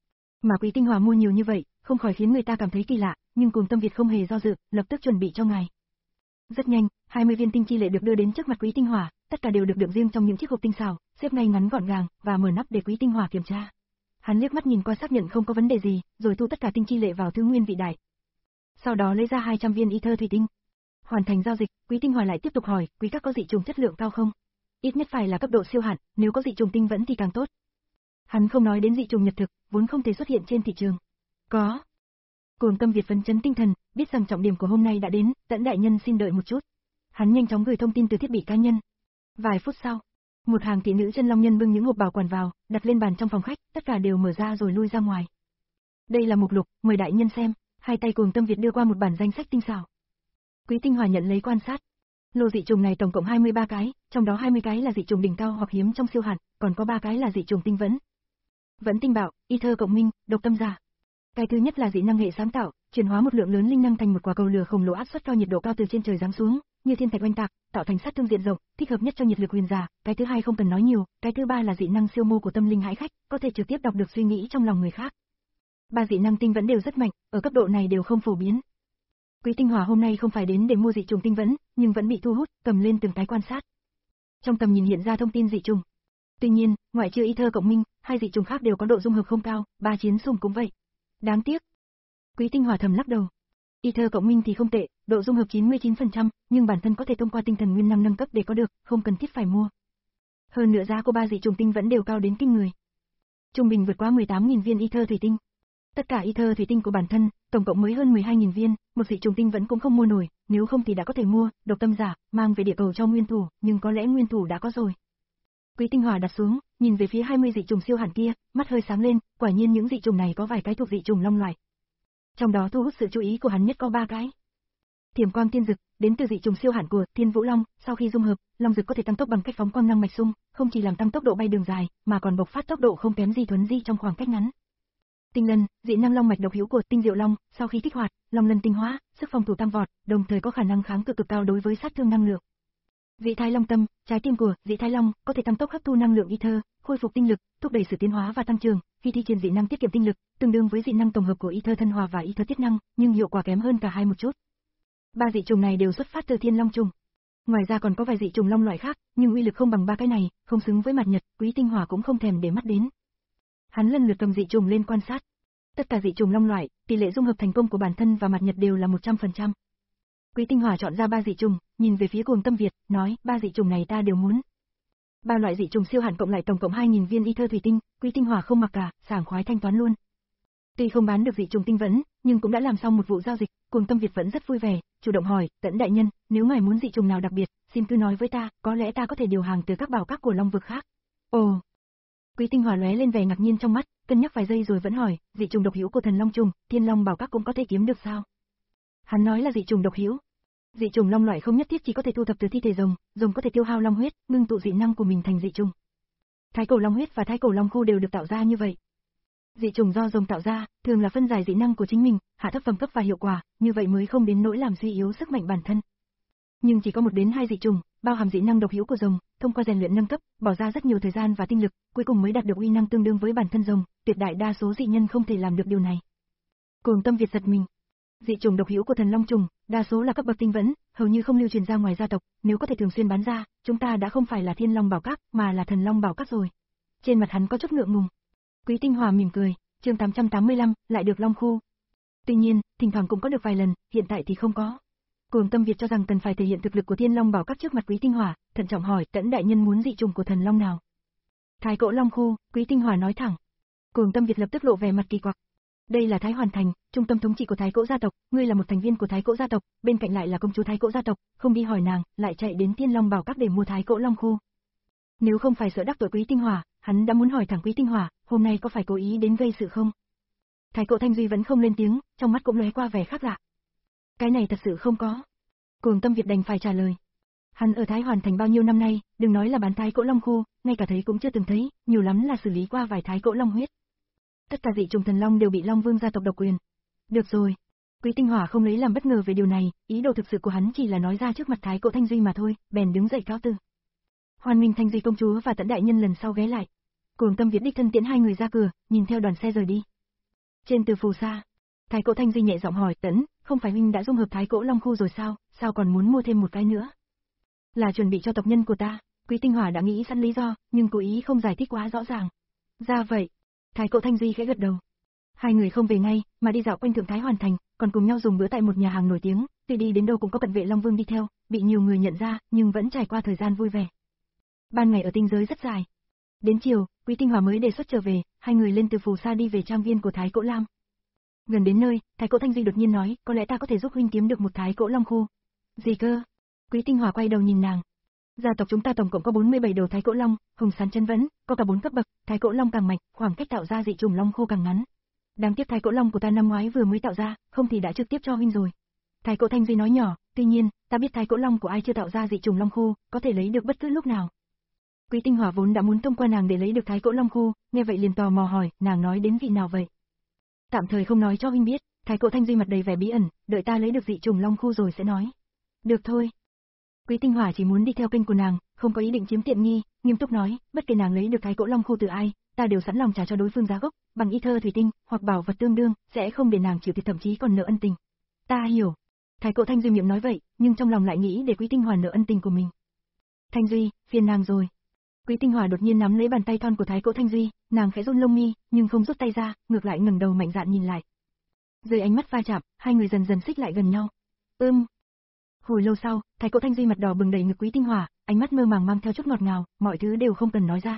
Mà Quý Tinh Hỏa mua nhiều như vậy, không khỏi khiến người ta cảm thấy kỳ lạ, nhưng Cuồng Tâm Việt không hề do dự, lập tức chuẩn bị cho ngài. Rất nhanh, hai mươi viên tinh chi lệ được đưa đến trước mặt Quý Tinh Hỏa, tất cả đều được đựng riêng trong những chiếc hộp tinh xảo, xếp ngay ngắn gọn gàng và mở nắp để Quý Tinh Hỏa kiểm tra. Hắn liếc mắt nhìn qua xác nhận không có vấn đề gì, rồi thu tất cả tinh chi lệ vào thứ nguyên vị đại. Sau đó lấy ra hai trăm viên y thơ thủy tinh. Hoàn thành giao dịch, Quý Tinh Hỏa lại tiếp tục hỏi, quý các có dị trùng chất lượng cao không? Ít nhất phải là cấp độ siêu hạn, nếu có dị trùng tinh vẫn thì càng tốt. Hắn không nói đến dị trùng nhật thực, vốn không thể xuất hiện trên thị trường. Có. Cuồng Tâm Việt phấn chấn tinh thần, biết rằng trọng điểm của hôm nay đã đến, Tẫn đại nhân xin đợi một chút. Hắn nhanh chóng gửi thông tin từ thiết bị cá nhân. Vài phút sau, một hàng thị nữ chân long nhân bưng những hộp bảo quản vào, đặt lên bàn trong phòng khách, tất cả đều mở ra rồi lui ra ngoài. Đây là mục lục, mời đại nhân xem. Hai tay Cuồng Tâm Việt đưa qua một bản danh sách tinh xảo. Quý Tinh Hỏa nhận lấy quan sát. Lô dị trùng này tổng cộng hai mươi ba cái, trong đó hai mươi cái là dị trùng đỉnh cao hoặc hiếm trong siêu hạn, còn có ba cái là dị trùng tinh vẫn. Vẫn tinh bạo, y thơ cộng minh, độc tâm giả. Cái thứ nhất là dị năng hệ sáng tạo, chuyển hóa một lượng lớn linh năng thành một quả cầu lửa khổng lồ áp suất cao nhiệt độ cao từ trên trời giáng xuống, như thiên thạch oanh tạc, tạo thành sát thương diện rộng, thích hợp nhất cho nhiệt lực huyền giả. Cái thứ hai không cần nói nhiều, cái thứ ba là dị năng siêu mô của tâm linh hãi khách, có thể trực tiếp đọc được suy nghĩ trong lòng người khác. Ba dị năng tinh vẫn đều rất mạnh, ở cấp độ này đều không phổ biến. Quý Tinh Hỏa hôm nay không phải đến để mua dị trùng tinh vẫn, nhưng vẫn bị thu hút, cầm lên từng cái quan sát. Trong tầm nhìn hiện ra thông tin dị trùng. Tuy nhiên, ngoại trừ y thơ cộng minh, hai dị trùng khác đều có độ dung hợp không cao, ba chiến sùng cũng vậy. Đáng tiếc. Quý Tinh Hỏa thầm lắc đầu. Y thơ cộng minh thì không tệ, độ dung hợp chín mươi chín phần trăm, nhưng bản thân có thể thông qua tinh thần nguyên năng nâng cấp để có được, không cần thiết phải mua. Hơn nữa giá của ba dị trùng tinh vẫn đều cao đến kinh người. Trung bình vượt qua mười tám nghìn viên y thơ thủy tinh. Tất cả y thơ thủy tinh của bản thân, tổng cộng mới hơn mười hai nghìn viên, một dị trùng tinh vẫn cũng không mua nổi, nếu không thì đã có thể mua, độc tâm giả, mang về địa cầu cho nguyên thủ, nhưng có lẽ nguyên thủ đã có rồi. Quý Tinh Hỏa đặt xuống, nhìn về phía hai mươi dị trùng siêu hạn kia, mắt hơi sáng lên, quả nhiên những dị trùng này có vài cái thuộc dị trùng long loại. Trong đó thu hút sự chú ý của hắn nhất có ba cái. Thiểm quang tiên dực, đến từ dị trùng siêu hạn của Thiên Vũ Long, sau khi dung hợp, long dực có thể tăng tốc bằng cách phóng quang năng mạch sung, không chỉ làm tăng tốc độ bay đường dài, mà còn bộc phát tốc độ không kém gì thuấn di trong khoảng cách ngắn. Tinh lân, dị năng long mạch độc hữu của Tinh Diệu Long, sau khi kích hoạt, long lân tinh hóa, sức phòng thủ tăng vọt, đồng thời có khả năng kháng cự cực cao đối với sát thương năng lượng. Dị Thái Long tâm, trái tim của Dị Thái Long, có thể tăng tốc hấp thu năng lượng y thơ, khôi phục tinh lực, thúc đẩy sự tiến hóa và tăng trưởng, khi thi triển dị năng tiết kiệm tinh lực, tương đương với dị năng tổng hợp của y thơ thân hòa và y thơ tiết năng, nhưng hiệu quả kém hơn cả hai một chút. Ba dị trùng này đều xuất phát từ Thiên Long trùng. Ngoài ra còn có vài dị trùng long loại khác, nhưng uy lực không bằng ba cái này, không xứng với mặt nhật, Quý Tinh Hỏa cũng không thèm để mắt đến. Hắn lần lượt cầm dị trùng lên quan sát. Tất cả dị trùng long loại, tỷ lệ dung hợp thành công của bản thân và mặt nhật đều là một trăm phần trăm. Quý Tinh Hỏa chọn ra ba dị trùng, nhìn về phía Cuồng Tâm Việt, nói, ba dị trùng này ta đều muốn. Ba loại dị trùng siêu hạn cộng lại tổng cộng hai nghìn viên y thơ thủy tinh, Quý Tinh Hỏa không mặc cả, sảng khoái thanh toán luôn. Tuy không bán được dị trùng tinh vẫn, nhưng cũng đã làm xong một vụ giao dịch, Cuồng Tâm Việt vẫn rất vui vẻ, chủ động hỏi, Tẫn đại nhân, nếu ngài muốn dị trùng nào đặc biệt, xin cứ nói với ta, có lẽ ta có thể điều hàng từ các bảo các của long vực khác. Ồ. Quý Tinh Hỏa lóe lên vẻ ngạc nhiên trong mắt, cân nhắc vài giây rồi vẫn hỏi, dị trùng độc hữu của thần long trùng, Thiên Long bảo các cũng có thể kiếm được sao? Hắn nói là dị trùng độc hữu. Dị trùng long loại không nhất thiết chỉ có thể thu thập từ thi thể rồng, rồng có thể tiêu hao long huyết, ngưng tụ dị năng của mình thành dị trùng. Thái cổ long huyết và thái cổ long khu đều được tạo ra như vậy. Dị trùng do rồng tạo ra, thường là phân giải dị năng của chính mình, hạ thấp phẩm cấp và hiệu quả, như vậy mới không đến nỗi làm suy yếu sức mạnh bản thân. Nhưng chỉ có một đến hai dị trùng, bao hàm dị năng độc hữu của rồng, thông qua rèn luyện nâng cấp, bỏ ra rất nhiều thời gian và tinh lực, cuối cùng mới đạt được uy năng tương đương với bản thân rồng, tuyệt đại đa số dị nhân không thể làm được điều này. Cuồng Tâm Việt giật mình. Dị trùng độc hữu của thần long trùng, đa số là cấp bậc tinh vẫn, hầu như không lưu truyền ra ngoài gia tộc, nếu có thể thường xuyên bán ra, chúng ta đã không phải là Thiên Long bảo các, mà là Thần Long bảo các rồi. Trên mặt hắn có chút ngượng ngùng. Quý Tinh Hỏa mỉm cười, chương tám trăm tám mươi lăm, lại được long khu. Tuy nhiên, thỉnh thoảng cũng có được vài lần, hiện tại thì không có. Cuồng Tâm Việt cho rằng cần phải thể hiện thực lực của Thiên Long Bảo Các trước mặt Quý Tinh Hỏa, thận trọng hỏi, Tẫn đại nhân muốn dị trùng của thần long nào? Thái Cỗ Long khu, Quý Tinh Hỏa nói thẳng. Cuồng Tâm Việt lập tức lộ vẻ mặt kỳ quặc. Đây là Thái Hoàn Thành, trung tâm thống trị của Thái Cỗ gia tộc, ngươi là một thành viên của Thái Cỗ gia tộc, bên cạnh lại là công chúa Thái Cỗ gia tộc, không đi hỏi nàng, lại chạy đến Thiên Long Bảo Các để mua Thái Cỗ Long khu. Nếu không phải sợ đắc tội Quý Tinh Hỏa, hắn đã muốn hỏi thẳng Quý Tinh Hỏa, hôm nay có phải cố ý đến gây sự không? Thái Cỗ Thanh Duy vẫn không lên tiếng, trong mắt cũng lóe qua vẻ khác lạ. Cái này thật sự không có. Cuồng Tâm Việt đành phải trả lời. Hắn ở Thái Hoàn Thành bao nhiêu năm nay, đừng nói là bán Thái Cỗ Long khu, ngay cả thấy cũng chưa từng thấy, nhiều lắm là xử lý qua vài Thái Cỗ Long huyết. Tất cả dị trùng thần long đều bị Long Vương gia tộc độc quyền. Được rồi. Quý Tinh Hỏa không lấy làm bất ngờ về điều này, ý đồ thực sự của hắn chỉ là nói ra trước mặt Thái Cỗ Thanh Duy mà thôi, bèn đứng dậy cáo từ. Hoan nghênh Thanh Duy công chúa và Tẫn đại nhân lần sau ghé lại. Cuồng Tâm Việt đích thân tiễn hai người ra cửa, nhìn theo đoàn xe rời đi. Trên từ phù sa, Thái Cỗ Thanh Duy nhẹ giọng hỏi, Tẫn, không phải huynh đã dung hợp Thái Cỗ Long khu rồi sao, sao còn muốn mua thêm một cái nữa? Là chuẩn bị cho tộc nhân của ta. Quý Tinh Hỏa đã nghĩ sẵn lý do, nhưng cố ý không giải thích quá rõ ràng. Ra vậy. Thái Cỗ Thanh Duy khẽ gật đầu. Hai người không về ngay, mà đi dạo quanh Thượng Thái Hoàn Thành, còn cùng nhau dùng bữa tại một nhà hàng nổi tiếng, tuy đi đến đâu cũng có cận vệ Long Vương đi theo, bị nhiều người nhận ra, nhưng vẫn trải qua thời gian vui vẻ. Ban ngày ở tinh giới rất dài. Đến chiều, Quý Tinh Hỏa mới đề xuất trở về, hai người lên từ phù sa đi về trang viên của Thái Cỗ Lam. Gần đến nơi, Thái Cỗ Thanh Duy đột nhiên nói, có lẽ ta có thể giúp huynh kiếm được một Thái Cỗ Long khu. Gì cơ? Quý Tinh Hỏa quay đầu nhìn nàng. Gia tộc chúng ta tổng cộng có bốn mươi bảy đầu Thái Cỗ Long, hùng sán chân vẫn, có cả bốn cấp bậc, Thái Cỗ Long càng mạnh, khoảng cách tạo ra dị trùng long khô càng ngắn. Đáng tiếc Thái Cỗ Long của ta năm ngoái vừa mới tạo ra, không thì đã trực tiếp cho huynh rồi. Thái Cỗ Thanh Duy nói nhỏ, tuy nhiên, ta biết Thái Cỗ Long của ai chưa tạo ra dị trùng long khô, có thể lấy được bất cứ lúc nào. Quý Tinh Hỏa vốn đã muốn thông qua nàng để lấy được Thái Cỗ Long khu, nghe vậy liền tò mò hỏi, nàng nói đến vị nào vậy? Tạm thời không nói cho huynh biết. Thái Cỗ Thanh Duy mặt đầy vẻ bí ẩn, đợi ta lấy được dị trùng long khu rồi sẽ nói. Được thôi. Quý Tinh Hỏa chỉ muốn đi theo kênh của nàng, không có ý định chiếm tiện nghi, nghiêm túc nói, bất kể nàng lấy được Thái Cỗ Long khu từ ai, ta đều sẵn lòng trả cho đối phương giá gốc, bằng y thơ thủy tinh, hoặc bảo vật tương đương, sẽ không để nàng chịu thiệt, thậm chí còn nợ ân tình. Ta hiểu. Thái Cỗ Thanh Duy miệng nói vậy, nhưng trong lòng lại nghĩ để Quý Tinh Hỏa nợ ân tình của mình. Thanh Duy, phiền nàng rồi. Quý Tinh Hỏa đột nhiên nắm lấy bàn tay thon của Thái Cỗ Thanh Duy, nàng khẽ run lông mi, nhưng không rút tay ra, ngược lại ngẩng đầu mạnh dạn nhìn lại. Dưới ánh mắt va chạm, hai người dần dần xích lại gần nhau. Ưm. Hồi lâu sau, Thái Cỗ Thanh Duy mặt đỏ bừng đầy ngực Quý Tinh Hỏa, ánh mắt mơ màng mang theo chút ngọt ngào, mọi thứ đều không cần nói ra.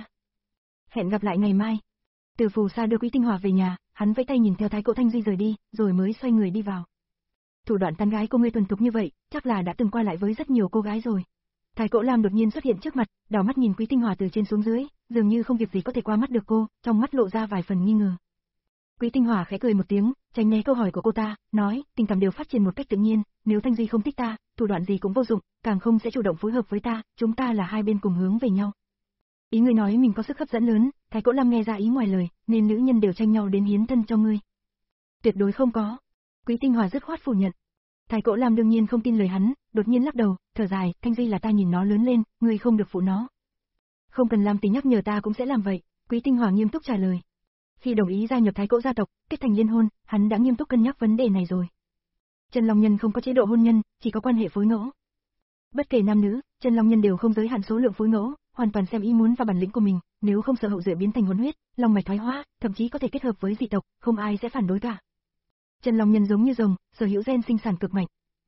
Hẹn gặp lại ngày mai. Từ phù sa đưa Quý Tinh Hỏa về nhà, hắn vẫy tay nhìn theo Thái Cỗ Thanh Duy rời đi, rồi mới xoay người đi vào. Thủ đoạn tán gái của ngươi thuần thục như vậy, chắc là đã từng qua lại với rất nhiều cô gái rồi. Thái Cỗ Lam đột nhiên xuất hiện trước mặt, đảo mắt nhìn Quý Tinh Hỏa từ trên xuống dưới, dường như không việc gì có thể qua mắt được cô, trong mắt lộ ra vài phần nghi ngờ. Quý Tinh Hỏa khẽ cười một tiếng, tránh né câu hỏi của cô ta, nói, tình cảm đều phát triển một cách tự nhiên, nếu Thanh Duy không thích ta, thủ đoạn gì cũng vô dụng, càng không sẽ chủ động phối hợp với ta, chúng ta là hai bên cùng hướng về nhau. Ý ngươi nói mình có sức hấp dẫn lớn, Thái Cỗ Lam nghe ra ý ngoài lời, nên nữ nhân đều tranh nhau đến hiến thân cho ngươi. Tuyệt đối không có. Quý Tinh Hỏa dứt khoát phủ nhận. Thái Cỗ Lam đương nhiên không tin lời hắn, đột nhiên lắc đầu, thở dài, Thanh Duy là ta nhìn nó lớn lên, ngươi không được phụ nó. Không cần Lam Tình nhắc nhở ta cũng sẽ làm vậy, Quý Tinh Hỏa nghiêm túc trả lời. Khi đồng ý gia nhập Thái Cỗ gia tộc, kết thành liên hôn, hắn đã nghiêm túc cân nhắc vấn đề này rồi. Chân Long Nhân không có chế độ hôn nhân, chỉ có quan hệ phối ngẫu. Bất kể nam nữ, Chân Long Nhân đều không giới hạn số lượng phối ngẫu, hoàn toàn xem ý muốn và bản lĩnh của mình, nếu không sợ hậu duệ biến thành hồn huyết, long mạch thoái hóa, thậm chí có thể kết hợp với dị tộc, không ai sẽ phản đối cả. Chân Long Nhân giống như rồng, sở hữu gen sinh sản cực mạnh.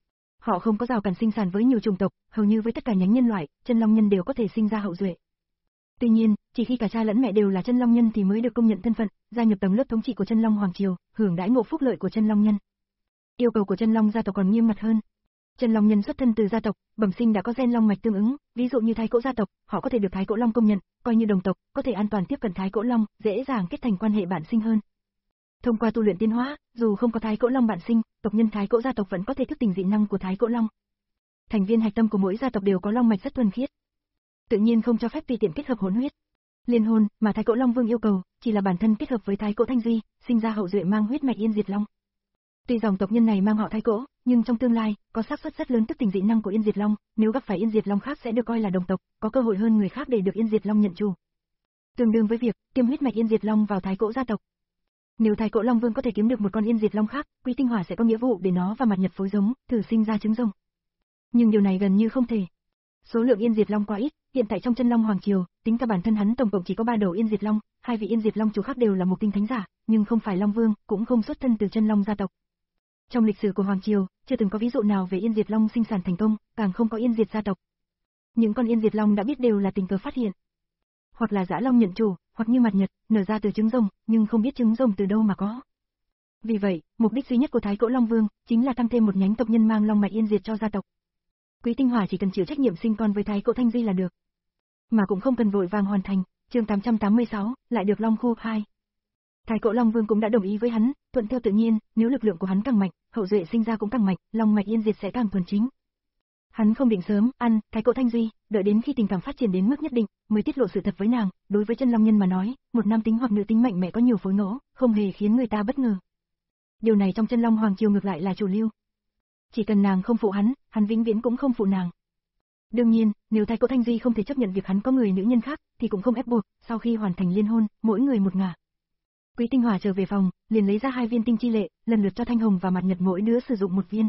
Họ không có rào cản sinh sản với nhiều chủng tộc, hầu như với tất cả nhánh nhân loại, Chân Long Nhân đều có thể sinh ra hậu duệ. Tuy nhiên, chỉ khi cả cha lẫn mẹ đều là Chân Long Nhân thì mới được công nhận thân phận, gia nhập tầng lớp thống trị của Chân Long hoàng triều, hưởng đãi ngộ phúc lợi của Chân Long Nhân. Yêu cầu của Chân Long gia tộc còn nghiêm ngặt hơn. Chân Long Nhân xuất thân từ gia tộc, bẩm sinh đã có gen long mạch tương ứng, ví dụ như Thái Cỗ gia tộc, họ có thể được Thái Cỗ Long công nhận, coi như đồng tộc, có thể an toàn tiếp cận Thái Cỗ Long, dễ dàng kết thành quan hệ bản sinh hơn. Thông qua tu luyện tiến hóa, dù không có Thái Cỗ Long bản sinh, tộc nhân Thái Cỗ gia tộc vẫn có thể thức tỉnh dị năng của Thái Cỗ Long. Thành viên hạch tâm của mỗi gia tộc đều có long mạch rất thuần khiết. Tự nhiên không cho phép tùy tiện kết hợp hỗn huyết. Liên hôn mà Thái Cỗ Long Vương yêu cầu, chỉ là bản thân kết hợp với Thái Cỗ Thanh Duy, sinh ra hậu duệ mang huyết mạch Yên Diệt Long. Tuy dòng tộc nhân này mang họ Thái Cỗ, nhưng trong tương lai, có xác suất rất lớn thức tỉnh dị năng của Yên Diệt Long, nếu gặp phải Yên Diệt Long khác sẽ được coi là đồng tộc, có cơ hội hơn người khác để được Yên Diệt Long nhận chủ. Tương đương với việc tiêm huyết mạch Yên Diệt Long vào Thái Cỗ gia tộc. Nếu Thái Cỗ Long Vương có thể kiếm được một con Yên Diệt Long khác, Quý Tinh Hỏa sẽ có nghĩa vụ để nó và mặt nhật phối giống, thử sinh ra trứng rồng. Nhưng điều này gần như không thể. Số lượng Yên Diệt Long quá ít, hiện tại trong Chân Long hoàng triều, tính cả bản thân hắn tổng cộng chỉ có ba đầu Yên Diệt Long, hai vị Yên Diệt Long chủ khác đều là Mục Tinh thánh giả, nhưng không phải Long Vương, cũng không xuất thân từ Chân Long gia tộc. Trong lịch sử của Hoàng Triều, chưa từng có ví dụ nào về Yên Diệt Long sinh sản thành công, càng không có Yên Diệt gia tộc. Những con Yên Diệt Long đã biết đều là tình cờ phát hiện. Hoặc là Dã Long nhận chủ, hoặc như Mặt Nhật, nở ra từ trứng rồng, nhưng không biết trứng rồng từ đâu mà có. Vì vậy, mục đích duy nhất của Thái Cổ Long Vương, chính là tăng thêm một nhánh tộc nhân mang long mạch Yên Diệt cho gia tộc. Quý Tinh Hỏa chỉ cần chịu trách nhiệm sinh con với Thái Cổ Thanh Duy là được. Mà cũng không cần vội vàng hoàn thành, chương tám trăm tám mươi sáu, lại được Long Khu hai. Thái Cổ Long Vương cũng đã đồng ý với hắn, thuận theo tự nhiên, nếu lực lượng của hắn càng mạnh, hậu duệ sinh ra cũng càng mạnh, long mạch Yên Diệt sẽ càng thuần chính. Hắn không định sớm ăn Thái Cổ Thanh Duy, đợi đến khi tình cảm phát triển đến mức nhất định, mới tiết lộ sự thật với nàng. Đối với chân long nhân mà nói, một nam tính hoặc nữ tính mạnh mẽ có nhiều phối ngẫu, không hề khiến người ta bất ngờ. Điều này trong chân long hoàng triều ngược lại là chủ lưu. Chỉ cần nàng không phụ hắn, hắn vĩnh viễn cũng không phụ nàng. Đương nhiên, nếu Thái Cổ Thanh Duy không thể chấp nhận việc hắn có người nữ nhân khác, thì cũng không ép buộc. Sau khi hoàn thành liên hôn, mỗi người một ngả. Quý Tinh Hỏa trở về phòng, liền lấy ra hai viên tinh chi lệ, lần lượt cho Thanh Hồng và Mặt Nhật mỗi đứa sử dụng một viên.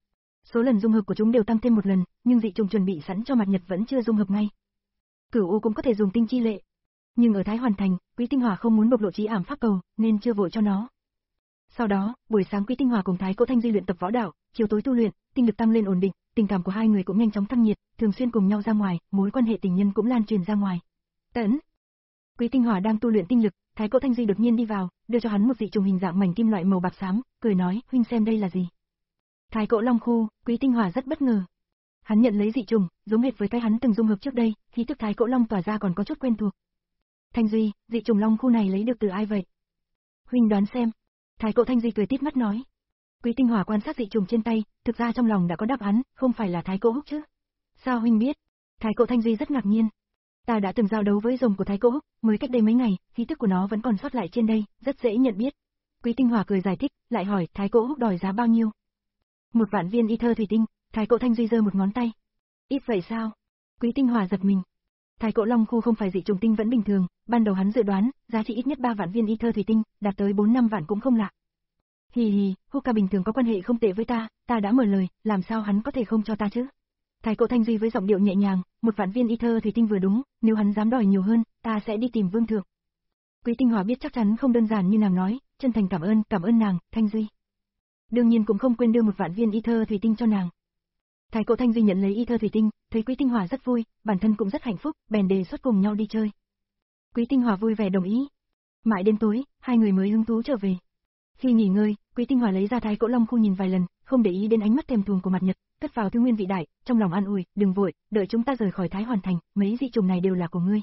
Số lần dung hợp của chúng đều tăng thêm một lần, nhưng dị trùng chuẩn bị sẵn cho Mặt Nhật vẫn chưa dung hợp ngay. Cửu U cũng có thể dùng tinh chi lệ, nhưng ở Thái Hoàn Thành, Quý Tinh Hỏa không muốn bộc lộ trí ảm pháp cầu, nên chưa vội cho nó. Sau đó, buổi sáng Quý Tinh Hỏa cùng Thái Cổ Thanh Duy luyện tập võ đạo, chiều tối tu luyện, tinh lực tăng lên ổn định, tình cảm của hai người cũng nhanh chóng tăng nhiệt, thường xuyên cùng nhau ra ngoài, mối quan hệ tình nhân cũng lan truyền ra ngoài. Tẫn. Quý Tinh Hỏa đang tu luyện tinh lực, Thái Cổ Thanh Duy đột nhiên đi vào, đưa cho hắn một dị trùng hình dạng mảnh kim loại màu bạc xám, cười nói, huynh xem đây là gì? Thái Cổ Long Khu, Quý Tinh Hỏa rất bất ngờ. Hắn nhận lấy dị trùng, giống hệt với cái hắn từng dung hợp trước đây, khí tức Thái Cổ Long tỏa ra còn có chút quen thuộc. Thanh Duy, dị trùng Long Khu này lấy được từ ai vậy? Huynh đoán xem. Thái Cổ Thanh Duy cười tít mắt nói. Quý Tinh Hỏa quan sát dị trùng trên tay, thực ra trong lòng đã có đáp án, không phải là Thái Cổ Húc chứ? Sao huynh biết? Thái Cổ Thanh Duy rất ngạc nhiên. Ta đã từng giao đấu với rồng của Thái Cổ Húc, mới cách đây mấy ngày, khí tức của nó vẫn còn sót lại trên đây, rất dễ nhận biết. Quý Tinh Hỏa cười giải thích, lại hỏi Thái Cổ Húc đòi giá bao nhiêu? Một vạn viên y thơ thủy tinh. Thái Cổ Thanh Duy giơ một ngón tay. Ít vậy sao? Quý Tinh Hỏa giật mình. Thái Cổ Long Khu không phải dị trùng tinh vẫn bình thường, ban đầu hắn dự đoán, giá trị ít nhất ba vạn viên y thơ thủy tinh, đạt tới bốn năm vạn cũng không lạ. Hì hì, Huka bình thường có quan hệ không tệ với ta, ta đã mở lời, làm sao hắn có thể không cho ta chứ? Thái Cổ Thanh Duy với giọng điệu nhẹ nhàng, một vạn viên y thơ thủy tinh vừa đúng, nếu hắn dám đòi nhiều hơn, ta sẽ đi tìm vương thượng. Quý Tinh Hỏa biết chắc chắn không đơn giản như nàng nói, chân thành cảm ơn, cảm ơn nàng, Thanh Duy. Đương nhiên cũng không quên đưa một vạn viên y thơ thủy tinh cho nàng. Thái Cổ Thanh Duy nhận lấy y thơ thủy tinh, thấy Quý Tinh Hỏa rất vui, bản thân cũng rất hạnh phúc, bèn đề xuất cùng nhau đi chơi. Quý Tinh Hỏa vui vẻ đồng ý. Mãi đến tối, hai người mới hứng thú trở về. Khi nghỉ ngơi, Quý Tinh Hỏa lấy ra Thái Cổ Long Khu nhìn vài lần, không để ý đến ánh mắt thèm thuồng của Mặt Nhật, cất vào Thư Nguyên vị đại, trong lòng an ủi, đừng vội, đợi chúng ta rời khỏi Thái Hoàn Thành, mấy dị trùng này đều là của ngươi.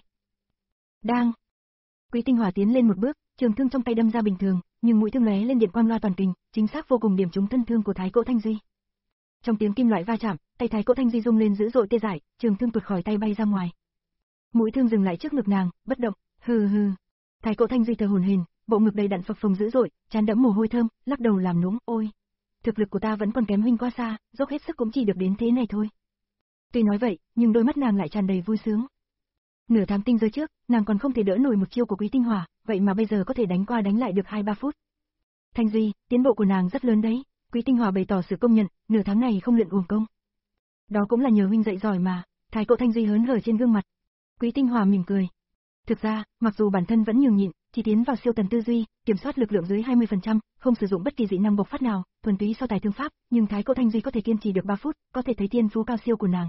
Đang. Quý Tinh Hỏa tiến lên một bước, trường thương trong tay đâm ra bình thường, nhưng mũi thương lóe lên điện quang loa toàn kình, chính xác vô cùng điểm trúng thân thương của Thái Cổ Thanh Duy. Trong tiếng kim loại va chạm, tay Thái Cổ Thanh Duy rung lên dữ dội tê dại, trường thương tuột khỏi tay bay ra ngoài. Mũi thương dừng lại trước ngực nàng, bất động. Hừ hừ. Thái Cổ Thanh Duy thở hổn hển, bộ ngực đầy đặn phập phồng dữ dội, trán đẫm mồ hôi thơm, lắc đầu làm nũng, ôi, thực lực của ta vẫn còn kém huynh quá xa, dốc hết sức cũng chỉ được đến thế này thôi. Tuy nói vậy, nhưng đôi mắt nàng lại tràn đầy vui sướng. Nửa tháng tinh giới trước, nàng còn không thể đỡ nổi một chiêu của Quý Tinh Hỏa, vậy mà bây giờ có thể đánh qua đánh lại được hai ba phút. Thanh Duy, tiến bộ của nàng rất lớn đấy. Quý Tinh Hỏa bày tỏ sự công nhận, nửa tháng này không luyện uổng công. Đó cũng là nhờ huynh dạy giỏi mà. Thái Cổ Thanh Duy hớn hở trên gương mặt. Quý Tinh Hỏa mỉm cười. Thực ra, mặc dù bản thân vẫn nhường nhịn, chỉ tiến vào siêu tần tư duy, kiểm soát lực lượng dưới hai mươi phần trăm, không sử dụng bất kỳ dị năng bộc phát nào, thuần túy so tài thương pháp, nhưng Thái Cổ Thanh Duy có thể kiên trì được ba phút, có thể thấy thiên phú cao siêu của nàng.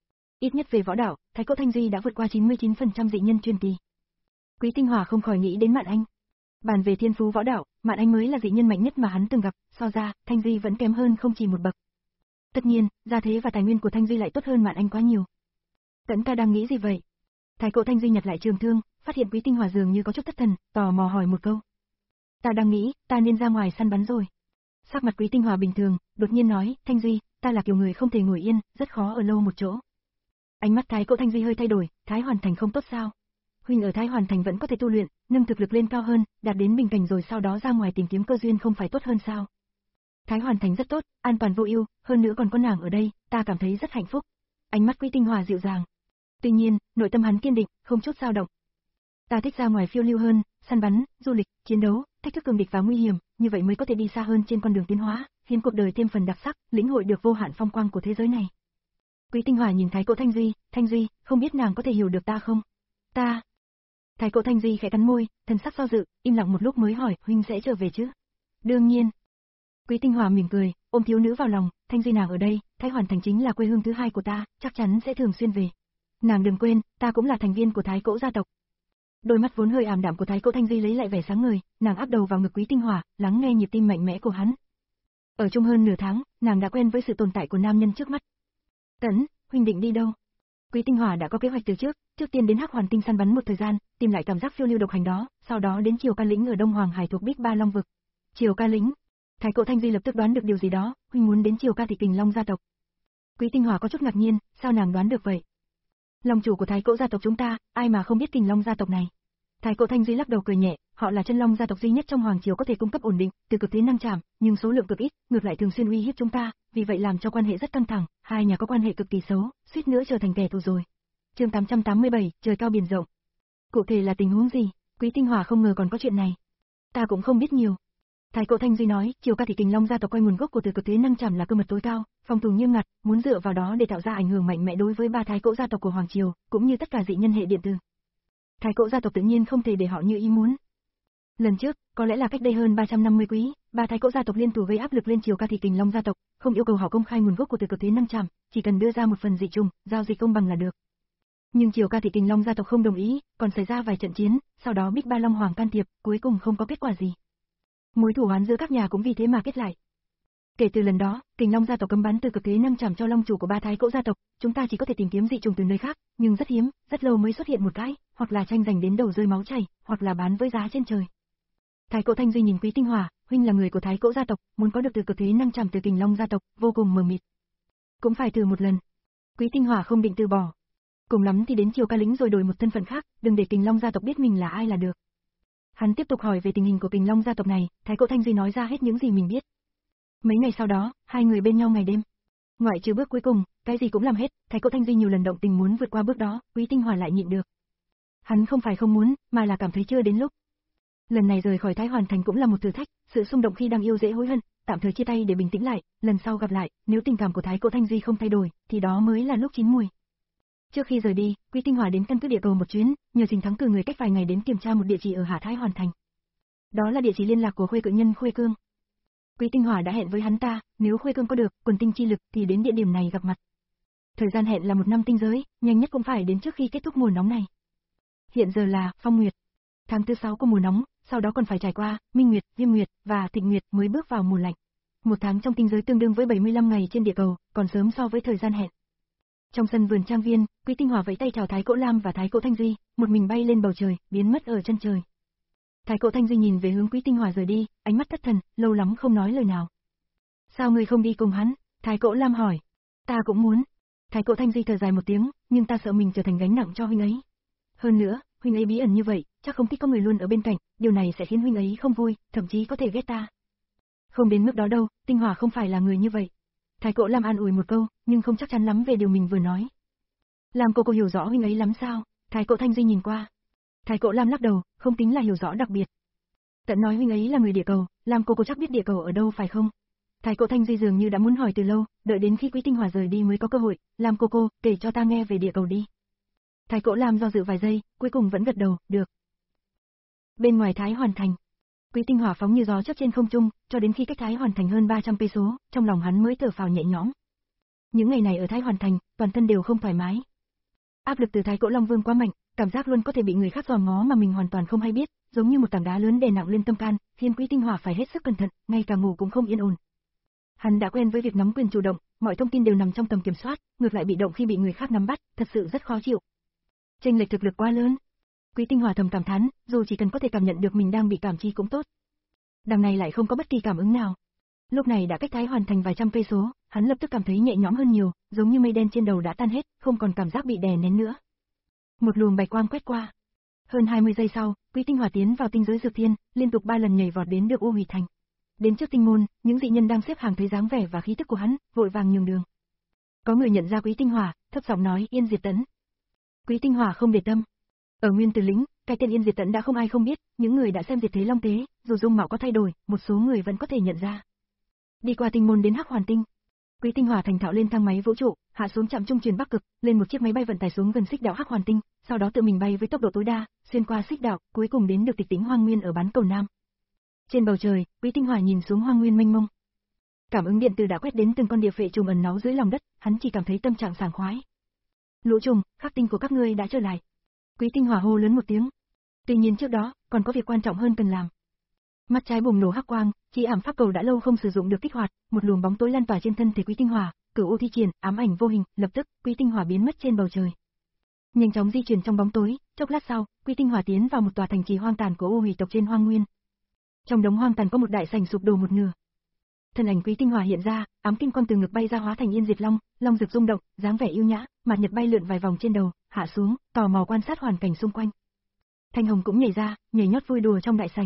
Ít nhất về võ đạo, Thái Cổ Thanh Duy đã vượt qua chín mươi chín phần trăm dị nhân truyền kỳ. Quý Tinh Hỏa không khỏi nghĩ đến Mạn Anh. Bàn về thiên phú võ đạo, Mạn Anh mới là dị nhân mạnh nhất mà hắn từng gặp, so ra, Thanh Duy vẫn kém hơn không chỉ một bậc. Tất nhiên, gia thế và tài nguyên của Thanh Duy lại tốt hơn Mạn Anh quá nhiều. Tẫn ca đang nghĩ gì vậy? Thái Cổ Thanh Duy nhặt lại trường thương, phát hiện Quý Tinh Hỏa dường như có chút thất thần, tò mò hỏi một câu. Ta đang nghĩ, ta nên ra ngoài săn bắn rồi. Sắc mặt Quý Tinh Hỏa bình thường, đột nhiên nói, Thanh Duy, ta là kiểu người không thể ngồi yên, rất khó ở lâu một chỗ. Ánh mắt Thái Cổ Thanh Duy hơi thay đổi, Thái Hoàn Thành không tốt sao? Huynh ở Thái Hoàn Thành vẫn có thể tu luyện, nâng thực lực lên cao hơn, đạt đến bình cảnh rồi sau đó ra ngoài tìm kiếm cơ duyên không phải tốt hơn sao? Thái Hoàn Thành rất tốt, an toàn vô ưu, hơn nữa còn có nàng ở đây, ta cảm thấy rất hạnh phúc. Ánh mắt Quý Tinh Hỏa dịu dàng. Tuy nhiên, nội tâm hắn kiên định, không chút dao động. Ta thích ra ngoài phiêu lưu hơn, săn bắn, du lịch, chiến đấu, thách thức cường địch và nguy hiểm, như vậy mới có thể đi xa hơn trên con đường tiến hóa, khiến cuộc đời thêm phần đặc sắc, lĩnh hội được vô hạn phong quang của thế giới này. Quý Tinh Hỏa nhìn Thái Cổ Thanh Duy, Thanh Duy, không biết nàng có thể hiểu được ta không? Ta. Thái Cổ Thanh Duy khẽ cắn môi, thần sắc do dự, im lặng một lúc mới hỏi, huynh sẽ trở về chứ? Đương nhiên. Quý Tinh Hòa mỉm cười, ôm thiếu nữ vào lòng, Thanh Duy nàng ở đây, Thái Hoàn Thành chính là quê hương thứ hai của ta, chắc chắn sẽ thường xuyên về. Nàng đừng quên, ta cũng là thành viên của Thái Cỗ gia tộc. Đôi mắt vốn hơi ảm đạm của Thái Cỗ Thanh Duy lấy lại vẻ sáng ngời, nàng áp đầu vào ngực Quý Tinh Hòa, lắng nghe nhịp tim mạnh mẽ của hắn. Ở chung hơn nửa tháng, nàng đã quen với sự tồn tại của nam nhân trước mắt. Tấn, huynh định đi đâu? Quý Tinh Hòa đã có kế hoạch từ trước, trước tiên đến Hắc Hoàn Tinh săn bắn một thời gian, tìm lại cảm giác phiêu lưu độc hành đó, sau đó đến Triều Ca Lĩnh ở Đông Hoàng Hải thuộc Bích Ba Long vực. Triều Ca Lĩnh. Thái Cỗ Thanh Duy lập tức đoán được điều gì đó, huynh muốn đến Triều Ca Thị Kình Long gia tộc. Quý Tinh Hòa có chút ngạc nhiên, sao nàng đoán được vậy? Long chủ của Thái Cỗ gia tộc chúng ta, ai mà không biết Kình Long gia tộc này? Thái Cỗ Thanh Duy lắc đầu cười nhẹ, họ là chân long gia tộc duy nhất trong hoàng triều có thể cung cấp ổn định, từ cực thế năng trảm, nhưng số lượng cực ít, ngược lại thường xuyên uy hiếp chúng ta, vì vậy làm cho quan hệ rất căng thẳng, hai nhà có quan hệ cực kỳ xấu, suýt nữa trở thành kẻ thù rồi. Chương tám trăm tám mươi bảy, trời cao biển rộng. Cụ thể là tình huống gì? Quý Tinh Hòa không ngờ còn có chuyện này. Ta cũng không biết nhiều. Thái Cỗ Thanh Duy nói, Triều Ca Thị Kình Long gia tộc coi nguồn gốc của từ cực thế năng trảm là cơ mật tối cao, phòng thủ nghiêm ngặt, muốn dựa vào đó để tạo ra ảnh hưởng mạnh mẽ đối với ba Thái Cỗ gia tộc của hoàng triều, cũng như tất cả dị nhân hệ điện tử. Thái Cỗ gia tộc tự nhiên không thể để họ như ý muốn. Lần trước, có lẽ là cách đây hơn ba trăm năm mươi quý, ba Thái Cỗ gia tộc liên thủ gây áp lực lên Triều Ca Thị Kình Long gia tộc, không yêu cầu họ công khai nguồn gốc của từ cực thế năng trảm, chỉ cần đưa ra một phần dị trùng, giao dịch công bằng là được. Nhưng Triều Ca Thị Kình Long gia tộc không đồng ý, còn xảy ra vài trận chiến, sau đó Bích Ba Long Hoàng can thiệp, cuối cùng không có kết quả gì. Mối thù oán giữa các nhà cũng vì thế mà kết lại. Kể từ lần đó, Kình Long gia tộc cấm bán từ cực thế năng trảm cho long chủ của ba Thái Cỗ gia tộc, chúng ta chỉ có thể tìm kiếm dị trùng từ nơi khác, nhưng rất hiếm, rất lâu mới xuất hiện một cái, hoặc là tranh giành đến đầu rơi máu chảy, hoặc là bán với giá trên trời. Thái Cỗ Thanh Duy nhìn Quý Tinh Hòa, huynh là người của Thái Cỗ gia tộc, muốn có được từ cực thế năng trảm từ Kình Long gia tộc, vô cùng mờ mịt. Cũng phải thử một lần. Quý Tinh Hòa không định từ bỏ. Cùng lắm thì đến Triều Ca Lĩnh rồi đổi một thân phận khác, đừng để Kình Long gia tộc biết mình là ai là được. Hắn tiếp tục hỏi về tình hình của Kình Long gia tộc này, Thái Cỗ Thanh Duy nói ra hết những gì mình biết. Mấy ngày sau đó, hai người bên nhau ngày đêm. Ngoại trừ bước cuối cùng, cái gì cũng làm hết, Thái Cỗ Thanh Duy nhiều lần động tình muốn vượt qua bước đó, Quý Tinh Hòa lại nhịn được. Hắn không phải không muốn, mà là cảm thấy chưa đến lúc. Lần này rời khỏi Thái Hoàn Thành cũng là một thử thách, sự xung động khi đang yêu dễ hối hận, tạm thời chia tay để bình tĩnh lại, lần sau gặp lại, nếu tình cảm của Thái Cỗ Thanh Duy không thay đổi, thì đó mới là lúc chín mùi. Trước khi rời đi, Quý Tinh Hòa đến căn cứ địa cầu một chuyến, nhờ Trình Thắng cử người cách vài ngày đến kiểm tra một địa chỉ ở Hạ Thái Hoàn Thành. Đó là địa chỉ liên lạc của Khuê Cự Nhân Khuê Cương. Quý Tinh Hòa đã hẹn với hắn ta, nếu Khuê Cương có được quần tinh chi lực thì đến địa điểm này gặp mặt. Thời gian hẹn là một năm tinh giới, nhanh nhất cũng phải đến trước khi kết thúc mùa nóng này. Hiện giờ là Phong Nguyệt, tháng thứ sáu của mùa nóng, sau đó còn phải trải qua Minh Nguyệt, Viêm Nguyệt và Thịnh Nguyệt mới bước vào mùa lạnh. Một tháng trong tinh giới tương đương với bảy mươi lăm ngày trên địa cầu, còn sớm so với thời gian hẹn. Trong sân vườn trang viên, Quý Tinh Hòa vẫy tay chào Thái Cỗ Lam và Thái Cỗ Thanh Duy, một mình bay lên bầu trời, biến mất ở chân trời. Thái Cỗ Thanh Duy nhìn về hướng Quý Tinh Hòa rời đi, ánh mắt thất thần, lâu lắm không nói lời nào. Sao ngươi không đi cùng hắn? Thái Cỗ Lam hỏi. Ta cũng muốn. Thái Cỗ Thanh Duy thở dài một tiếng, nhưng ta sợ mình trở thành gánh nặng cho huynh ấy. Hơn nữa, huynh ấy bí ẩn như vậy, chắc không thích có người luôn ở bên cạnh, điều này sẽ khiến huynh ấy không vui, thậm chí có thể ghét ta. Không đến mức đó đâu, Tinh Hòa không phải là người như vậy. Thái Cỗ Lam an ủi một câu, nhưng không chắc chắn lắm về điều mình vừa nói. Làm cô cô hiểu rõ huynh ấy lắm sao? Thái Cỗ Thanh Duy nhìn qua. Thái Cỗ Lam lắc đầu, không tính là hiểu rõ đặc biệt. Tận nói huynh ấy là người địa cầu, làm cô cô chắc biết địa cầu ở đâu phải không? Thái Cỗ Thanh Duy dường như đã muốn hỏi từ lâu, đợi đến khi Quý Tinh Hòa rời đi mới có cơ hội, làm cô cô, kể cho ta nghe về địa cầu đi. Thái Cỗ Lam do dự vài giây, cuối cùng vẫn gật đầu, được. Bên ngoài Thái Hoàn Thành, Quý Tinh Hòa phóng như gió chớp trên không trung, cho đến khi cách Thái Hoàn Thành hơn ba trăm cây số, trong lòng hắn mới thở phào nhẹ nhõm. Những ngày này ở Thái Hoàn Thành, toàn thân đều không thoải mái. Áp lực từ Thái Cỗ Long Vương quá mạnh, cảm giác luôn có thể bị người khác dòm ngó mà mình hoàn toàn không hay biết, giống như một tảng đá lớn đè nặng lên tâm can, khiến Quý Tinh Hòa phải hết sức cẩn thận, ngay cả ngủ cũng không yên ổn. Hắn đã quen với việc nắm quyền chủ động, mọi thông tin đều nằm trong tầm kiểm soát, ngược lại bị động khi bị người khác nắm bắt, thật sự rất khó chịu. Chênh lệch thực lực quá lớn. Quý Tinh Hòa thầm cảm thán, dù chỉ cần có thể cảm nhận được mình đang bị cảm chi cũng tốt. Đằng này lại không có bất kỳ cảm ứng nào. Lúc này đã cách Thái Hoàn Thành vài trăm cây số, hắn lập tức cảm thấy nhẹ nhõm hơn nhiều, giống như mây đen trên đầu đã tan hết, không còn cảm giác bị đè nén nữa. Một luồng bạch quang quét qua. Hơn hai mươi giây sau, Quý Tinh Hòa tiến vào tinh giới dược thiên, liên tục ba lần nhảy vọt đến được U Hủy Thành. Đến trước tinh môn, những dị nhân đang xếp hàng thấy dáng vẻ và khí tức của hắn, vội vàng nhường đường. Có người nhận ra Quý Tinh Hòa, thấp giọng nói Yên Diệt Tấn. Quý Tinh Hòa không để tâm. Ở Nguyên Tử Lĩnh, cái tên Yên Diệt Tấn đã không ai không biết, những người đã xem Diệt Thế Long Tế, dù dung mạo có thay đổi, một số người vẫn có thể nhận ra. Đi qua tinh môn đến Hắc Hoàn Tinh, Quý Tinh Hòa thành thạo lên thang máy vũ trụ, hạ xuống trạm trung truyền Bắc Cực, lên một chiếc máy bay vận tải xuống gần xích đạo Hắc Hoàn Tinh, sau đó tự mình bay với tốc độ tối đa, xuyên qua xích đạo, cuối cùng đến được Tịch Tĩnh Hoang Nguyên ở bán cầu Nam. Trên bầu trời, Quý Tinh Hòa nhìn xuống Hoang Nguyên mênh mông. Cảm ứng điện từ đã quét đến từng con địa phệ trùng ẩn náu dưới lòng đất, hắn chỉ cảm thấy tâm trạng sảng khoái. Lũ trùng, khắc tinh của các ngươi đã trở lại. Quý Tinh Hỏa hô lớn một tiếng. Tuy nhiên trước đó, còn có việc quan trọng hơn cần làm. Mắt trái bùng nổ hắc quang, chi ảm pháp cầu đã lâu không sử dụng được kích hoạt, một luồng bóng tối lan tỏa trên thân thể Quý Tinh Hỏa, cửu u thi triển, ám ảnh vô hình, lập tức, Quý Tinh Hỏa biến mất trên bầu trời. Nhanh chóng di chuyển trong bóng tối, chốc lát sau, Quý Tinh Hỏa tiến vào một tòa thành trì hoang tàn của U Hủy tộc trên hoang nguyên. Trong đống hoang tàn có một đại sảnh sụp đổ một nửa. Thân ảnh Quý Tinh Hỏa hiện ra, ám kim quang từ ngực bay ra hóa thành Yên Diệt Long, long rực rung động, dáng vẻ yêu nhã, mặt nhật bay lượn vài vòng trên đầu, hạ xuống, tò mò quan sát hoàn cảnh xung quanh. Thanh Hồng cũng nhảy ra, nhảy nhót vui đùa trong đại sảnh.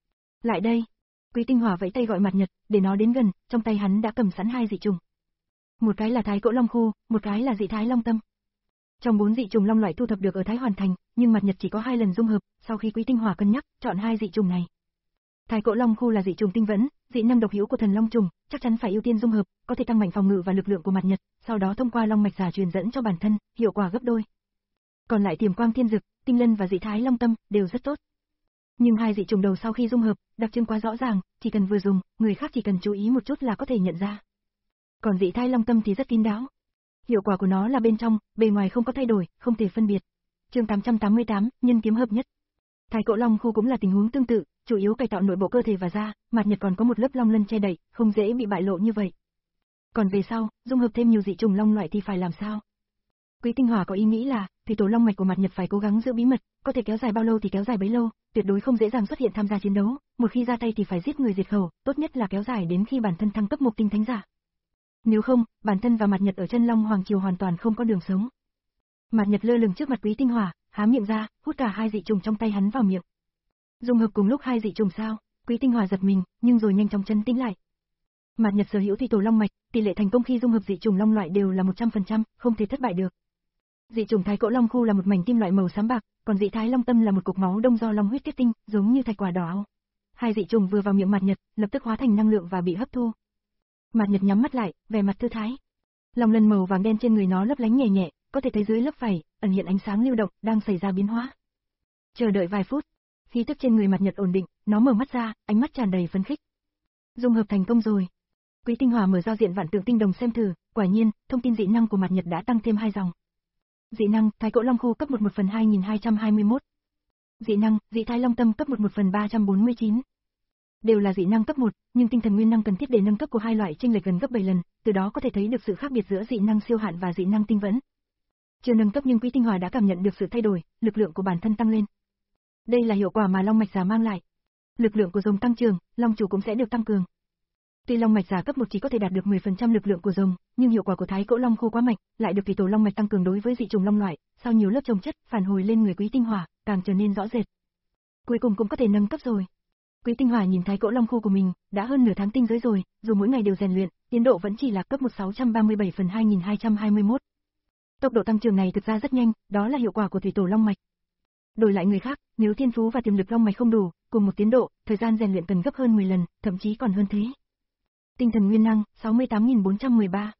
Lại đây. Quý Tinh Hỏa vẫy tay gọi mặt nhật, để nó đến gần, trong tay hắn đã cầm sẵn hai dị trùng. Một cái là Thái Cỗ Long Khu, một cái là dị Thái Long Tâm. Trong bốn dị trùng long loại thu thập được ở Thái Hoàn Thành, nhưng mặt nhật chỉ có hai lần dung hợp, sau khi Quý Tinh Hỏa cân nhắc, chọn hai dị trùng này. Thái Cỗ Long Khu là dị trùng tinh vẫn, dị năng độc hữu của thần long trùng, chắc chắn phải ưu tiên dung hợp, có thể tăng mạnh phòng ngự và lực lượng của mặt nhật, sau đó thông qua long mạch giả truyền dẫn cho bản thân, hiệu quả gấp đôi. Còn lại Tiềm Quang Thiên Dực, Tinh Lân và dị Thái Long Tâm đều rất tốt. Nhưng hai dị trùng đầu sau khi dung hợp, đặc trưng quá rõ ràng, chỉ cần vừa dùng, người khác chỉ cần chú ý một chút là có thể nhận ra. Còn dị Thái Long Tâm thì rất kín đáo. Hiệu quả của nó là bên trong, bề ngoài không có thay đổi, không thể phân biệt. Chương tám trăm tám mươi tám, nhân kiếm hợp nhất. Thái Cỗ Long Khu cũng là tình huống tương tự, chủ yếu cải tạo nội bộ cơ thể và da, mặt nhật còn có một lớp long lân che đậy, không dễ bị bại lộ như vậy. Còn về sau, dung hợp thêm nhiều dị trùng long loại thì phải làm sao? Quý Tinh Hỏa có ý nghĩ là, thủy tổ long mạch của mặt nhật phải cố gắng giữ bí mật, có thể kéo dài bao lâu thì kéo dài bấy lâu, tuyệt đối không dễ dàng xuất hiện tham gia chiến đấu, một khi ra tay thì phải giết người diệt khẩu, tốt nhất là kéo dài đến khi bản thân thăng cấp Mộc Tinh Thánh Giả. Nếu không, bản thân và mặt nhật ở chân Long Hoàng Triều hoàn toàn không có đường sống. Mặt nhật lơ lửng trước mặt Quý Tinh Hỏa, há miệng ra, hút cả hai dị trùng trong tay hắn vào miệng. Dung hợp cùng lúc hai dị trùng sao? Quý Tinh Hỏa giật mình, nhưng rồi nhanh chóng chấn tĩnh lại. Mặt nhật sở hữu thủy tổ long mạch, tỷ lệ thành công khi dung hợp dị trùng long loại đều là một trăm phần trăm, không thể thất bại được. Dị trùng Thái Cỗ Long Khu là một mảnh kim loại màu xám bạc, còn dị Thái Long Tâm là một cục máu đông do long huyết kết tinh, giống như thạch quả đỏ ao. Hai dị trùng vừa vào miệng mặt nhật, lập tức hóa thành năng lượng và bị hấp thu. Mặt nhật nhắm mắt lại, vẻ mặt thư thái. Long lân màu vàng đen trên người nó lấp lánh nhẹ nhẹ, có thể thấy dưới lớp vảy ẩn hiện ánh sáng lưu động, đang xảy ra biến hóa. Chờ đợi vài phút, khí tức trên người mặt nhật ổn định, nó mở mắt ra, ánh mắt tràn đầy phấn khích. Dung hợp thành công rồi. Quý Tinh Hỏa mở giao diện vạn tượng tinh đồng xem thử, quả nhiên, thông tin dị năng của mặt nhật đã tăng thêm hai dòng. Dị năng, Thái Cỗ Long Khu cấp một một phần hai nghìn hai trăm hai mươi mốt. Dị năng, dị Thái Long Tâm cấp một một phần ba trăm bốn mươi chín. Đều là dị năng cấp một, nhưng tinh thần nguyên năng cần thiết để nâng cấp của hai loại chênh lệch gần gấp bảy lần, từ đó có thể thấy được sự khác biệt giữa dị năng siêu hạn và dị năng tinh vẫn. Chưa nâng cấp nhưng Quý Tinh Hỏa đã cảm nhận được sự thay đổi, lực lượng của bản thân tăng lên. Đây là hiệu quả mà long mạch giả mang lại. Lực lượng của rồng tăng trưởng, long chủ cũng sẽ được tăng cường. Tuy long mạch giả cấp một chỉ có thể đạt được mười phần trăm lực lượng của rồng, nhưng hiệu quả của Thái Cỗ Long Khu quá mạnh, lại được thủy tổ long mạch tăng cường đối với dị trùng long loại, sau nhiều lớp trồng chất, phản hồi lên người Quý Tinh Hỏa, càng trở nên rõ rệt. Cuối cùng cũng có thể nâng cấp rồi. Quý Tinh Hỏa nhìn Thái Cỗ Long Khu của mình, đã hơn nửa tháng tinh giới rồi, dù mỗi ngày đều rèn luyện, tiến độ vẫn chỉ là cấp một nghìn sáu trăm ba mươi bảy phần hai nghìn hai trăm hai mươi mốt. Tốc độ tăng trưởng này thực ra rất nhanh, đó là hiệu quả của thủy tổ long mạch. Đổi lại người khác, nếu thiên phú và tiềm lực long mạch không đủ, cùng một tiến độ, thời gian rèn luyện cần gấp hơn mười lần, thậm chí còn hơn thế. Tinh thần nguyên năng, sáu mươi tám nghìn bốn trăm mười ba.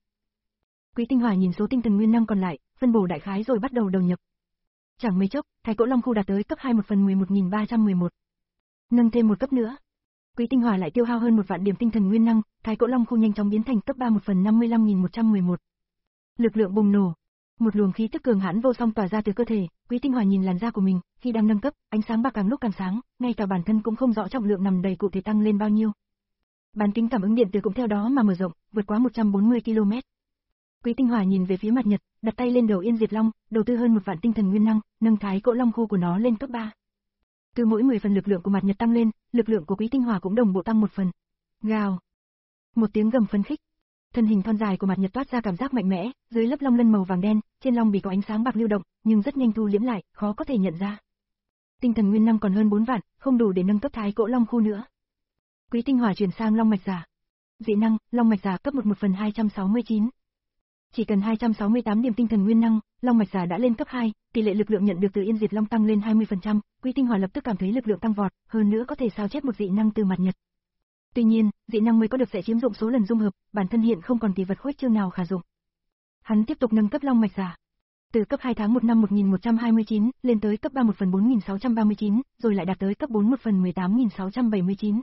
Quý Tinh Hỏa nhìn số tinh thần nguyên năng còn lại, phân bổ đại khái rồi bắt đầu đầu nhập. Chẳng mấy chốc, Thái Cỗ Long Khu đạt tới cấp hai một phần mười một nghìn ba trăm mười một. Nâng thêm một cấp nữa. Quý Tinh Hỏa lại tiêu hao hơn một vạn điểm tinh thần nguyên năng, Thái Cỗ Long Khu nhanh chóng biến thành cấp ba một phần năm mươi lăm nghìn một trăm mười một. Lực lượng bùng nổ. Một luồng khí tức cường hãn vô song tỏa ra từ cơ thể, Quý Tinh Hỏa nhìn làn da của mình, khi đang nâng cấp, ánh sáng bạc càng lúc càng sáng, ngay cả bản thân cũng không rõ trọng lượng nằm đầy cụ thể tăng lên bao nhiêu. Bán kính cảm ứng điện từ cũng theo đó mà mở rộng, vượt quá một trăm bốn mươi ki lô mét. Quý Tinh Hỏa nhìn về phía mặt nhật, đặt tay lên đầu Yên Diệt Long, đầu tư hơn một vạn tinh thần nguyên năng, nâng Thái Cỗ Long Khu của nó lên cấp ba. Cứ mỗi mười phần lực lượng của mặt nhật tăng lên, lực lượng của Quý Tinh Hỏa cũng đồng bộ tăng một phần. Gào. Một tiếng gầm phấn khích. Thân hình thon dài của mặt nhật toát ra cảm giác mạnh mẽ, dưới lớp long lân màu vàng đen, trên long bì có ánh sáng bạc lưu động, nhưng rất nhanh thu liễm lại, khó có thể nhận ra. Tinh thần nguyên năng còn hơn bốn vạn, không đủ để nâng cấp Thái Cỗ Long Khu nữa. Quý Tinh Hỏa chuyển sang long mạch giả. Dị năng, long mạch giả cấp một một phần hai trăm sáu mươi chín. Chỉ cần hai trăm sáu mươi tám điểm tinh thần nguyên năng, long mạch giả đã lên cấp hai, tỷ lệ lực lượng nhận được từ Yên Diệt Long tăng lên hai mươi phần trăm, Quý Tinh Hỏa lập tức cảm thấy lực lượng tăng vọt, hơn nữa có thể sao chép một dị năng từ mặt nhật. Tuy nhiên, dị năng mới có được sẽ chiếm dụng số lần dung hợp, bản thân hiện không còn tỷ vật khuếch trương nào khả dụng. Hắn tiếp tục nâng cấp long mạch giả. Từ cấp hai tháng một năm một nghìn một trăm hai mươi chín, lên tới cấp ba một phần bốn nghìn sáu trăm ba mươi chín, rồi lại đạt tới cấp bốn một phần mười tám nghìn sáu trăm bảy mươi chín.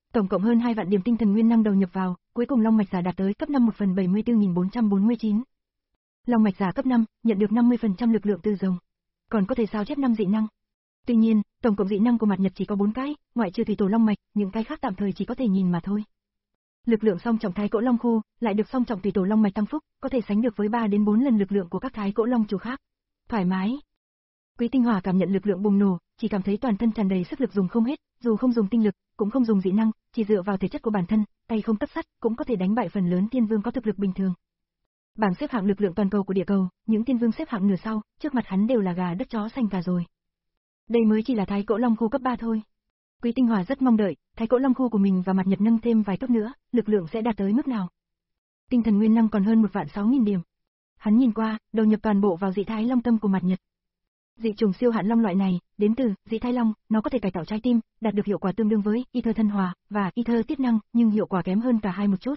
Tổng cộng hơn hai vạn điểm tinh thần nguyên năng đầu nhập vào, cuối cùng long mạch giả đạt tới cấp năm một phần bảy mươi tư nghìn bốn trăm bốn mươi chín. Long mạch giả cấp năm, nhận được năm mươi phần trăm lực lượng từ rồng. Còn có thể sao chép năm dị năng. Tuy nhiên, tổng cộng dị năng của mặt Nhật chỉ có bốn cái, ngoại trừ thủy tổ long mạch, những cái khác tạm thời chỉ có thể nhìn mà thôi. Lực lượng song trọng thái cỗ long khu, lại được song trọng thủy tổ long mạch tăng phúc, có thể sánh được với ba đến bốn lần lực lượng của các thái cỗ long chủ khác. Thoải mái. Quý Tinh Hỏa cảm nhận lực lượng bùng nổ, chỉ cảm thấy toàn thân tràn đầy sức lực dùng không hết, dù không dùng tinh lực, cũng không dùng dị năng, chỉ dựa vào thể chất của bản thân, tay không tất sắt, cũng có thể đánh bại phần lớn tiên vương có thực lực bình thường. Bảng xếp hạng lực lượng toàn cầu của địa cầu, những tiên vương xếp hạng nửa sau, trước mặt hắn đều là gà đất chó xanh cả rồi. Đây mới chỉ là thái cỗ long khu cấp ba thôi. Quý Tinh Hỏa rất mong đợi, thái cỗ long khu của mình và mặt Nhật nâng thêm vài cấp nữa, lực lượng sẽ đạt tới mức nào. Tinh thần nguyên năng còn hơn một vạn sáu nghìn điểm. Hắn nhìn qua, đầu nhập toàn bộ vào dị thái long tâm của mặt Nhật. Dị trùng siêu hạn long loại này, đến từ dị thái long, nó có thể cải tạo trái tim, đạt được hiệu quả tương đương với ether thân hòa và ether tiết năng, nhưng hiệu quả kém hơn cả hai một chút.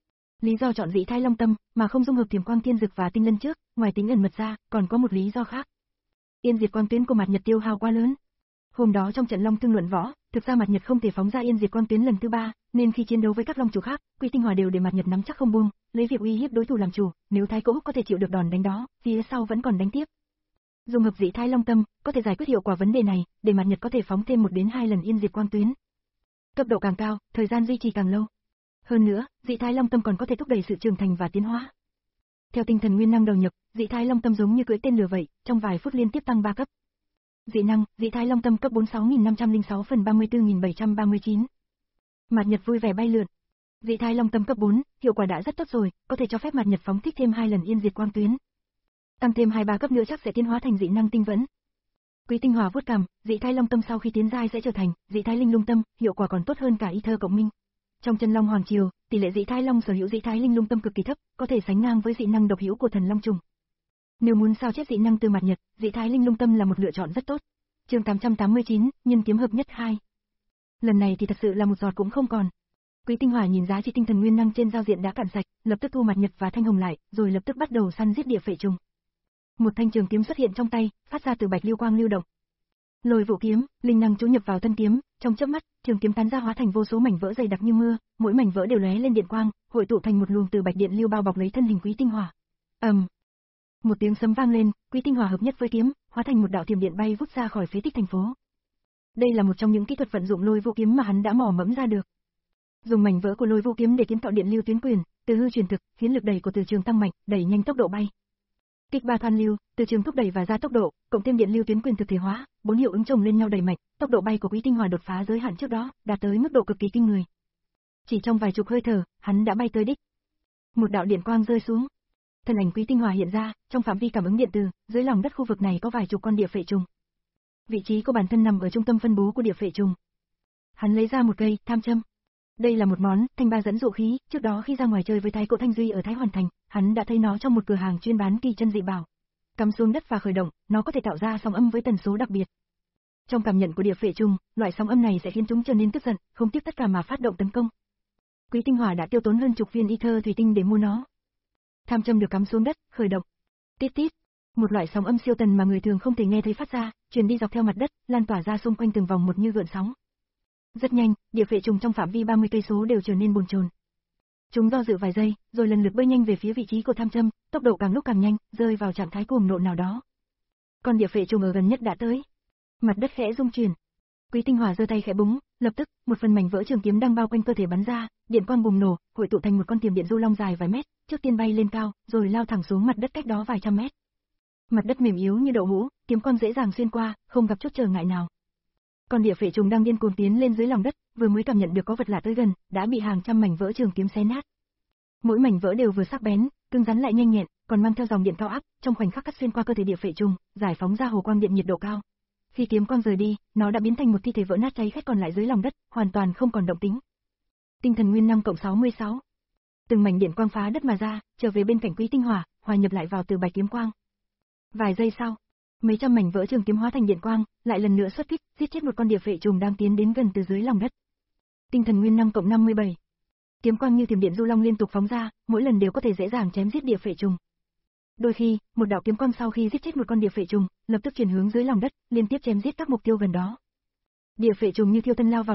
Lý do chọn dị thái long tâm mà không dung hợp thiểm quang thiên dực và tinh lân trước, ngoài tính ẩn mật ra, còn có một lý do khác. Yên diệt quang tuyến của mặt Nhật tiêu hao quá lớn. Hôm đó trong trận long thương luận võ, thực ra mặt Nhật không thể phóng ra yên diệt quang tuyến lần thứ ba, nên khi chiến đấu với các long chủ khác, Quý Tinh Hỏa đều để mặt Nhật nắm chắc không buông, lấy việc uy hiếp đối thủ làm chủ, nếu thái cỗ có thể chịu được đòn đánh đó, phía sau vẫn còn đánh tiếp. Dùng hợp dị thái long tâm, có thể giải quyết hiệu quả vấn đề này, để mặt Nhật có thể phóng thêm một đến hai lần yên diệt quang tuyến. Cấp độ càng cao, thời gian duy trì càng lâu. Hơn nữa, dị thái long tâm còn có thể thúc đẩy sự trưởng thành và tiến hóa. Theo tinh thần nguyên năng đầu nhập, dị thái long tâm giống như cưỡi tên lửa vậy, trong vài phút liên tiếp tăng ba cấp. Dị năng, dị thái long tâm cấp bốn mươi sáu nghìn năm trăm lẻ sáu phần ba mươi tư nghìn bảy trăm ba mươi chín. Mặt Nhật vui vẻ bay lượn. Dị thái long tâm cấp bốn, hiệu quả đã rất tốt rồi, có thể cho phép mặt Nhật phóng thích thêm hai lần yên diệt quang tuyến. Tăng thêm hai ba cấp nữa chắc sẽ tiến hóa thành dị năng tinh vẫn. Quý Tinh Hỏa vuốt cằm, dị thái long tâm sau khi tiến giai sẽ trở thành dị thái linh lung tâm, hiệu quả còn tốt hơn cả ether cộng minh. Trong chân long hoàng triều, tỷ lệ dị thái long sở hữu dị thái linh lung tâm cực kỳ thấp, có thể sánh ngang với dị năng độc hữu của thần long trùng. Nếu muốn sao chép dị năng từ mặt Nhật, dị thái linh lung tâm là một lựa chọn rất tốt. Chương tám trăm tám mươi chín, nhân kiếm hợp nhất hai. Lần này thì thật sự là một giọt cũng không còn. Quý Tinh Hỏa nhìn giá trị tinh thần nguyên năng trên giao diện đã cạn sạch, lập tức thu mặt Nhật và thanh hồng lại, rồi lập tức bắt đầu săn giết địa phệ trùng. Một thanh trường kiếm xuất hiện trong tay, phát ra từ bạch lưu quang lưu động. Lôi vũ kiếm, linh năng chú nhập vào thân kiếm, trong chớp mắt, trường kiếm tán ra hóa thành vô số mảnh vỡ dày đặc như mưa, mỗi mảnh vỡ đều lóe lên điện quang, hội tụ thành một luồng từ bạch điện lưu bao bọc lấy thân hình Quý Tinh Hỏa. Ầm. Um. Một tiếng sấm vang lên, Quý Tinh Hỏa hợp nhất với kiếm, hóa thành một đạo thiểm điện bay vút ra khỏi phế tích thành phố. Đây là một trong những kỹ thuật vận dụng lôi vũ kiếm mà hắn đã mò mẫm ra được. Dùng mảnh vỡ của lôi vũ kiếm để kiến tạo điện lưu tuyến quyền, từ hư truyền thực, khiến lực đẩy của từ trường tăng mạnh, đẩy nhanh tốc độ bay. Kích ba thoan lưu, từ trường thúc đẩy và gia tốc độ, cộng thêm điện lưu tuyến quyền thực thể hóa, bốn hiệu ứng chồng lên nhau đẩy mạnh, tốc độ bay của Quý Tinh Hỏa đột phá giới hạn trước đó, đạt tới mức độ cực kỳ kinh người. Chỉ trong vài chục hơi thở, hắn đã bay tới đích. Một đạo điện quang rơi xuống. Thân ảnh Quý Tinh Hỏa hiện ra, trong phạm vi cảm ứng điện từ, dưới lòng đất khu vực này có vài chục con địa phệ trùng. Vị trí của bản thân nằm ở trung tâm phân bố của địa phệ trùng. Hắn lấy ra một cây tham châm. Đây là một món thanh ba dẫn dụ khí, trước đó khi ra ngoài chơi với Thái Cỗ Thanh Duy ở Thái Hoàn Thành, hắn đã thấy nó trong một cửa hàng chuyên bán kỳ chân dị bảo. Cắm xuống đất và khởi động, nó có thể tạo ra sóng âm với tần số đặc biệt. Trong cảm nhận của địa phệ trùng, loại sóng âm này sẽ khiến chúng trở nên tức giận, không tiếc tất cả mà phát động tấn công. Quý Tinh Hỏa đã tiêu tốn hơn chục viên ether thủy tinh để mua nó. Tham châm được cắm xuống đất, khởi động. Tít tít, một loại sóng âm siêu tần mà người thường không thể nghe thấy phát ra, truyền đi dọc theo mặt đất, lan tỏa ra xung quanh từng vòng một như gợn sóng. Rất nhanh, địa phệ trùng trong phạm vi ba mươi cây số đều trở nên bồn chồn. Chúng do dự vài giây, rồi lần lượt bơi nhanh về phía vị trí của tham châm, tốc độ càng lúc càng nhanh, rơi vào trạng thái cuồng nộ nào đó. Con địa phệ trùng ở gần nhất đã tới. Mặt đất khẽ rung chuyển. Quý Tinh Hỏa giơ tay khẽ búng, lập tức, một phần mảnh vỡ trường kiếm đang bao quanh cơ thể bắn ra, điện quang bùng nổ, hội tụ thành một con tiềm điện du long dài vài mét, trước tiên bay lên cao, rồi lao thẳng xuống mặt đất cách đó vài trăm mét. Mặt đất mềm yếu như đậu hũ, kiếm quang dễ dàng xuyên qua, không gặp chút trở ngại nào. Con địa phệ trùng đang điên cuồng tiến lên dưới lòng đất, vừa mới cảm nhận được có vật lạ tới gần, đã bị hàng trăm mảnh vỡ trường kiếm xé nát. Mỗi mảnh vỡ đều vừa sắc bén, cứng rắn lại nhanh nhẹn, còn mang theo dòng điện cao áp, trong khoảnh khắc cắt xuyên qua cơ thể địa phệ trùng, giải phóng ra hồ quang điện nhiệt độ cao. Khi kiếm quang rời đi, nó đã biến thành một thi thể vỡ nát cháy khét còn lại dưới lòng đất, hoàn toàn không còn động tĩnh. Tinh thần nguyên năng cộng sáu mươi sáu. Từng mảnh điện quang phá đất mà ra, trở về bên cạnh Quý Tinh Hỏa, hòa nhập lại vào từ bạch kiếm quang. Vài giây sau, mấy trăm mảnh vỡ trường kiếm hóa thành điện quang, lại lần nữa xuất kích, giết chết một con địa phệ trùng đang tiến đến gần từ dưới lòng đất. Tinh thần nguyên năng cộng năm mươi bảy. Kiếm quang như thiểm điện du long liên tục phóng ra, mỗi lần đều có thể dễ dàng chém giết địa phệ trùng. Đôi khi, một đạo kiếm quang sau khi giết chết một con địa phệ trùng, lập tức chuyển hướng dưới lòng đất, liên tiếp chém giết các mục tiêu gần đó. Địa phệ trùng như thiêu thân lao vào lửa,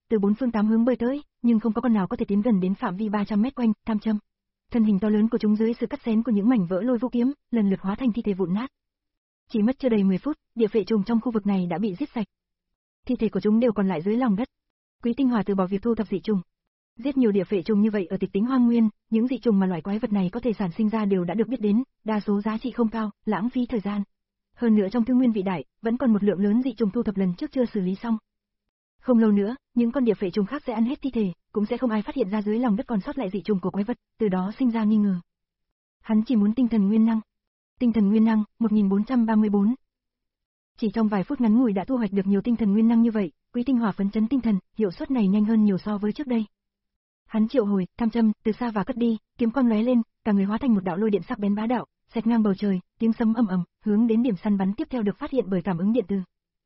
từ bốn phương tám hướng bơi tới, nhưng không có con nào có thể tiến gần đến phạm vi ba trăm mét quanh, tham châm. Thân hình to lớn của chúng dưới sự cắt xén của những mảnh vỡ lôi vũ kiếm, lần lượt hóa thành thi thể vụn nát. Chỉ mất chưa đầy mười phút, địa phệ trùng trong khu vực này đã bị giết sạch. Thi thể của chúng đều còn lại dưới lòng đất. Quý Tinh Hòa từ bỏ việc thu thập dị trùng. Giết nhiều địa phệ trùng như vậy ở Tịch Tĩnh Hoang Nguyên, những dị trùng mà loại quái vật này có thể sản sinh ra đều đã được biết đến, đa số giá trị không cao, lãng phí thời gian. Hơn nữa trong Thương Nguyên vị đại, vẫn còn một lượng lớn dị trùng thu thập lần trước chưa xử lý xong. Không lâu nữa, những con địa phệ trùng khác sẽ ăn hết thi thể, cũng sẽ không ai phát hiện ra dưới lòng đất còn sót lại dị trùng của quái vật, từ đó sinh ra nghi ngờ. Hắn chỉ muốn tinh thần nguyên năng. Tinh thần nguyên năng, một nghìn bốn trăm ba mươi tư. Chỉ trong vài phút ngắn ngủi đã thu hoạch được nhiều tinh thần nguyên năng như vậy, Quý Tinh Hòa phấn chấn tinh thần, hiệu suất này nhanh hơn nhiều so với trước đây. Hắn triệu hồi, tham châm, từ xa và cất đi, kiếm quang lóe lên, cả người hóa thành một đạo lôi điện sắc bén bá đạo, xẹt ngang bầu trời, tiếng sấm ầm ầm, hướng đến điểm săn bắn tiếp theo được phát hiện bởi cảm ứng điện từ.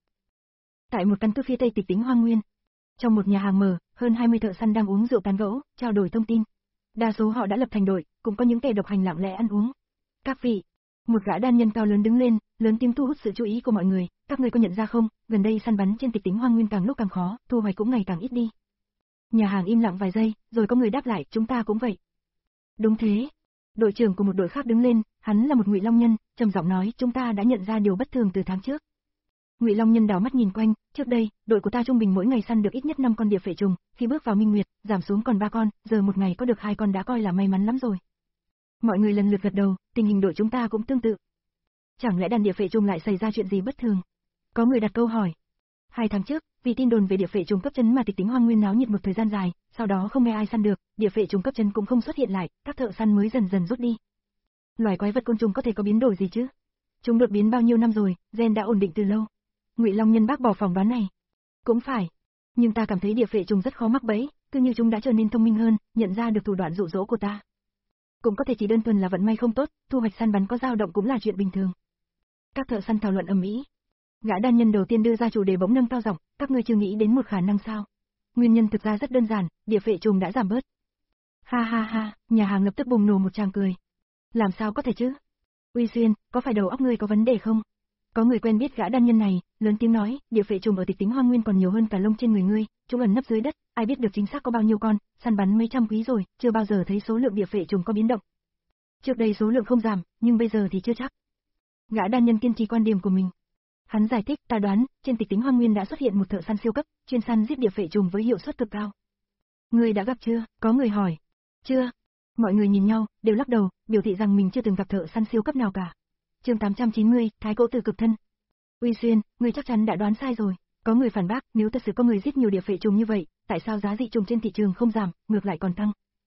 Tại một căn cứ phía tây Tịch Tĩnh Hoang Nguyên, trong một nhà hàng mở, hơn hai mươi thợ săn đang uống rượu tán gẫu, trao đổi thông tin. Đa số họ đã lập thành đội, cũng có những kẻ độc hành lặng lẽ ăn uống. Các vị, một gã đan nhân cao lớn đứng lên, lớn tiếng thu hút sự chú ý của mọi người, các người có nhận ra không, gần đây săn bắn trên Tịch Tĩnh Hoang Nguyên càng lúc càng khó, thu hoạch cũng ngày càng ít đi. Nhà hàng im lặng vài giây, rồi có người đáp lại, chúng ta cũng vậy. Đúng thế. Đội trưởng của một đội khác đứng lên, hắn là một Ngụy Long Nhân, trầm giọng nói, chúng ta đã nhận ra điều bất thường từ tháng trước. Ngụy Long Nhân đảo mắt nhìn quanh, trước đây, đội của ta trung bình mỗi ngày săn được ít nhất năm con địa phệ trùng, khi bước vào Minh Nguyệt, giảm xuống còn ba con, giờ một ngày có được hai con đã coi là may mắn lắm rồi. Mọi người lần lượt gật đầu, tình hình đội chúng ta cũng tương tự. Chẳng lẽ đàn địa phệ trùng lại xảy ra chuyện gì bất thường? Có người đặt câu hỏi. Hai tháng trước, vì tin đồn về địa phệ trùng cấp trấn mà Tịch Tĩnh Hoang Nguyên náo nhiệt một thời gian dài, sau đó không nghe ai săn được, địa phệ trùng cấp trấn cũng không xuất hiện lại, các thợ săn mới dần dần rút đi. Loài quái vật côn trùng có thể có biến đổi gì chứ? Chúng đột biến bao nhiêu năm rồi, gen đã ổn định từ lâu. Ngụy Long Nhân bác bỏ phỏng đoán này. Cũng phải, nhưng ta cảm thấy địa phệ trùng rất khó mắc bẫy, cứ như chúng đã trở nên thông minh hơn, nhận ra được thủ đoạn dụ dỗ của ta. Cũng có thể chỉ đơn thuần là vận may không tốt, thu hoạch săn bắn có dao động cũng là chuyện bình thường. Các thợ săn thảo luận ầm ĩ. Gã đan nhân đầu tiên đưa ra chủ đề bỗng nâng cao giọng, các ngươi chưa nghĩ đến một khả năng sao? Nguyên nhân thực ra rất đơn giản, địa phệ trùng đã giảm bớt. Ha ha ha, nhà hàng lập tức bùng nổ một tràng cười. Làm sao có thể chứ? Uy Xuyên, có phải đầu óc ngươi có vấn đề không? Có người quen biết gã đan nhân này, lớn tiếng nói, địa phệ trùng ở Tịch Tĩnh Hoang Nguyên còn nhiều hơn cả lông trên người ngươi, chúng ẩn nấp dưới đất, ai biết được chính xác có bao nhiêu con, săn bắn mấy trăm quý rồi, chưa bao giờ thấy số lượng địa phệ trùng có biến động. Trước đây số lượng không giảm, nhưng bây giờ thì chưa chắc. Gã đan nhân kiên trì quan điểm của mình. Hắn giải thích, ta đoán, trên Tịch Tĩnh Hoang Nguyên đã xuất hiện một thợ săn siêu cấp, chuyên săn giết địa phệ trùng với hiệu suất cực cao. Ngươi đã gặp chưa? Có người hỏi. Chưa. Mọi người nhìn nhau, đều lắc đầu, biểu thị rằng mình chưa từng gặp thợ săn siêu cấp nào cả. Chương tám trăm chín mươi, Thái Cỗ Tử Cực Thân. Uy Xuyên, ngươi chắc chắn đã đoán sai rồi. Có người phản bác, nếu thật sự có người giết nhiều địa phệ trùng như vậy, tại sao giá dị trùng trên thị trường không giảm, ngược lại còn tăng?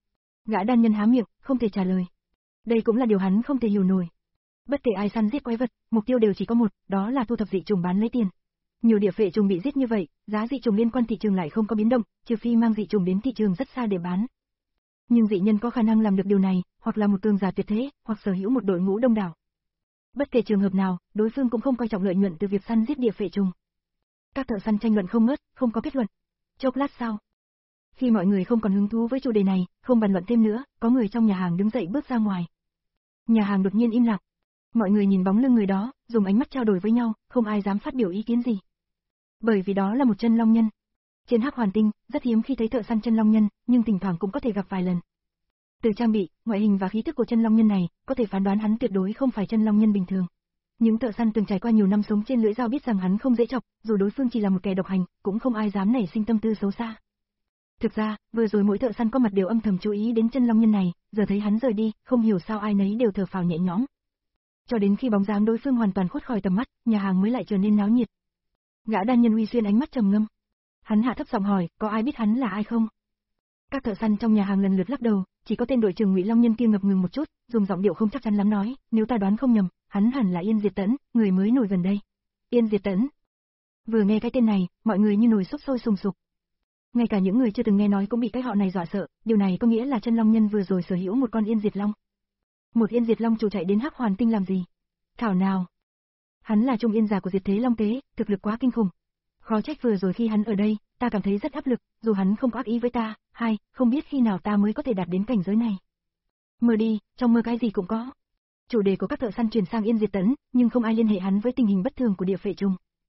Gã đan nhân há miệng, không thể trả lời. Đây cũng là điều hắn không thể hiểu nổi. Bất kể ai săn giết quái vật, mục tiêu đều chỉ có một, đó là thu thập dị trùng bán lấy tiền. Nhiều địa phệ trùng bị giết như vậy, giá dị trùng liên quan thị trường lại không có biến động, trừ phi mang dị trùng đến thị trường rất xa để bán. Nhưng dị nhân có khả năng làm được điều này, hoặc là một cường giả tuyệt thế, hoặc sở hữu một đội ngũ đông đảo. Bất kể trường hợp nào, đối phương cũng không coi trọng lợi nhuận từ việc săn giết địa phệ trùng. Các thợ săn tranh luận không ngớt, không có kết luận. Chốc lát sau, khi mọi người không còn hứng thú với chủ đề này, không bàn luận thêm nữa, có người trong nhà hàng đứng dậy bước ra ngoài. Nhà hàng đột nhiên im lặng. Mọi người nhìn bóng lưng người đó, dùng ánh mắt trao đổi với nhau, không ai dám phát biểu ý kiến gì. Bởi vì đó là một chân long nhân. Trên Hắc Hoàn Tinh, rất hiếm khi thấy thợ săn chân long nhân, nhưng thỉnh thoảng cũng có thể gặp vài lần. Từ trang bị, ngoại hình và khí tức của chân long nhân này, có thể phán đoán hắn tuyệt đối không phải chân long nhân bình thường. Những thợ săn từng trải qua nhiều năm sống trên lưỡi dao biết rằng hắn không dễ chọc, dù đối phương chỉ là một kẻ độc hành, cũng không ai dám nảy sinh tâm tư xấu xa. Thực ra, vừa rồi mỗi thợ săn có mặt đều âm thầm chú ý đến chân long nhân này, giờ thấy hắn rời đi, không hiểu sao ai nấy đều thở phào nhẹ nhõm. Cho đến khi bóng dáng đối phương hoàn toàn khuất khỏi tầm mắt, nhà hàng mới lại trở nên náo nhiệt. Gã đan nhân Uy Xuyên ánh mắt trầm ngâm. Hắn hạ thấp giọng hỏi, có ai biết hắn là ai không? Các thợ săn trong nhà hàng lần lượt lắc đầu, chỉ có tên đội trưởng Ngụy Long Nhân kia ngập ngừng một chút, dùng giọng điệu không chắc chắn lắm nói, nếu ta đoán không nhầm, hắn hẳn là Yên Diệt Tẫn, người mới nổi gần đây. Yên Diệt Tẫn. Vừa nghe cái tên này, mọi người như nồi súp sôi sùng sục. Ngay cả những người chưa từng nghe nói cũng bị cái họ này dọa sợ, điều này có nghĩa là chân long nhân vừa rồi sở hữu một con Yên Diệt Long. Một Yên Diệt Long chủ chạy đến Hắc Hoàn Tinh làm gì? Thảo nào? Hắn là trung yên giả của Diệt Thế Long Tế, thực lực quá kinh khủng. Khó trách vừa rồi khi hắn ở đây, ta cảm thấy rất áp lực, dù hắn không có ác ý với ta, hai, không biết khi nào ta mới có thể đạt đến cảnh giới này. Mơ đi, trong mơ cái gì cũng có. Chủ đề của các thợ săn chuyển sang Yên Diệt Tẫn, nhưng không ai liên hệ hắn với tình hình bất thường của địa phệ trùng.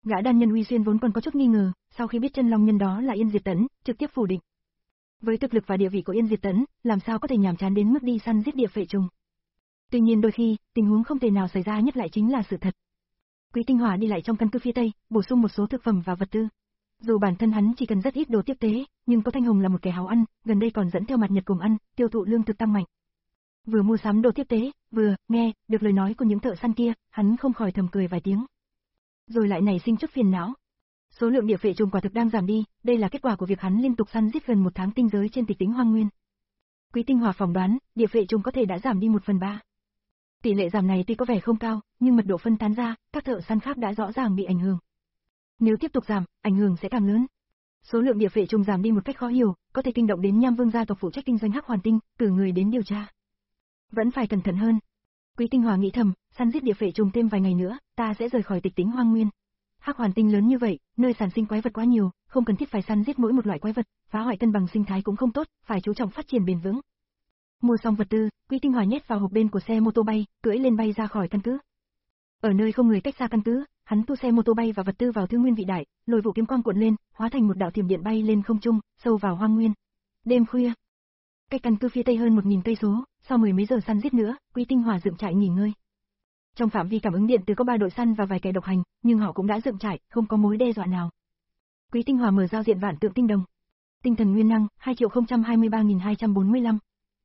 Gã đan nhân Uy Xuyên vốn còn có chút nghi ngờ, sau khi biết chân long nhân đó là Yên Diệt Tấn, trực tiếp phủ định. Với thực lực và địa vị của Yên Diệt Tấn, làm sao có thể nhàm chán đến mức đi săn giết địa phệ trùng. Tuy nhiên đôi khi, tình huống không thể nào xảy ra nhất lại chính là sự thật. Quý Tinh Hỏa đi lại trong căn cứ phía Tây, bổ sung một số thực phẩm và vật tư. Dù bản thân hắn chỉ cần rất ít đồ tiếp tế, nhưng có Thanh Hồng là một kẻ háo ăn, gần đây còn dẫn theo Mặt Nhật cùng ăn, tiêu thụ lương thực tăng mạnh. Vừa mua sắm đồ tiếp tế, vừa nghe được lời nói của những thợ săn kia, hắn không khỏi thầm cười vài tiếng. Rồi lại nảy sinh chút phiền não. Số lượng địa phệ trùng quả thực đang giảm đi, đây là kết quả của việc hắn liên tục săn giết gần một tháng tinh giới trên tịch tính hoang nguyên. Quý Tinh Hỏa phỏng đoán, địa phệ trùng có thể đã giảm đi một phần ba. Tỷ lệ giảm này tuy có vẻ không cao, nhưng mật độ phân tán ra, các thợ săn khác đã rõ ràng bị ảnh hưởng. Nếu tiếp tục giảm, ảnh hưởng sẽ càng lớn. Số lượng địa phệ trùng giảm đi một cách khó hiểu, có thể kinh động đến Nham Vương gia tộc phụ trách kinh doanh Hắc Hoàn Tinh, cử người đến điều tra. Vẫn phải cẩn thận hơn. Quý Tinh Hỏa nghĩ thầm, săn giết địa phệ trùng thêm vài ngày nữa, ta sẽ rời khỏi tịch tính hoang nguyên. Hắc Hoàn Tinh lớn như vậy, nơi sản sinh quái vật quá nhiều, không cần thiết phải săn giết mỗi một loại quái vật, phá hoại cân bằng sinh thái cũng không tốt, phải chú trọng phát triển bền vững. Mua xong vật tư, Quý Tinh Hỏa nhét vào hộp bên của xe mô tô bay, cưỡi lên bay ra khỏi căn cứ. Ở nơi không người cách xa căn cứ, hắn tu xe mô tô bay và vật tư vào Thương Nguyên Vị Đại, lôi vụ kiếm quang cuộn lên, hóa thành một đạo thiểm điện bay lên không trung, sâu vào hoang nguyên. Đêm khuya, cách căn cứ phía Tây hơn một nghìn cây số, sau mười mấy giờ săn giết nữa, Quý Tinh Hỏa dựng trại nghỉ ngơi. Trong phạm vi cảm ứng điện từ có ba đội săn và vài kẻ độc hành, nhưng họ cũng đã dựng trại, không có mối đe dọa nào. Quý Tinh Hỏa mở giao diện vạn tượng tinh đồng. Tinh thần nguyên năng hai triệu không trăm hai mươi ba nghìn hai trăm bốn mươi lăm.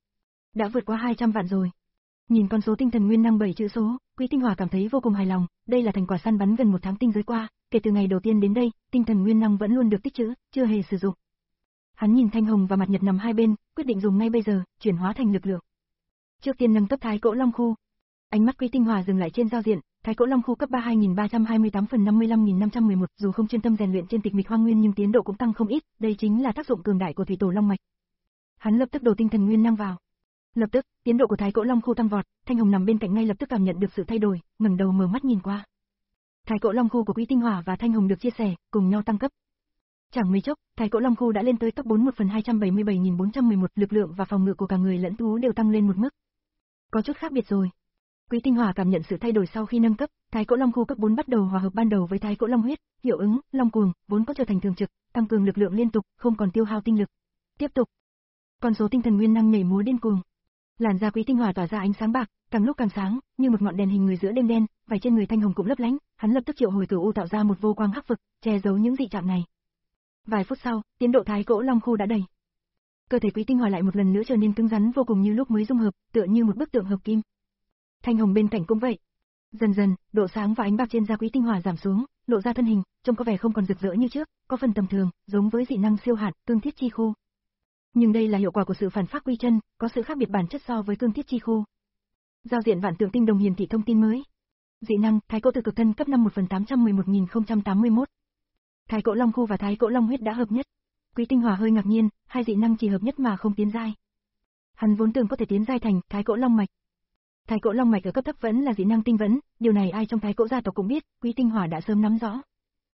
Đã vượt qua hai trăm vạn rồi. Nhìn con số tinh thần nguyên năng bảy chữ số, Quý Tinh Hỏa cảm thấy vô cùng hài lòng, đây là thành quả săn bắn gần một tháng tinh giới qua, kể từ ngày đầu tiên đến đây, tinh thần nguyên năng vẫn luôn được tích trữ, chưa hề sử dụng. Hắn nhìn Thanh Hồng và Mặt Nhật nằm hai bên, quyết định dùng ngay bây giờ, chuyển hóa thành lực lượng. Trước tiên nâng cấp Thái Cỗ Long Khu. Ánh mắt Quý Tinh Hỏa dừng lại trên giao diện, Thái Cỗ Long Khu cấp ba hai nghìn ba trăm hai mươi tám phần năm mươi lăm nghìn năm trăm mười một, dù không chuyên tâm rèn luyện trên tịch mịch hoang nguyên nhưng tiến độ cũng tăng không ít, đây chính là tác dụng cường đại của thủy tổ long mạch. Hắn lập tức đổ tinh thần nguyên năng vào. Lập tức, tiến độ của Thái Cỗ Long Khu tăng vọt, Thanh Hồng nằm bên cạnh ngay lập tức cảm nhận được sự thay đổi, ngẩng đầu mở mắt nhìn qua. Thái Cỗ Long Khu của Quý Tinh Hỏa và Thanh Hồng được chia sẻ, cùng nhau tăng cấp. Chẳng mấy chốc, Thái Cỗ Long Khu đã lên tới cấp bốn một phần hai trăm bảy mươi bảy nghìn bốn trăm mười một, lực lượng và phòng ngự của cả người lẫn thú đều tăng lên một mức. Có chút khác biệt rồi. Quý Tinh Hỏa cảm nhận sự thay đổi sau khi nâng cấp, Thái Cỗ Long Khu cấp bốn bắt đầu hòa hợp ban đầu với Thái Cỗ Long Huyết, hiệu ứng Long Cuồng vốn có trở thành thường trực, tăng cường lực lượng liên tục, không còn tiêu hao tinh lực. Tiếp tục, con số tinh thần nguyên năng nhảy múa điên cuồng. Làn da Quý Tinh Hỏa tỏa ra ánh sáng bạc, càng lúc càng sáng, như một ngọn đèn hình người giữa đêm đen, vảy trên người Thanh Hồng cũng lấp lánh, hắn lập tức triệu hồi Cửu U tạo ra một vô quang hắc vực, che giấu những dị trạng này. Vài phút sau, tiến độ Thái Cỗ Long Khu đã đầy. Cơ thể Quý Tinh Hỏa lại một lần nữa trở nên cứng rắn vô cùng như lúc mới dung hợp, tựa như một bức tượng hợp kim. Thanh Hồng bên cạnh cũng vậy. Dần dần, độ sáng và ánh bạc trên da Quý Tinh Hỏa giảm xuống, lộ ra thân hình, trông có vẻ không còn rực rỡ như trước, có phần tầm thường, giống với dị năng siêu hạt, cương thiết chi khu. Nhưng đây là hiệu quả của sự phản phác quy chân, có sự khác biệt bản chất so với cương thiết chi khu. Giao diện vạn tượng tinh đồng hiển thị thông tin mới. Dị năng, Thái Cỗ Từ Cực Thân cấp năm một phần tám trăm mười một nghìn không trăm tám mươi mốt. Thái Cỗ Long Khu và Thái Cỗ Long Huyết đã hợp nhất. Quý Tinh Hỏa hơi ngạc nhiên, hai dị năng chỉ hợp nhất mà không tiến giai. Hắn vốn tưởng có thể tiến giai thành Thái Cỗ Long Mạch. Thái Cỗ Long Mạch ở cấp thấp vẫn là dị năng tinh vấn, điều này ai trong Thái Cỗ gia tộc cũng biết, Quý Tinh Hỏa đã sớm nắm rõ.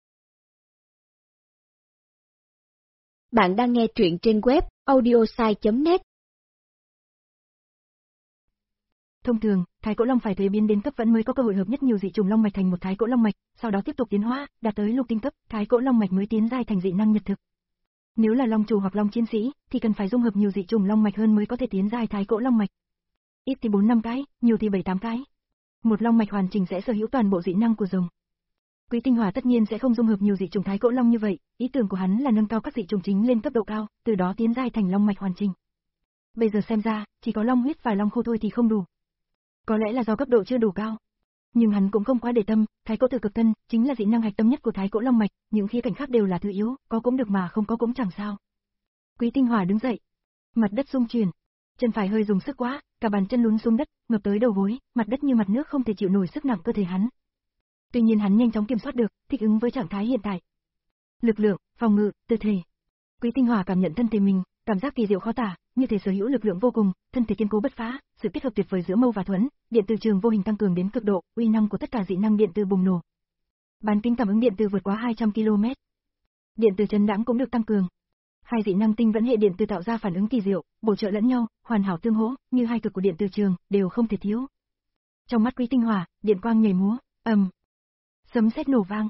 Bạn đang nghe truyện trên web audiosai chấm net. Thông thường, Thái Cỗ Long phải thuế biến đến cấp vẫn mới có cơ hội hợp nhất nhiều dị trùng long mạch thành một Thái Cỗ Long Mạch, sau đó tiếp tục tiến hóa, đạt tới lục tinh cấp, Thái Cỗ Long Mạch mới tiến giai thành dị năng nhật thực. Nếu là long chủ hoặc long chiến sĩ, thì cần phải dung hợp nhiều dị trùng long mạch hơn mới có thể tiến giai Thái Cỗ Long Mạch. Ít thì bốn năm cái, nhiều thì bảy tám cái. Một long mạch hoàn chỉnh sẽ sở hữu toàn bộ dị năng của rồng. Quý Tinh Hỏa tất nhiên sẽ không dung hợp nhiều dị trùng Thái Cỗ Long như vậy, ý tưởng của hắn là nâng cao các dị trùng chính lên cấp độ cao, từ đó tiến giai thành long mạch hoàn chỉnh. Bây giờ xem ra, chỉ có long huyết và long khu thôi thì không đủ. Có lẽ là do cấp độ chưa đủ cao. Nhưng hắn cũng không quá để tâm, Thái Cỗ Từ Cực Thân chính là dị năng hạch tâm nhất của Thái Cỗ Long Mạch, những khía cạnh khác đều là thứ yếu, có cũng được mà không có cũng chẳng sao. Quý Tinh Hỏa đứng dậy, mặt đất rung chuyển, chân phải hơi dùng sức quá, cả bàn chân lún xuống đất, ngập tới đầu gối, mặt đất như mặt nước không thể chịu nổi sức nặng cơ thể hắn. Tuy nhiên hắn nhanh chóng kiểm soát được, thích ứng với trạng thái hiện tại. Lực lượng, phòng ngự, tư thể. Quý Tinh Hỏa cảm nhận thân thể mình, cảm giác kỳ diệu khó tả, như thể sở hữu lực lượng vô cùng, thân thể kiên cố bất phá, sự kết hợp tuyệt vời giữa mâu và thuẫn, điện từ trường vô hình tăng cường đến cực độ, uy năng của tất cả dị năng điện từ bùng nổ. Bán kính cảm ứng điện từ vượt quá hai trăm ki lô mét. Điện từ chấn đãng cũng được tăng cường. Hai dị năng tinh vẫn hệ điện từ tạo ra phản ứng kỳ diệu, bổ trợ lẫn nhau, hoàn hảo tương hỗ, như hai cực của điện từ trường, đều không thể thiếu. Trong mắt Quý Tinh Hỏa, điện quang nhảy múa, ầm, sấm sét nổ vang.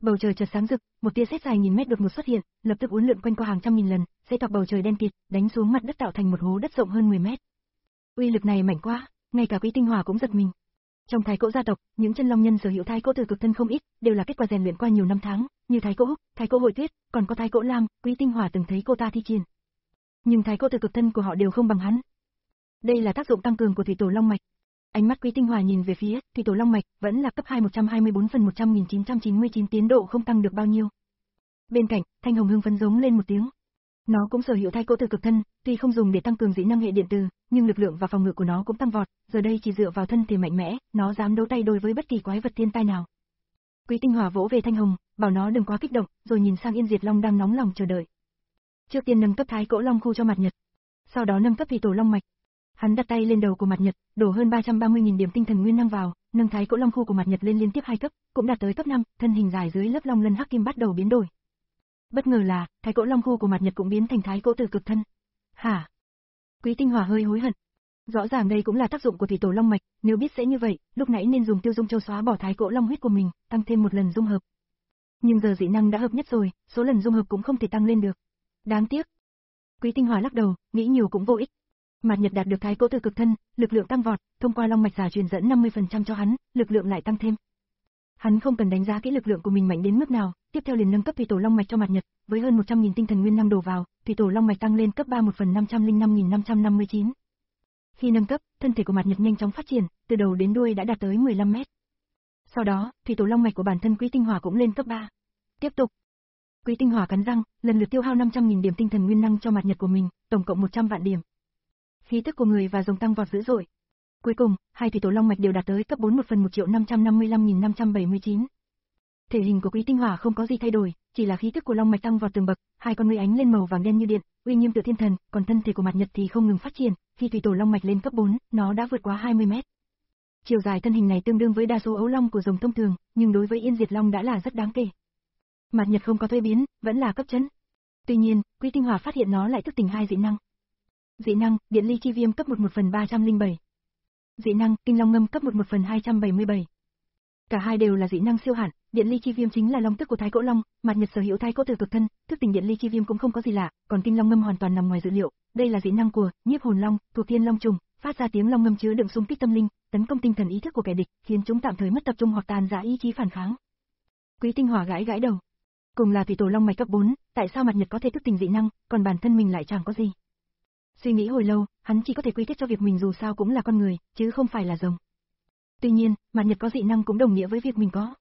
Bầu trời chợt sáng rực, một tia sét dài nghìn mét đột ngột xuất hiện, lập tức uốn lượn quanh qua hàng trăm nghìn lần, sẽ toạc bầu trời đen kịt, đánh xuống mặt đất tạo thành một hố đất rộng hơn mười mét. Uy lực này mạnh quá, ngay cả Quý Tinh Hỏa cũng giật mình. Trong Thái Cỗ gia tộc, những chân long nhân sở hữu Thái Cỗ từ cực thân không ít, đều là kết quả rèn luyện qua nhiều năm tháng, như Thái Cỗ Húc, Thái Cỗ Hội Tuyết, còn có Thái Cỗ Lam, Quý Tinh Hỏa từng thấy cô ta thi triển. Nhưng Thái Cỗ từ cực thân của họ đều không bằng hắn. Đây là tác dụng tăng cường của thủy tổ long mạch. Ánh mắt Quý Tinh Hỏa nhìn về phía thủy tổ long mạch, vẫn là cấp hai một trăm hai mươi bốn phần một trăm nghìn chín trăm chín mươi chín, tiến độ không tăng được bao nhiêu. Bên cạnh, Thanh Hồng hưng phấn giống lên một tiếng. Nó cũng sở hữu Thái Cỗ từ cực thân, tuy không dùng để tăng cường dị năng hệ điện từ, nhưng lực lượng và phòng ngự của nó cũng tăng vọt, giờ đây chỉ dựa vào thân thể mạnh mẽ, nó dám đấu tay đối với bất kỳ quái vật thiên tai nào. Quý Tinh Hỏa vỗ về Thanh Hồng, bảo nó đừng quá kích động, rồi nhìn sang Yên Diệt Long đang nóng lòng chờ đợi. Trước tiên nâng cấp Thái Cỗ Long khu cho Mạt Nhật, sau đó nâng cấp thủy tổ long mạch. Hắn đặt tay lên đầu của Mạt Nhật, đổ hơn ba trăm ba mươi nghìn điểm tinh thần nguyên năng vào, nâng Thái Cỗ Long khu của Mạt Nhật lên liên tiếp hai cấp, cũng đạt tới cấp năm, thân hình dài dưới lớp long lân hắc kim bắt đầu biến đổi. Bất ngờ là, Thái Cỗ Long khu của Mạt Nhật cũng biến thành Thái Cỗ từ cực thân. Hả? Quý Tinh Hỏa hơi hối hận. Rõ ràng đây cũng là tác dụng của thủy tổ long mạch, nếu biết sẽ như vậy, lúc nãy nên dùng Tiêu Dung Châu xóa bỏ Thái Cỗ Long huyết của mình, tăng thêm một lần dung hợp. Nhưng giờ dị năng đã hợp nhất rồi, số lần dung hợp cũng không thể tăng lên được. Đáng tiếc. Quý Tinh Hỏa lắc đầu, nghĩ nhiều cũng vô ích. Mạt Nhật đạt được Thái Cỗ từ cực thân, lực lượng tăng vọt, thông qua long mạch giả truyền dẫn năm mươi phần trăm cho hắn, lực lượng lại tăng thêm. Hắn không cần đánh giá kỹ lực lượng của mình mạnh đến mức nào, tiếp theo liền nâng cấp thủy tổ long mạch cho Mạt Nhật, với hơn một trăm nghìn tinh thần nguyên năng đổ vào, thủy tổ long mạch tăng lên cấp ba một phần năm trăm lẻ năm nghìn năm trăm năm mươi chín. Khi nâng cấp, thân thể của Mạt Nhật nhanh chóng phát triển, từ đầu đến đuôi đã đạt tới mười lăm mét. Sau đó, thủy tổ long mạch của bản thân Quý Tinh Hỏa cũng lên cấp ba. Tiếp tục. Quý Tinh Hỏa cắn răng, lần lượt tiêu hao năm trăm nghìn điểm tinh thần nguyên năng cho Mạt Nhật của mình, tổng cộng một trăm vạn điểm. Khí tức của người và rồng tăng vọt dữ dội. Cuối cùng, hai thủy tổ long mạch đều đạt tới cấp bốn một phần một triệu năm trăm năm mươi lăm nghìn năm trăm bảy mươi chín. Thể hình của Quý Tinh Hỏa không có gì thay đổi, chỉ là khí tức của long mạch tăng vọt từng bậc, hai con ngươi ánh lên màu vàng đen như điện, uy nghiêm tựa thiên thần, còn thân thể của Mạt Nhật thì không ngừng phát triển, khi thủy tổ long mạch lên cấp bốn, nó đã vượt quá hai mươi mét. Chiều dài thân hình này tương đương với đa số ấu long của rồng thông thường, nhưng đối với Yên Diệt Long đã là rất đáng kể. Mạt Nhật không có thuế biến, vẫn là cấp chấn. Tuy nhiên, Quý Tinh Hỏa phát hiện nó lại thức tỉnh hai dị năng. Dị năng, Điện Ly Chi Viêm cấp một một phần ba trăm lẻ bảy. Dị năng, Kinh Long Ngâm cấp một một phần hai trăm bảy mươi bảy. Cả hai đều là dị năng siêu hạn, Điện Ly Chi Viêm chính là long tức của Thái Cỗ Long, Mạt Nhật sở hữu Thái Cỗ từ cực thân, thức tỉnh Điện Ly Chi Viêm cũng không có gì lạ, còn Kinh Long Ngâm hoàn toàn nằm ngoài dự liệu, đây là dị năng của Nhiếp Hồn Long, thuộc Thiên Long trùng, phát ra tiếng long ngâm chứa đựng xung kích tâm linh, tấn công tinh thần ý thức của kẻ địch, khiến chúng tạm thời mất tập trung hoặc tàn rã ý chí phản kháng. Quý Tinh Hỏa gãi gãi đầu. Cùng là thủy tổ long mạch cấp bốn, tại sao Mạt Nhật có thể thức tỉnh dị năng, còn bản thân mình lại chẳng có gì? Suy nghĩ hồi lâu, hắn chỉ có thể quy kết cho việc mình dù sao cũng là con người, chứ không phải là rồng. Tuy nhiên, Mạt Nhật có dị năng cũng đồng nghĩa với việc mình có.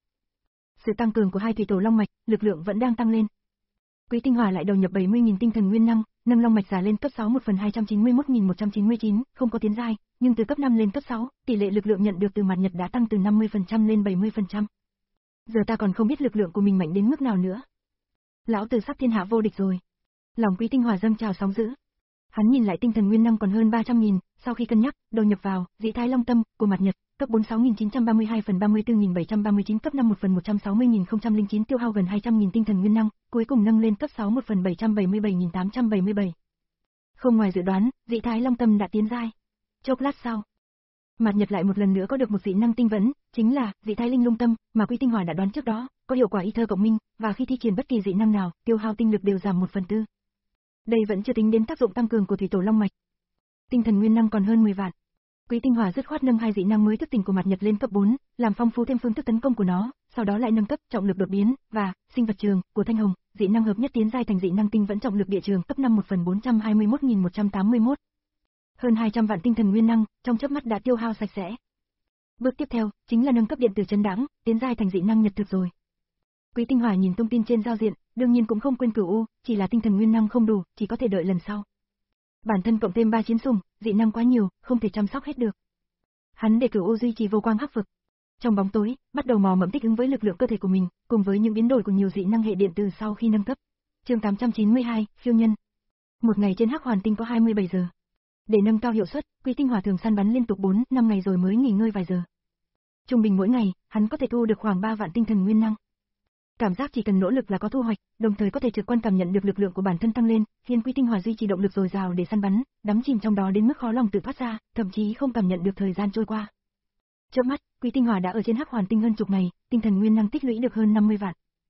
Sự tăng cường của hai thủy tổ long mạch, lực lượng vẫn đang tăng lên. Quý Tinh Hỏa lại đầu nhập bảy mươi nghìn tinh thần nguyên năng, nâng long mạch giả lên cấp sáu một phần hai trăm chín mươi mốt nghìn một trăm chín mươi chín, không có tiến giai, nhưng từ cấp năm lên cấp sáu, tỷ lệ lực lượng nhận được từ Mạt Nhật đã tăng từ năm mươi phần trăm lên bảy mươi phần trăm. Giờ ta còn không biết lực lượng của mình mạnh đến mức nào nữa. Lão tử sắp thiên hạ vô địch rồi. Lòng Quý Tinh Hỏa dâng trào sóng dữ. Hắn nhìn lại tinh thần nguyên năng còn hơn ba trăm nghìn, sau khi cân nhắc, đầu nhập vào Dĩ Thái Long Tâm của Mạt Nhật, cấp bốn mươi sáu nghìn chín trăm ba mươi hai phần ba mươi tư nghìn bảy trăm ba mươi chín, cấp năm một phần một trăm sáu mươi nghìn không trăm lẻ chín, tiêu hao gần hai trăm nghìn tinh thần nguyên năng, cuối cùng nâng lên cấp sáu một phần bảy trăm bảy mươi bảy nghìn tám trăm bảy mươi bảy. Không ngoài dự đoán, Dĩ Thái Long Tâm đã tiến giai. Chốc lát sau, Mạt Nhật lại một lần nữa có được một dị năng tinh vẫn, chính là Dĩ Thái Linh Lung Tâm, mà Quý Tinh Hỏa đã đoán trước đó, có hiệu quả y thơ cộng minh, và khi thi triển bất kỳ dị năng nào, tiêu hao tinh lực đều giảm một phần tư. Đây vẫn chưa tính đến tác dụng tăng cường của thủy tổ long mạch. Tinh thần nguyên năng còn hơn mười vạn. Quý Tinh Hỏa dứt khoát nâng hai dị năng mới thức tỉnh của Mạt Nhật lên cấp bốn, làm phong phú thêm phương thức tấn công của nó, sau đó lại nâng cấp trọng lực đột biến và sinh vật trường của Thanh Hồng, dị năng hợp nhất tiến giai thành dị năng tinh vẫn trọng lực địa trường cấp năm một phần bốn trăm hai mươi mốt nghìn một trăm tám mươi mốt. Hơn hai trăm vạn tinh thần nguyên năng, trong chớp mắt đã tiêu hao sạch sẽ. Bước tiếp theo chính là nâng cấp điện tử chấn đãng, tiến giai thành dị năng nhật thực rồi. Quý Tinh Hỏa nhìn thông tin trên giao diện, đương nhiên cũng không quên Cửu U, chỉ là tinh thần nguyên năng không đủ, chỉ có thể đợi lần sau. Bản thân cộng thêm ba chiến sủng, dị năng quá nhiều, không thể chăm sóc hết được. Hắn để Cửu U duy trì vô quang hắc vực. Trong bóng tối, bắt đầu mò mẫm thích ứng với lực lượng cơ thể của mình, cùng với những biến đổi của nhiều dị năng hệ điện từ sau khi nâng cấp. Chương tám trăm chín mươi hai, phiêu nhân. Một ngày trên Hắc Hoàn Tinh có hai mươi bảy giờ. Để nâng cao hiệu suất, Quý Tinh Hỏa thường săn bắn liên tục bốn, năm ngày rồi mới nghỉ ngơi vài giờ. Trung bình mỗi ngày, hắn có thể thu được khoảng ba vạn tinh thần nguyên năng. Cảm giác chỉ cần nỗ lực là có thu hoạch, đồng thời có thể trực quan cảm nhận được lực lượng của bản thân tăng lên, khiến Quý Tinh Hỏa duy trì động lực dồi dào để săn bắn, đắm chìm trong đó đến mức khó lòng tự thoát ra, thậm chí không cảm nhận được thời gian trôi qua. Chớp mắt, Quý Tinh Hỏa đã ở trên Hắc Hoàn Tinh hơn chục ngày, tinh thần nguyên năng tích lũy được hơn năm mươi vạn.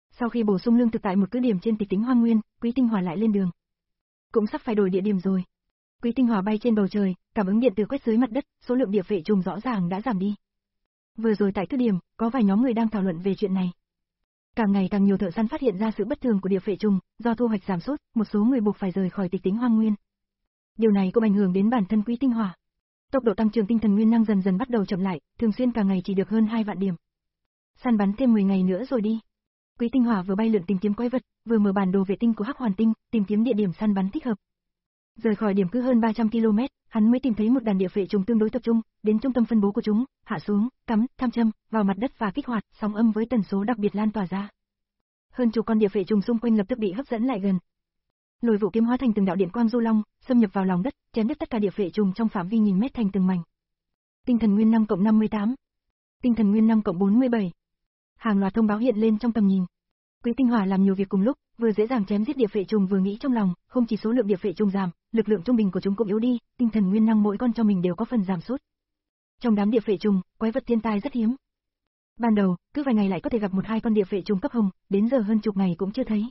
Sau khi bổ sung lương thực tại một cứ điểm trên tịch tính hoang nguyên, Quý Tinh Hỏa lại lên đường. Cũng sắp phải đổi địa điểm rồi. Quý Tinh Hỏa bay trên bầu trời, cảm ứng điện từ quét dưới mặt đất, số lượng địa phệ trùng rõ ràng đã giảm đi. Vừa rồi tại cứ điểm, có vài nhóm người đang thảo luận về chuyện này. Càng ngày càng nhiều thợ săn phát hiện ra sự bất thường của địa phệ trùng, do thu hoạch giảm sút, một số người buộc phải rời khỏi tịch tính hoang nguyên. Điều này cũng ảnh hưởng đến bản thân Quý Tinh Hỏa. Tốc độ tăng trưởng tinh thần nguyên năng dần dần bắt đầu chậm lại, thường xuyên cả ngày chỉ được hơn hai vạn điểm. Săn bắn thêm mười ngày nữa rồi đi. Quý Tinh Hỏa vừa bay lượn tìm kiếm quái vật, vừa mở bản đồ vệ tinh của Hắc Hoàn Tinh, tìm kiếm địa điểm săn bắn thích hợp. Rời khỏi điểm cứ hơn ba trăm ki lô mét, hắn mới tìm thấy một đàn địa phệ trùng tương đối tập trung, đến trung tâm phân bố của chúng, hạ xuống, cắm, tham châm vào mặt đất và kích hoạt, sóng âm với tần số đặc biệt lan tỏa ra. Hơn chục con địa phệ trùng xung quanh lập tức bị hấp dẫn lại gần. Lôi Vũ kiếm hóa thành từng đạo điện quang du long, xâm nhập vào lòng đất, chém đứt tất cả địa phệ trùng trong phạm vi nghìn mét thành từng mảnh. Tinh thần nguyên năng cộng năm mươi tám, tinh thần nguyên năng cộng bốn mươi bảy. Hàng loạt thông báo hiện lên trong tầm nhìn. Quý Tinh Hỏa làm nhiều việc cùng lúc, vừa dễ dàng chém giết địa phệ trùng vừa nghĩ trong lòng, không chỉ số lượng địa phệ trùng giảm, lực lượng trung bình của chúng cũng yếu đi, tinh thần nguyên năng mỗi con cho mình đều có phần giảm sút. Trong đám địa phệ trùng, quái vật thiên tai rất hiếm. Ban đầu, cứ vài ngày lại có thể gặp một hai con địa phệ trùng cấp hồng, đến giờ hơn chục ngày cũng chưa thấy.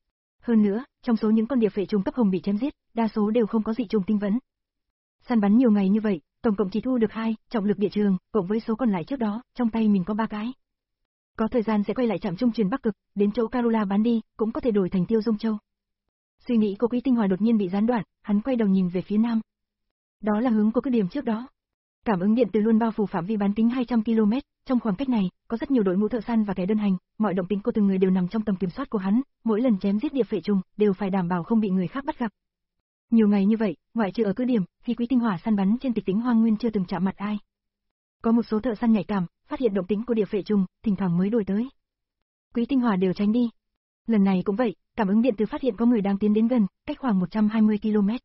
Hơn nữa, trong số những con địa phệ trùng cấp hồng bị chém giết, đa số đều không có dị trùng tinh vẫn. Săn bắn nhiều ngày như vậy, tổng cộng chỉ thu được hai, trọng lực địa trường, cộng với số còn lại trước đó, trong tay mình có ba cái. Có thời gian sẽ quay lại trạm trung truyền Bắc Cực, đến chỗ Carola bán đi, cũng có thể đổi thành Tiêu Dung Châu. Suy nghĩ của Quý Tinh Hỏa đột nhiên bị gián đoạn, hắn quay đầu nhìn về phía nam. Đó là hướng của cứ điểm trước đó. Cảm ứng điện từ luôn bao phủ phạm vi bán kính hai trăm ki lô mét, trong khoảng cách này, có rất nhiều đội ngũ thợ săn và kẻ đơn hành, mọi động tĩnh của từng người đều nằm trong tầm kiểm soát của hắn, mỗi lần chém giết địa phệ trùng, đều phải đảm bảo không bị người khác bắt gặp. Nhiều ngày như vậy, ngoại trừ ở cứ điểm, khi Quý Tinh Hỏa săn bắn trên tịch tính hoang nguyên chưa từng chạm mặt ai. Có một số thợ săn nhạy cảm, phát hiện động tĩnh của địa phệ trùng, thỉnh thoảng mới đuổi tới. Quý Tinh Hỏa đều tránh đi. Lần này cũng vậy, cảm ứng điện từ phát hiện có người đang tiến đến gần, cách khoảng một trăm hai mươi ki lô mét.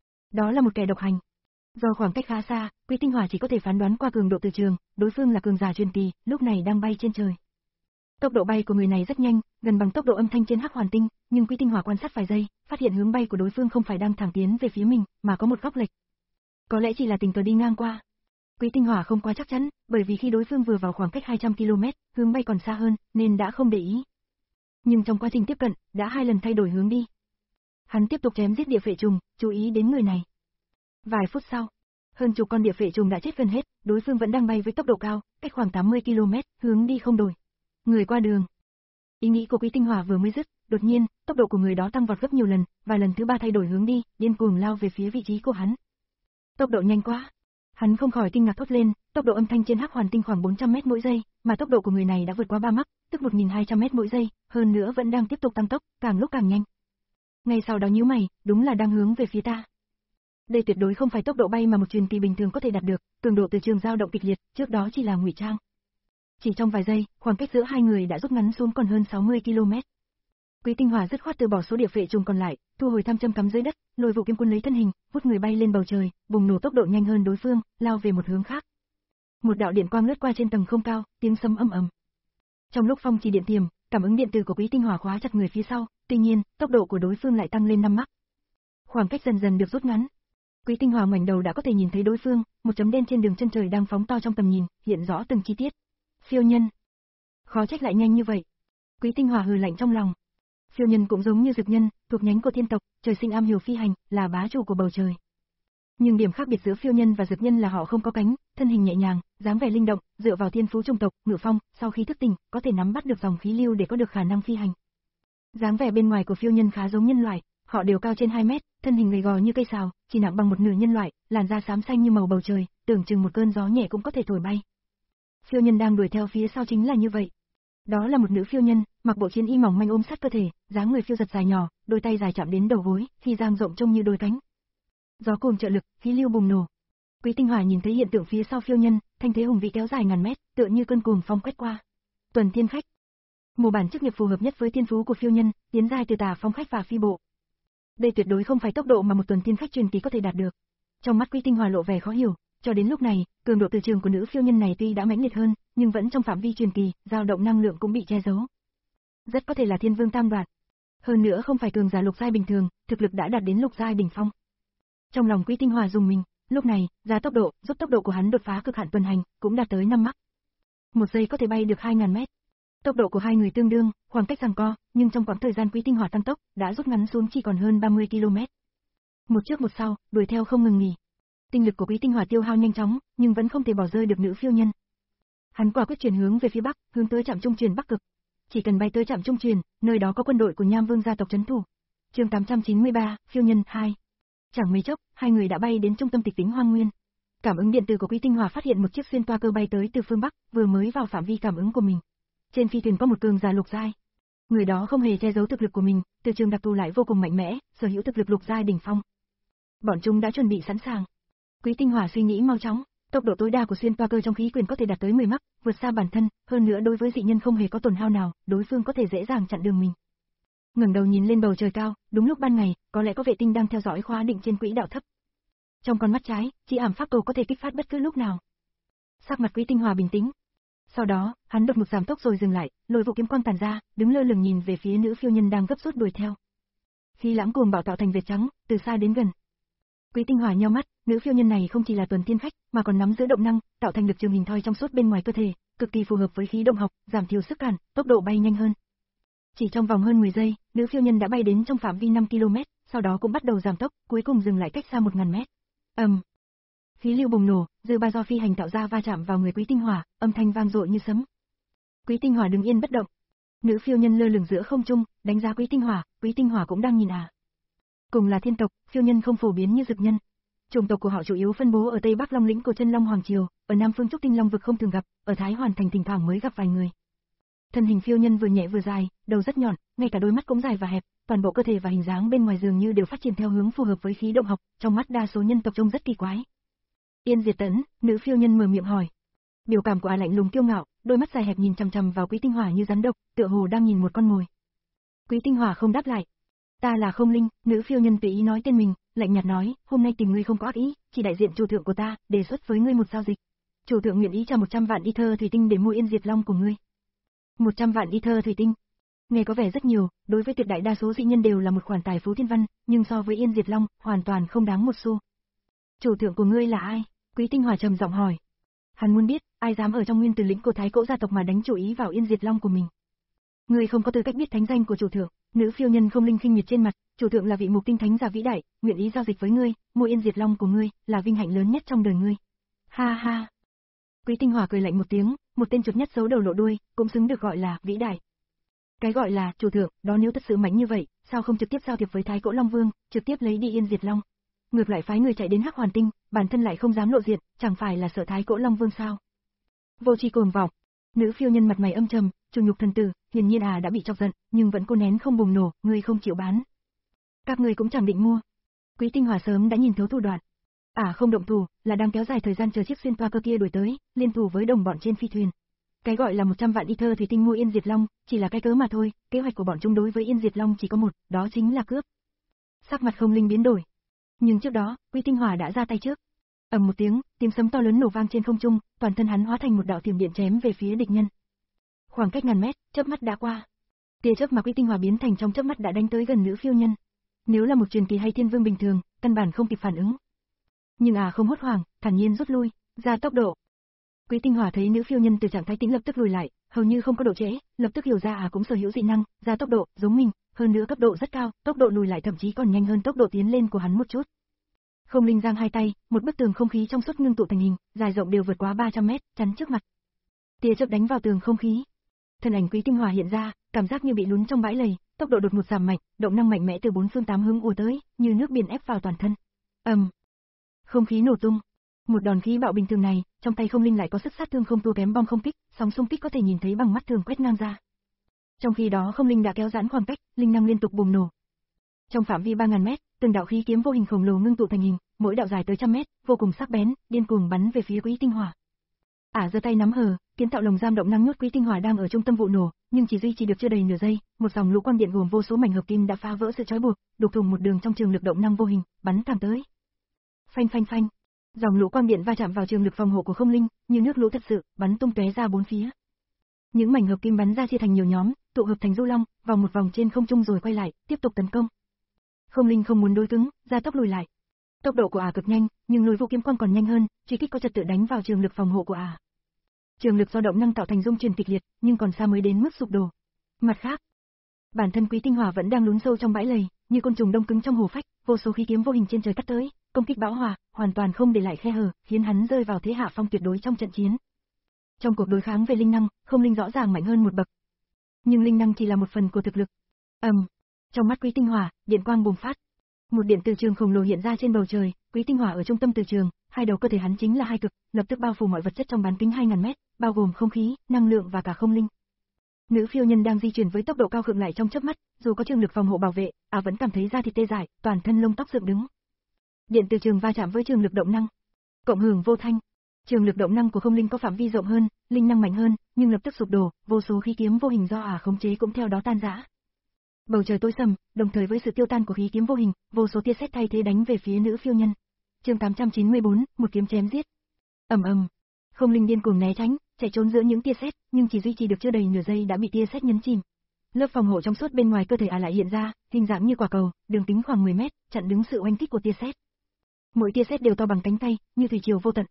Đó là một kẻ độc hành. Do khoảng cách khá xa, Quý Tinh Hỏa chỉ có thể phán đoán qua cường độ từ trường, đối phương là cường giả truyền kỳ, lúc này đang bay trên trời. Tốc độ bay của người này rất nhanh, gần bằng tốc độ âm thanh trên Hắc Hoàn Tinh, nhưng Quý Tinh Hỏa quan sát vài giây, phát hiện hướng bay của đối phương không phải đang thẳng tiến về phía mình, mà có một góc lệch. Có lẽ chỉ là tình cờ đi ngang qua. Quý Tinh Hỏa không quá chắc chắn, bởi vì khi đối phương vừa vào khoảng cách hai trăm ki lô mét, hướng bay còn xa hơn, nên đã không để ý. Nhưng trong quá trình tiếp cận, đã hai lần thay đổi hướng đi. Hắn tiếp tục chém giết địa phệ trùng, chú ý đến người này. Vài phút sau, hơn chục con địa phệ trùng đã chết gần hết, đối phương vẫn đang bay với tốc độ cao, cách khoảng tám mươi ki lô mét, hướng đi không đổi. Người qua đường. Ý nghĩ của Quý Tinh Hỏa vừa mới dứt, đột nhiên, tốc độ của người đó tăng vọt gấp nhiều lần, và lần thứ ba thay đổi hướng đi, điên cuồng lao về phía vị trí của hắn. Tốc độ nhanh quá. Hắn không khỏi kinh ngạc thốt lên, tốc độ âm thanh trên Hắc Hoàn Tinh khoảng bốn trăm mét mỗi giây, mà tốc độ của người này đã vượt qua ba mach, tức một nghìn hai trăm mét mỗi giây, hơn nữa vẫn đang tiếp tục tăng tốc, càng lúc càng nhanh. Ngay sau đó nhíu mày, đúng là đang hướng về phía ta. Đây tuyệt đối không phải tốc độ bay mà một truyền kỳ bình thường có thể đạt được, cường độ từ trường dao động kịch liệt, trước đó chỉ là ngụy trang. Chỉ trong vài giây, khoảng cách giữa hai người đã rút ngắn xuống còn hơn sáu mươi ki lô mét. Quý Tinh Hỏa dứt khoát từ bỏ số địa phệ trùng còn lại, thu hồi tham châm cắm dưới đất, Lôi Vũ kiếm quân lấy thân hình, vút người bay lên bầu trời, bùng nổ tốc độ nhanh hơn đối phương, lao về một hướng khác. Một đạo điện quang lướt qua trên tầng không cao, tiếng sấm ầm ầm. Trong lúc phong trì điện tiềm, cảm ứng điện từ của Quý Tinh Hỏa khóa chặt người phía sau, tuy nhiên, tốc độ của đối phương lại tăng lên năm mach. Khoảng cách dần dần được rút ngắn. Quý Tinh Hỏa ngoảnh đầu đã có thể nhìn thấy đối phương, một chấm đen trên đường chân trời đang phóng to trong tầm nhìn, hiện rõ từng chi tiết. Phiêu nhân. Khó trách lại nhanh như vậy. Quý Tinh Hỏa hừ lạnh trong lòng. Phiêu nhân cũng giống như dực nhân, thuộc nhánh của thiên tộc, trời sinh am hiểu phi hành, là bá chủ của bầu trời. Nhưng điểm khác biệt giữa phiêu nhân và dực nhân là họ không có cánh, thân hình nhẹ nhàng, dáng vẻ linh động, dựa vào thiên phú chủng tộc, ngự phong, sau khi thức tỉnh, có thể nắm bắt được dòng khí lưu để có được khả năng phi hành. Dáng vẻ bên ngoài của phiêu nhân khá giống nhân loại, họ đều cao trên hai mét, thân hình gầy gò như cây sào, chỉ nặng bằng một nửa nhân loại, làn da xám xanh như màu bầu trời, tưởng chừng một cơn gió nhẹ cũng có thể thổi bay. Phiêu nhân đang đuổi theo phía sau chính là như vậy. Đó là một nữ phiêu nhân, mặc bộ chiến y mỏng manh ôm sát cơ thể, dáng người phiêu giật dài nhỏ, đôi tay dài chạm đến đầu gối, khi dang rộng trông như đôi cánh. Gió cùng trợ lực, khí lưu bùng nổ. Quý Tinh Hỏa nhìn thấy hiện tượng phía sau phiêu nhân, thanh thế hùng vĩ kéo dài ngàn mét, tựa như cơn cuồng phong quét qua. Tuần Thiên Khách. Mô bản chức nghiệp phù hợp nhất với thiên phú của phiêu nhân, tiến giai từ tà phong khách và phi bộ. Đây tuyệt đối không phải tốc độ mà một Tuần Thiên Khách truyền kỳ có thể đạt được. Trong mắt Quý Tinh Hỏa lộ vẻ khó hiểu, cho đến lúc này, cường độ từ trường của nữ phiêu nhân này tuy đã mãnh liệt hơn, nhưng vẫn trong phạm vi truyền kỳ, dao động năng lượng cũng bị che giấu. Rất có thể là Thiên Vương Tam Đoạt. Hơn nữa không phải cường giả lục giai bình thường, thực lực đã đạt đến lục giai đỉnh phong. Trong lòng Quý Tinh Hỏa rùng mình, lúc này, giá tốc độ, giúp tốc độ của hắn đột phá cực hạn tuần hành, cũng đạt tới năm mach. Một giây có thể bay được hai nghìn mét. Tốc độ của hai người tương đương, khoảng cách giằng co, nhưng trong quãng thời gian Quý Tinh Hỏa tăng tốc, đã rút ngắn xuống chỉ còn hơn ba mươi ki lô mét. Một trước một sau, đuổi theo không ngừng nghỉ. Tinh lực của Quý Tinh Hỏa tiêu hao nhanh chóng, nhưng vẫn không thể bỏ rơi được nữ phiêu nhân. Hắn quả quyết chuyển hướng về phía bắc, hướng tới trạm trung truyền Bắc Cực. Chỉ cần bay tới trạm trung truyền, nơi đó có quân đội của Nham Vương gia tộc trấn thủ. Chương tám trăm chín mươi ba, phiêu nhân hai. Chẳng mấy chốc, hai người đã bay đến trung tâm Tịch Tĩnh Hoang Nguyên. Cảm ứng điện tử của Quý Tinh Hỏa phát hiện một chiếc xuyên toa cơ bay tới từ phương bắc, vừa mới vào phạm vi cảm ứng của mình. Trên phi thuyền có một cường giả lục giai. Người đó không hề che giấu thực lực của mình, từ trường đặc thù lại vô cùng mạnh mẽ, sở hữu thực lực lục giai đỉnh phong. Bọn chúng đã chuẩn bị sẵn sàng. Quý Tinh Hỏa suy nghĩ mau chóng, tốc độ tối đa của xuyên toa cơ trong khí quyển có thể đạt tới mười mach, vượt xa bản thân, hơn nữa đối với dị nhân không hề có tổn hao nào, đối phương có thể dễ dàng chặn đường mình. Ngẩng đầu nhìn lên bầu trời cao, đúng lúc ban ngày, có lẽ có vệ tinh đang theo dõi khóa định trên quỹ đạo thấp. Trong con mắt trái, chỉ ảm pháp cầu có thể kích phát bất cứ lúc nào. Sắc mặt Quý Tinh Hỏa bình tĩnh. Sau đó, hắn đột ngột giảm tốc rồi dừng lại, lôi vũ kiếm quang tàn ra, đứng lơ lửng nhìn về phía nữ phiêu nhân đang gấp rút đuổi theo. Khí lãng cuồng bạo tạo thành vệt trắng, từ xa đến gần. Quý Tinh Hỏa nheo mắt, nữ phiêu nhân này không chỉ là tuần thiên khách, mà còn nắm giữ động năng, tạo thành lực trường hình thoi trong suốt bên ngoài cơ thể, cực kỳ phù hợp với khí động học, giảm thiểu sức cản, tốc độ bay nhanh hơn. Chỉ trong vòng hơn mười giây, nữ phiêu nhân đã bay đến trong phạm vi năm ki lô mét, sau đó cũng bắt đầu giảm tốc, cuối cùng dừng lại cách xa một nghìn mét. Ầm. Um. Khí lưu bùng nổ, dư ba do phi hành tạo ra va chạm vào người Quý Tinh Hỏa, âm thanh vang dội như sấm. Quý Tinh Hỏa đứng yên bất động. Nữ phiêu nhân lơ lửng giữa không trung, đánh giá Quý Tinh Hỏa, Quý Tinh Hỏa cũng đang nhìn à. Cùng là thiên tộc, phiêu nhân không phổ biến như dực nhân. Chủng tộc của họ chủ yếu phân bố ở Tây Bắc Long lĩnh của Chân Long Hoàng Triều, ở Nam Phương Trúc Tinh Long vực không thường gặp, ở Thái Hoàn Thành thỉnh thoảng mới gặp vài người. Thân hình phiêu nhân vừa nhẹ vừa dài, đầu rất nhọn, ngay cả đôi mắt cũng dài và hẹp, toàn bộ cơ thể và hình dáng bên ngoài dường như đều phát triển theo hướng phù hợp với khí động học, trong mắt đa số nhân tộc trông rất kỳ quái. Yên Diệt Tẫn, nữ phiêu nhân mở miệng hỏi. Biểu cảm của ả lạnh lùng kiêu ngạo, đôi mắt dài hẹp nhìn chằm chằm vào Quý Tinh Hỏa như rắn độc, tựa hồ đang nhìn một con mồi. Quý Tinh Hỏa không đáp lại. Ta là Không Linh, nữ phiêu nhân tùy ý nói tên mình, lạnh nhạt nói, hôm nay tìm ngươi không có ác ý, chỉ đại diện chủ thượng của ta, đề xuất với ngươi một giao dịch. Chủ thượng nguyện ý trả một trăm vạn ether thủy tinh để mua Yên Diệt Long của ngươi. một trăm vạn ether thủy tinh. Nghe có vẻ rất nhiều, đối với tuyệt đại đa số dị nhân đều là một khoản tài phú thiên văn, nhưng so với Yên Diệt Long, hoàn toàn không đáng một xu. Chủ thượng của ngươi là ai? Quý Tinh Hỏa trầm giọng hỏi. Hắn muốn biết, ai dám ở trong nguyên tử lĩnh của Thái Cỗ gia tộc mà đánh chủ ý vào Yên Diệt Long của mình. Ngươi không có tư cách biết thánh danh của chủ thượng. Nữ phiêu nhân Không Linh khinh miệt trên mặt, chủ thượng là vị mục tinh thánh giả vĩ đại, nguyện ý giao dịch với ngươi, mua Yên Diệt Long của ngươi, là vinh hạnh lớn nhất trong đời ngươi. Ha ha. Quý Tinh Hỏa cười lạnh một tiếng, một tên chuột nhất giấu đầu lộ đuôi, cũng xứng được gọi là vĩ đại. Cái gọi là chủ thượng, đó nếu thật sự mạnh như vậy, sao không trực tiếp giao thiệp với Thái Cỗ Long Vương, trực tiếp lấy đi Yên Diệt Long? Ngược lại phái người chạy đến Hắc Hoàn Tinh, bản thân lại không dám lộ diện, chẳng phải là sợ Thái Cỗ Long Vương sao? Vô tri cuồng vọng. Nữ phiêu nhân mặt mày âm trầm, chủ nhục thần tử, hiển nhiên à đã bị chọc giận, nhưng vẫn cố nén không bùng nổ, ngươi không chịu bán. Các ngươi cũng chẳng định mua. Quý Tinh Hỏa sớm đã nhìn thấu thủ đoạn. À không động thủ, là đang kéo dài thời gian chờ chiếc xuyên toa cơ kia đuổi tới, liên thủ với đồng bọn trên phi thuyền. Cái gọi là một trăm vạn ether thủy tinh mua Yên Diệt Long, chỉ là cái cớ mà thôi, kế hoạch của bọn chúng đối với Yên Diệt Long chỉ có một, đó chính là cướp. Sắc mặt Không Linh biến đổi. Nhưng trước đó, Quý Tinh Hỏa đã ra tay trước. Ầm một tiếng, tiếng sấm to lớn nổ vang trên không trung, toàn thân hắn hóa thành một đạo thiểm điện chém về phía địch nhân. Khoảng cách ngàn mét, chớp mắt đã qua. Tia chớp mà Quý Tinh Hỏa biến thành trong chớp mắt đã đánh tới gần nữ phiêu nhân. Nếu là một truyền kỳ hay thiên vương bình thường, căn bản không kịp phản ứng. Nhưng à không hốt hoảng, thản nhiên rút lui, ra tốc độ. Quý Tinh Hỏa thấy nữ phiêu nhân từ trạng thái tĩnh lập tức lùi lại, hầu như không có độ trễ, lập tức hiểu ra à cũng sở hữu dị năng, ra tốc độ, giống mình, hơn nữa cấp độ rất cao, tốc độ lùi lại thậm chí còn nhanh hơn tốc độ tiến lên của hắn một chút. Không Linh giang hai tay, một bức tường không khí trong suốt ngưng tụ thành hình, dài rộng đều vượt quá ba trăm mét, chắn trước mặt. Tia chớp đánh vào tường không khí. Thân ảnh Quý Tinh Hỏa hiện ra, cảm giác như bị lún trong bãi lầy, tốc độ đột ngột giảm mạnh, động năng mạnh mẽ từ bốn phương tám hướng ùa tới, như nước biển ép vào toàn thân. Ầm. Um. Không khí nổ tung. Một đòn khí bạo bình thường này, trong tay Không Linh lại có sức sát thương không thua kém bom không kích, sóng xung kích có thể nhìn thấy bằng mắt thường quét ngang ra. Trong khi đó Không Linh đã kéo giãn khoảng cách, linh năng liên tục bùng nổ. Trong phạm vi ba nghìn mét, từng đạo khí kiếm vô hình khổng lồ ngưng tụ thành hình, mỗi đạo dài tới trăm mét, vô cùng sắc bén, điên cuồng bắn về phía Quý Tinh Hỏa. Ả giơ tay nắm hờ, kiến tạo lồng giam động năng nhốt Quý Tinh Hỏa đang ở trung tâm vụ nổ, nhưng chỉ duy trì được chưa đầy nửa giây, một dòng lũ quang điện gồm vô số mảnh hợp kim đã phá vỡ sự trói buộc, đục thủng một đường trong trường lực động năng vô hình, bắn thẳng tới. Phanh phanh phanh. Dòng lũ quang điện va chạm vào trường lực phòng hộ của Không Linh, như nước lũ thật sự, bắn tung tóe ra bốn phía. Những mảnh hợp kim bắn ra chia thành nhiều nhóm, tụ hợp thành du long, vòng một vòng trên không trung rồi quay lại, tiếp tục tấn công. Không Linh không muốn đối cứng, ra tốc lùi lại. Tốc độ của ả cực nhanh, nhưng lùi vũ kiếm quang còn nhanh hơn, truy kích có trật tự đánh vào trường lực phòng hộ của ả. Trường lực do động năng tạo thành rung chuyển kịch liệt, nhưng còn xa mới đến mức sụp đổ. Mặt khác, bản thân Quý Tinh Hỏa vẫn đang lún sâu trong bãi lầy, như côn trùng đông cứng trong hồ phách, vô số khí kiếm vô hình trên trời cắt tới, công kích bão hòa, hoàn toàn không để lại khe hở, khiến hắn rơi vào thế hạ phong tuyệt đối trong trận chiến. Trong cuộc đối kháng về linh năng, không linh rõ ràng mạnh hơn một bậc. Nhưng linh năng chỉ là một phần của thực lực. Ầm, um, trong mắt Quý Tinh Hỏa, điện quang bùng phát. Một điện từ trường khổng lồ hiện ra trên bầu trời, Quý Tinh Hỏa ở trung tâm từ trường, hai đầu cơ thể hắn chính là hai cực, lập tức bao phủ mọi vật chất trong bán kính hai ngàn mét, bao gồm không khí, năng lượng và cả không linh. Nữ phiêu nhân đang di chuyển với tốc độ cao khựng lại trong chớp mắt, dù có trường lực phòng hộ bảo vệ, à vẫn cảm thấy da thịt tê dại, toàn thân lông tóc dựng đứng. Điện từ trường va chạm với trường lực động năng, cộng hưởng vô thanh. Trường lực động năng của không linh có phạm vi rộng hơn, linh năng mạnh hơn, nhưng lập tức sụp đổ, vô số khí kiếm vô hình do ả khống chế cũng theo đó tan rã. Bầu trời tối sầm, đồng thời với sự tiêu tan của khí kiếm vô hình, vô số tia sét thay thế đánh về phía nữ phiêu nhân. Chương tám trăm chín mươi bốn, một kiếm chém giết. Ầm ầm, không linh điên cuồng né tránh, chạy trốn giữa những tia sét, nhưng chỉ duy trì được chưa đầy nửa giây đã bị tia sét nhấn chìm. Lớp phòng hộ trong suốt bên ngoài cơ thể ả lại hiện ra, hình dạng như quả cầu, đường kính khoảng mười mét, chặn đứng sự oanh kích của tia sét. Mỗi tia sét đều to bằng cánh tay, như thủy triều vô tận.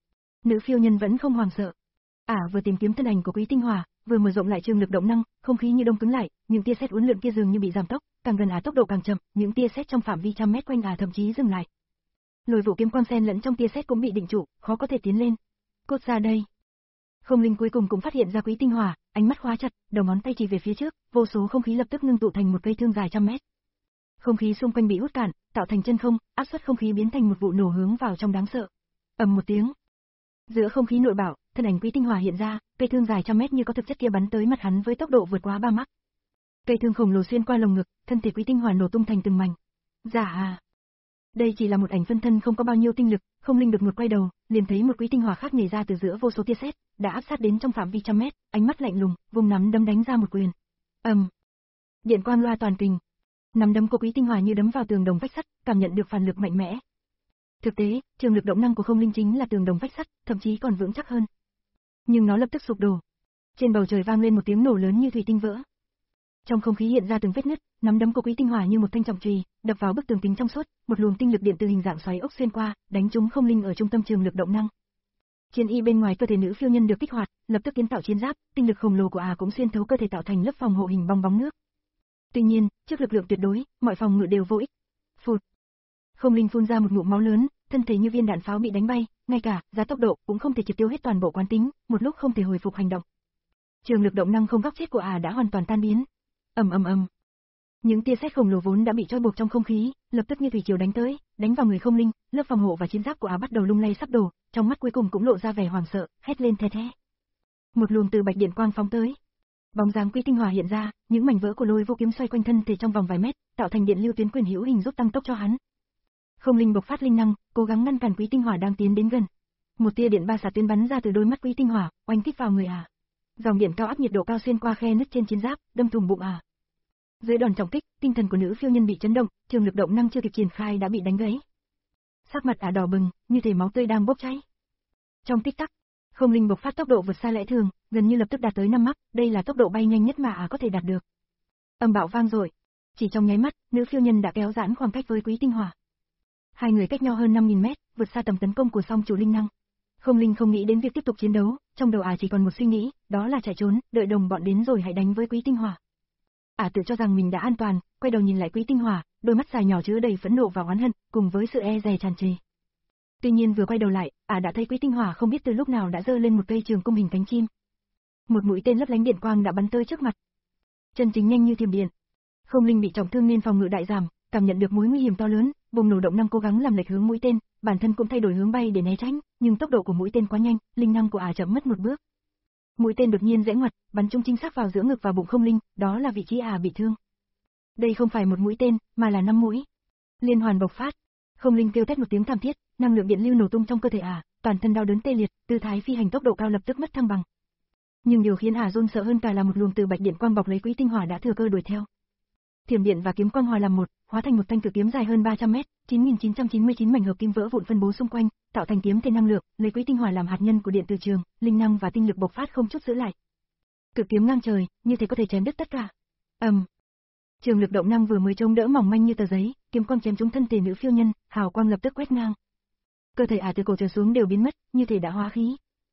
Nữ phiêu nhân vẫn không hoảng sợ. Ả vừa tìm kiếm thân ảnh của Quý Tinh Hỏa, vừa mở rộng lại trường lực động năng, không khí như đông cứng lại, những tia sét uốn lượn kia dường như bị giảm tốc, càng gần Ả tốc độ càng chậm, những tia sét trong phạm vi trăm mét quanh Ả thậm chí dừng lại. Lôi vụ kiếm quang xen lẫn trong tia sét cũng bị định trụ, khó có thể tiến lên. Cút ra đây. Không linh cuối cùng cũng phát hiện ra Quý Tinh Hỏa, ánh mắt khóa chặt, đầu ngón tay chỉ về phía trước, vô số không khí lập tức ngưng tụ thành một cây thương dài trăm mét. Không khí xung quanh bị hút cạn, tạo thành chân không, áp suất không khí biến thành một vụ nổ hướng vào trong đáng sợ. Ầm một tiếng. Giữa không khí nội bạo, thân ảnh Quý Tinh Hỏa hiện ra, cây thương dài trăm mét như có thực chất kia bắn tới mặt hắn với tốc độ vượt quá ba mach. Cây thương khổng lồ xuyên qua lồng ngực, thân thể Quý Tinh Hỏa nổ tung thành từng mảnh. Giả à. Đây chỉ là một ảnh phân thân không có bao nhiêu tinh lực, không linh được một quay đầu, liền thấy một Quý Tinh Hỏa khác nhảy ra từ giữa vô số tia sét, đã áp sát đến trong phạm vi trăm mét, ánh mắt lạnh lùng, vùng nắm đấm đánh ra một quyền. Ầm. Um. Điện quang loa toàn kình. Nắm đấm của Quý Tinh Hỏa như đấm vào tường đồng vách sắt, cảm nhận được phản lực mạnh mẽ. Thực tế, trường lực động năng của không linh chính là tường đồng vách sắt, thậm chí còn vững chắc hơn. Nhưng nó lập tức sụp đổ. Trên bầu trời vang lên một tiếng nổ lớn như thủy tinh vỡ. Trong không khí hiện ra từng vết nứt, nắm đấm của Quý Tinh Hỏa như một thanh trọng chùy, đập vào bức tường kính trong suốt, một luồng tinh lực điện từ hình dạng xoáy ốc xuyên qua, đánh trúng không linh ở trung tâm trường lực động năng. Chiến y bên ngoài cơ thể nữ phiêu nhân được kích hoạt, lập tức kiến tạo chiến giáp, tinh lực khổng lồ của ả cũng xuyên thấu cơ thể tạo thành lớp phòng hộ hình bong bóng nước. Tuy nhiên, trước lực lượng tuyệt đối, mọi phòng ngự đều vô ích. Phụt. Không linh phun ra một ngụm máu lớn, thân thể như viên đạn pháo bị đánh bay, ngay cả giá tốc độ cũng không thể triệt tiêu hết toàn bộ quán tính, một lúc không thể hồi phục hành động. Trường lực động năng không góc chết của ả đã hoàn toàn tan biến. Ầm ầm ầm. Những tia sét khổng lồ vốn đã bị trói buộc trong không khí, lập tức như thủy triều đánh tới, đánh vào người không linh, lớp phòng hộ và chiến giáp của ả bắt đầu lung lay sắp đổ, trong mắt cuối cùng cũng lộ ra vẻ hoảng sợ, hét lên the thé. Một luồng từ bạch điện quang phóng tới. Bóng dáng Quý Tinh Hỏa hiện ra, những mảnh vỡ của lôi vô kiếm xoay quanh thân thể trong vòng vài mét, tạo thành điện lưu tuyến quyền hữu hình giúp tăng tốc cho hắn. Không linh bộc phát linh năng, cố gắng ngăn cản Quý Tinh Hỏa đang tiến đến gần. Một tia điện ba xạ tuyến bắn ra từ đôi mắt Quý Tinh Hỏa, oanh kích vào người ả. Dòng điện cao áp nhiệt độ cao xuyên qua khe nứt trên chiến giáp, đâm thủng bụng ả. Dưới đòn trọng kích, tinh thần của nữ phiêu nhân bị chấn động, trường lực động năng chưa kịp triển khai đã bị đánh gãy. Sắc mặt ả đỏ bừng, như thể máu tươi đang bốc cháy. Trong tích tắc, không linh bộc phát tốc độ vượt xa lẽ thường, gần như lập tức đạt tới năm mach, đây là tốc độ bay nhanh nhất mà ả có thể đạt được. Âm bạo vang dội, chỉ trong nháy mắt, nữ phiêu nhân đã kéo giãn khoảng cách với Quý Tinh Hỏa. Hai người cách nhau hơn năm nghìn mét, vượt xa tầm tấn công của song chủ linh năng. Không linh không nghĩ đến việc tiếp tục chiến đấu, trong đầu ả chỉ còn một suy nghĩ, đó là chạy trốn, đợi đồng bọn đến rồi hãy đánh với Quý Tinh Hỏa. Ả tự cho rằng mình đã an toàn, quay đầu nhìn lại Quý Tinh Hỏa, đôi mắt dài nhỏ chứa đầy phẫn nộ và oán hận, cùng với sự e dè tràn trề. Tuy nhiên vừa quay đầu lại, ả đã thấy Quý Tinh Hỏa không biết từ lúc nào đã giơ lên một cây trường cung hình cánh chim. Một mũi tên lấp lánh điện quang đã bắn tới trước mặt. Chân chính nhanh như thiểm điện. Không linh bị trọng thương nên phòng ngự đại giảm, cảm nhận được mối nguy hiểm to lớn, bùng nổ động năng cố gắng làm lệch hướng mũi tên, bản thân cũng thay đổi hướng bay để né tránh, nhưng tốc độ của mũi tên quá nhanh, linh năng của ả chậm mất một bước. Mũi tên đột nhiên rẽ ngoặt, bắn trúng chính xác vào giữa ngực và bụng không linh, đó là vị trí ả bị thương. Đây không phải một mũi tên, mà là năm mũi. Liên hoàn bộc phát. Không linh kêu thét một tiếng thảm thiết, năng lượng điện lưu nổ tung trong cơ thể ả, toàn thân đau đớn tê liệt, tư thái phi hành tốc độ cao lập tức mất thăng bằng. Nhưng điều khiến ả run sợ hơn cả là một luồng từ bạch điện quang bọc lấy Quý Tinh Hỏa đã thừa cơ đuổi theo. Thiểm điện và kiếm quang hòa làm một, hóa thành một thanh cự kiếm dài hơn ba trăm mét, chín nghìn chín trăm chín mươi chín mảnh hợp kim vỡ vụn phân bố xung quanh, tạo thành kiếm thể năng lượng, lấy Quý Tinh Hỏa làm hạt nhân của điện từ trường, linh năng và tinh lực bộc phát không chút giữ lại. Cự kiếm ngang trời, như thế có thể chém đứt tất cả. Ầm. Um. Trường lực động năng vừa mới chống đỡ mỏng manh như tờ giấy, kiếm quang chém trúng thân thể nữ phiêu nhân, hào quang lập tức quét ngang. Cơ thể ả từ cổ trở xuống đều biến mất, như thể đã hóa khí.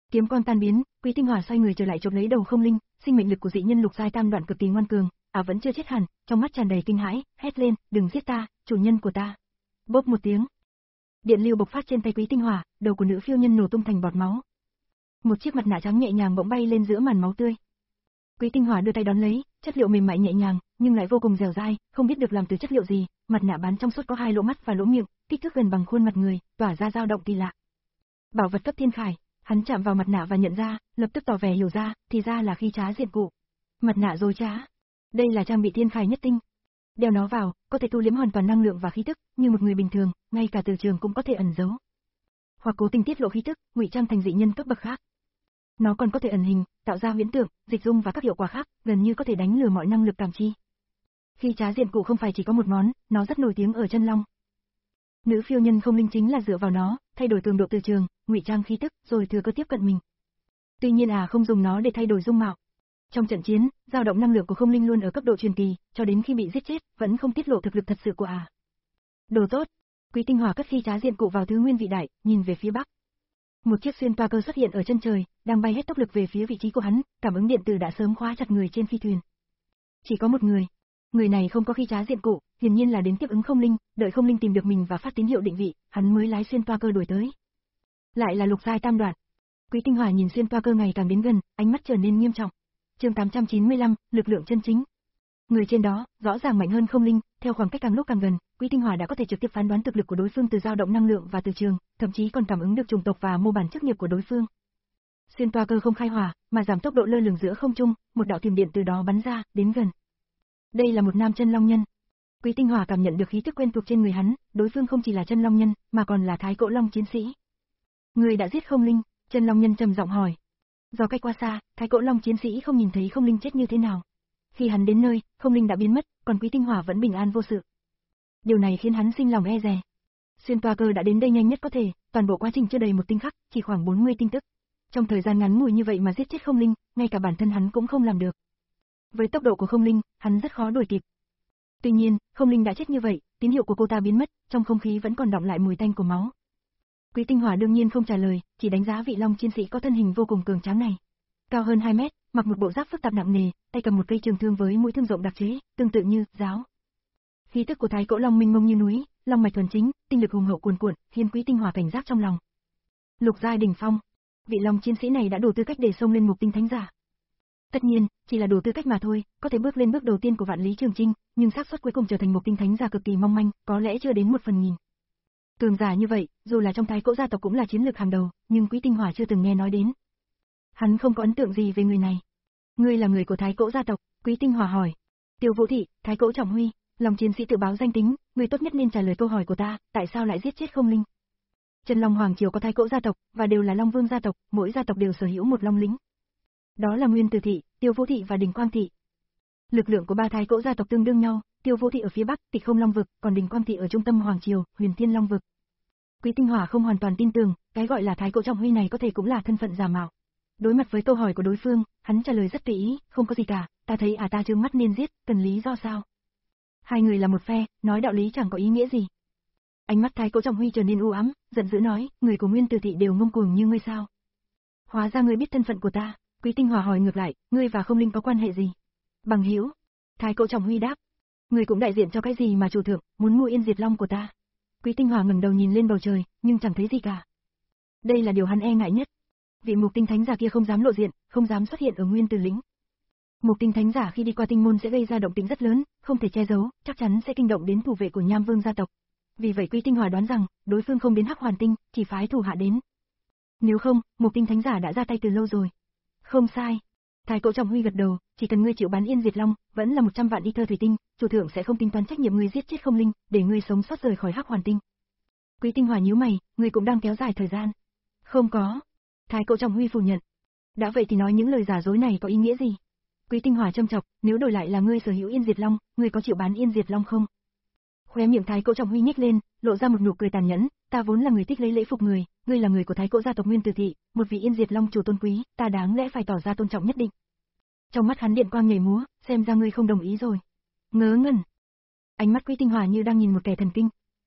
Kiếm quang tan biến, Quý Tinh Hỏa xoay người trở lại chộp lấy đầu Không Linh, sinh mệnh lực của dị nhân lục giai tam đoạn cực kỳ ngoan cường, à vẫn chưa chết hẳn, trong mắt tràn đầy kinh hãi, hét lên, đừng giết ta, chủ nhân của ta. Bốp một tiếng, điện lưu bộc phát trên tay Quý Tinh Hỏa, đầu của nữ phiêu nhân nổ tung thành bọt máu. Một chiếc mặt nạ trắng nhẹ nhàng bỗng bay lên giữa màn máu tươi. Quý Tinh Hỏa đưa tay đón lấy, chất liệu mềm mại nhẹ nhàng, nhưng lại vô cùng dẻo dai, không biết được làm từ chất liệu gì, mặt nạ bán trong suốt có hai lỗ mắt và lỗ miệng, kích thước gần bằng khuôn mặt người, tỏa ra dao động kỳ lạ. Bảo vật cấp thiên khải, hắn chạm vào mặt nạ và nhận ra, lập tức tỏ vẻ hiểu ra, thì ra là khi trá diện cụ. Mặt nạ dối trá. Đây là trang bị thiên khải nhất tinh. Đeo nó vào, có thể thu liếm hoàn toàn năng lượng và khí tức, như một người bình thường, ngay cả từ trường cũng có thể ẩn giấu. Hoặc cố tình tiết lộ khí tức, ngụy trang thành dị nhân cấp bậc khác. Nó còn có thể ẩn hình, tạo ra huyễn tượng, dịch dung và các hiệu quả khác, gần như có thể đánh lừa mọi năng lực cảm chi. Khi trá diện cụ không phải chỉ có một món, nó rất nổi tiếng ở chân long. Nữ phiêu nhân Không Linh chính là dựa vào nó, thay đổi cường độ từ trường, ngụy trang khí tức, rồi thừa cơ tiếp cận mình. Tuy nhiên à không dùng nó để thay đổi dung mạo. Trong trận chiến, dao động năng lượng của Không Linh luôn ở cấp độ truyền kỳ, cho đến khi bị giết chết, vẫn không tiết lộ thực lực thật sự của à. Đồ tốt. Quý Tinh Hỏa cất khi trá diện cụ vào thứ nguyên vị đại, nhìn về phía bắc. Một chiếc xuyên toa cơ xuất hiện ở chân trời, đang bay hết tốc lực về phía vị trí của hắn, cảm ứng điện tử đã sớm khóa chặt người trên phi thuyền. Chỉ có một người. Người này không có khi trá diện cụ, hiển nhiên là đến tiếp ứng Không Linh, đợi Không Linh tìm được mình và phát tín hiệu định vị, hắn mới lái xuyên toa cơ đuổi tới. Lại là lục giai tam đoạn. Quý Tinh Hỏa nhìn xuyên toa cơ ngày càng đến gần, ánh mắt trở nên nghiêm trọng. Chương tám trăm chín mươi lăm, lực lượng chân chính. Người trên đó, rõ ràng mạnh hơn Không Linh, theo khoảng cách càng lúc càng gần, Quý Tinh Hỏa đã có thể trực tiếp phán đoán thực lực của đối phương từ dao động năng lượng và từ trường, thậm chí còn cảm ứng được chủng tộc và mô bản chức nghiệp của đối phương. Xuyên toa cơ không khai hỏa, mà giảm tốc độ lơ lửng giữa không trung, một đạo thiểm điện từ đó bắn ra, đến gần. Đây là một nam chân long nhân. Quý Tinh Hỏa cảm nhận được khí tức quen thuộc trên người hắn, đối phương không chỉ là chân long nhân, mà còn là Thái Cổ Long chiến sĩ. Người đã giết Không Linh? Chân long nhân trầm giọng hỏi. Do cách qua xa, Thái Cổ Long chiến sĩ không nhìn thấy Không Linh chết như thế nào. Khi hắn đến nơi, Không Linh đã biến mất, còn Quý Tinh Hỏa vẫn bình an vô sự. Điều này khiến hắn sinh lòng e dè. Xuyên toa cơ đã đến đây nhanh nhất có thể, toàn bộ quá trình chưa đầy một tinh khắc, chỉ khoảng bốn mươi tinh tức. Trong thời gian ngắn ngủi như vậy mà giết chết Không Linh, ngay cả bản thân hắn cũng không làm được. Với tốc độ của Không Linh, hắn rất khó đuổi kịp. Tuy nhiên, Không Linh đã chết như vậy, tín hiệu của cô ta biến mất, trong không khí vẫn còn đọng lại mùi tanh của máu. Quý Tinh Hỏa đương nhiên không trả lời, chỉ đánh giá vị long chiến sĩ có thân hình vô cùng cường tráng này. Cao hơn hai mét, mặc một bộ giáp phức tạp nặng nề, tay cầm một cây trường thương với mũi thương rộng đặc chế, tương tự như giáo. Khí tức của Thái Cổ Long minh mông như núi, long mạch thuần chính, tinh lực hùng hậu cuồn cuộn, khiến Quý Tinh Hỏa cảnh giác trong lòng. Lục giai đỉnh phong, vị long chiến sĩ này đã đủ tư cách để xông lên mục tinh thánh giả. Tất nhiên, chỉ là đủ tư cách mà thôi, có thể bước lên bước đầu tiên của vạn lý trường chinh, nhưng xác suất cuối cùng trở thành mục tinh thánh giả cực kỳ mong manh, có lẽ chưa đến một phần nghìn. Cường giả như vậy, dù là trong Thái Cổ gia tộc cũng là chiến lược hàng đầu, nhưng Quý Tinh Hỏa chưa từng nghe nói đến. Hắn không có ấn tượng gì về người này. Ngươi là người của Thái Cổ gia tộc? Quý Tinh Hỏa hỏi. Tiêu Vũ Thị, Thái Cổ Trọng Huy, long chiến sĩ tự báo danh tính, ngươi tốt nhất nên trả lời câu hỏi của ta, tại sao lại giết chết Không Linh? Chân Long Hoàng triều có Thái Cổ gia tộc, và đều là Long Vương gia tộc, mỗi gia tộc đều sở hữu một long lính. Đó là Nguyên Tử Thị, Tiêu Vũ Thị và Đình Quang Thị. Lực lượng của ba Thái Cổ gia tộc tương đương nhau, Tiêu Vũ Thị ở phía bắc, Tịch Không Long vực, còn Đình Quang Thị ở trung tâm Hoàng triều, Huyền Thiên Long vực. Quý Tinh Hỏa không hoàn toàn tin tưởng, cái gọi là Thái Cổ Trọng Huy này có thể cũng là thân phận giả mạo. Đối mặt với câu hỏi của đối phương, hắn trả lời rất tùy ý, không có gì cả, ta thấy à ta trương mắt nên giết, cần lý do sao? Hai người là một phe, nói đạo lý chẳng có ý nghĩa gì. Ánh mắt Thái Cổ Trọng Huy trở nên u ám, giận dữ nói, người của Nguyên Tử Thị đều ngông cuồng như ngươi sao? Hóa ra ngươi biết thân phận của ta. Quý Tinh Hỏa hỏi ngược lại, ngươi và Không Linh có quan hệ gì? Bằng hữu. Thái Cổ Trọng Huy đáp. Ngươi cũng đại diện cho cái gì mà chủ thượng muốn mua Yên Diệt Long của ta? Quý Tinh Hỏa ngẩng đầu nhìn lên bầu trời, nhưng chẳng thấy gì cả. Đây là điều hắn e ngại nhất. Vị mục tinh thánh giả kia không dám lộ diện, không dám xuất hiện ở Nguyên Tử lĩnh. Mục tinh thánh giả khi đi qua tinh môn sẽ gây ra động tĩnh rất lớn, không thể che giấu, chắc chắn sẽ kinh động đến thủ vệ của Nham Vương gia tộc. Vì vậy Quý Tinh Hỏa đoán rằng, đối phương không đến Hắc Hoàn Tinh, chỉ phái thủ hạ đến. Nếu không, mục tinh thánh giả đã ra tay từ lâu rồi. Không sai. Thái Cổ Trọng Huy gật đầu, chỉ cần ngươi chịu bán Yên Diệt Long, vẫn là một trăm vạn y thơ thủy tinh, chủ thượng sẽ không tính toán trách nhiệm ngươi giết chết Không Linh, để ngươi sống sót rời khỏi Hắc Hoàn Tinh. Quý Tinh Hỏa nhíu mày, ngươi cũng đang kéo dài thời gian. Không có. Thái Cổ Trọng Huy phủ nhận. Đã vậy thì nói những lời giả dối này có ý nghĩa gì? Quý Tinh Hỏa châm chọc, nếu đổi lại là ngươi sở hữu Yên Diệt Long, ngươi có chịu bán Yên Diệt Long không? Khóe miệng Thái Cổ Trọng Huy nhếch lên, lộ ra một nụ cười tàn nhẫn, ta vốn là người thích lấy lễ phục người, ngươi là người của Thái Cổ gia tộc Nguyên Tử Thị, một vị Yên Diệt Long chủ tôn quý, ta đáng lẽ phải tỏ ra tôn trọng nhất định. Trong mắt hắn điện quang nhảy múa, xem ra ngươi không đồng ý rồi. Ngớ ngẩn. Ánh mắt Quý Tinh Hỏa như đang nhìn một kẻ thần kinh.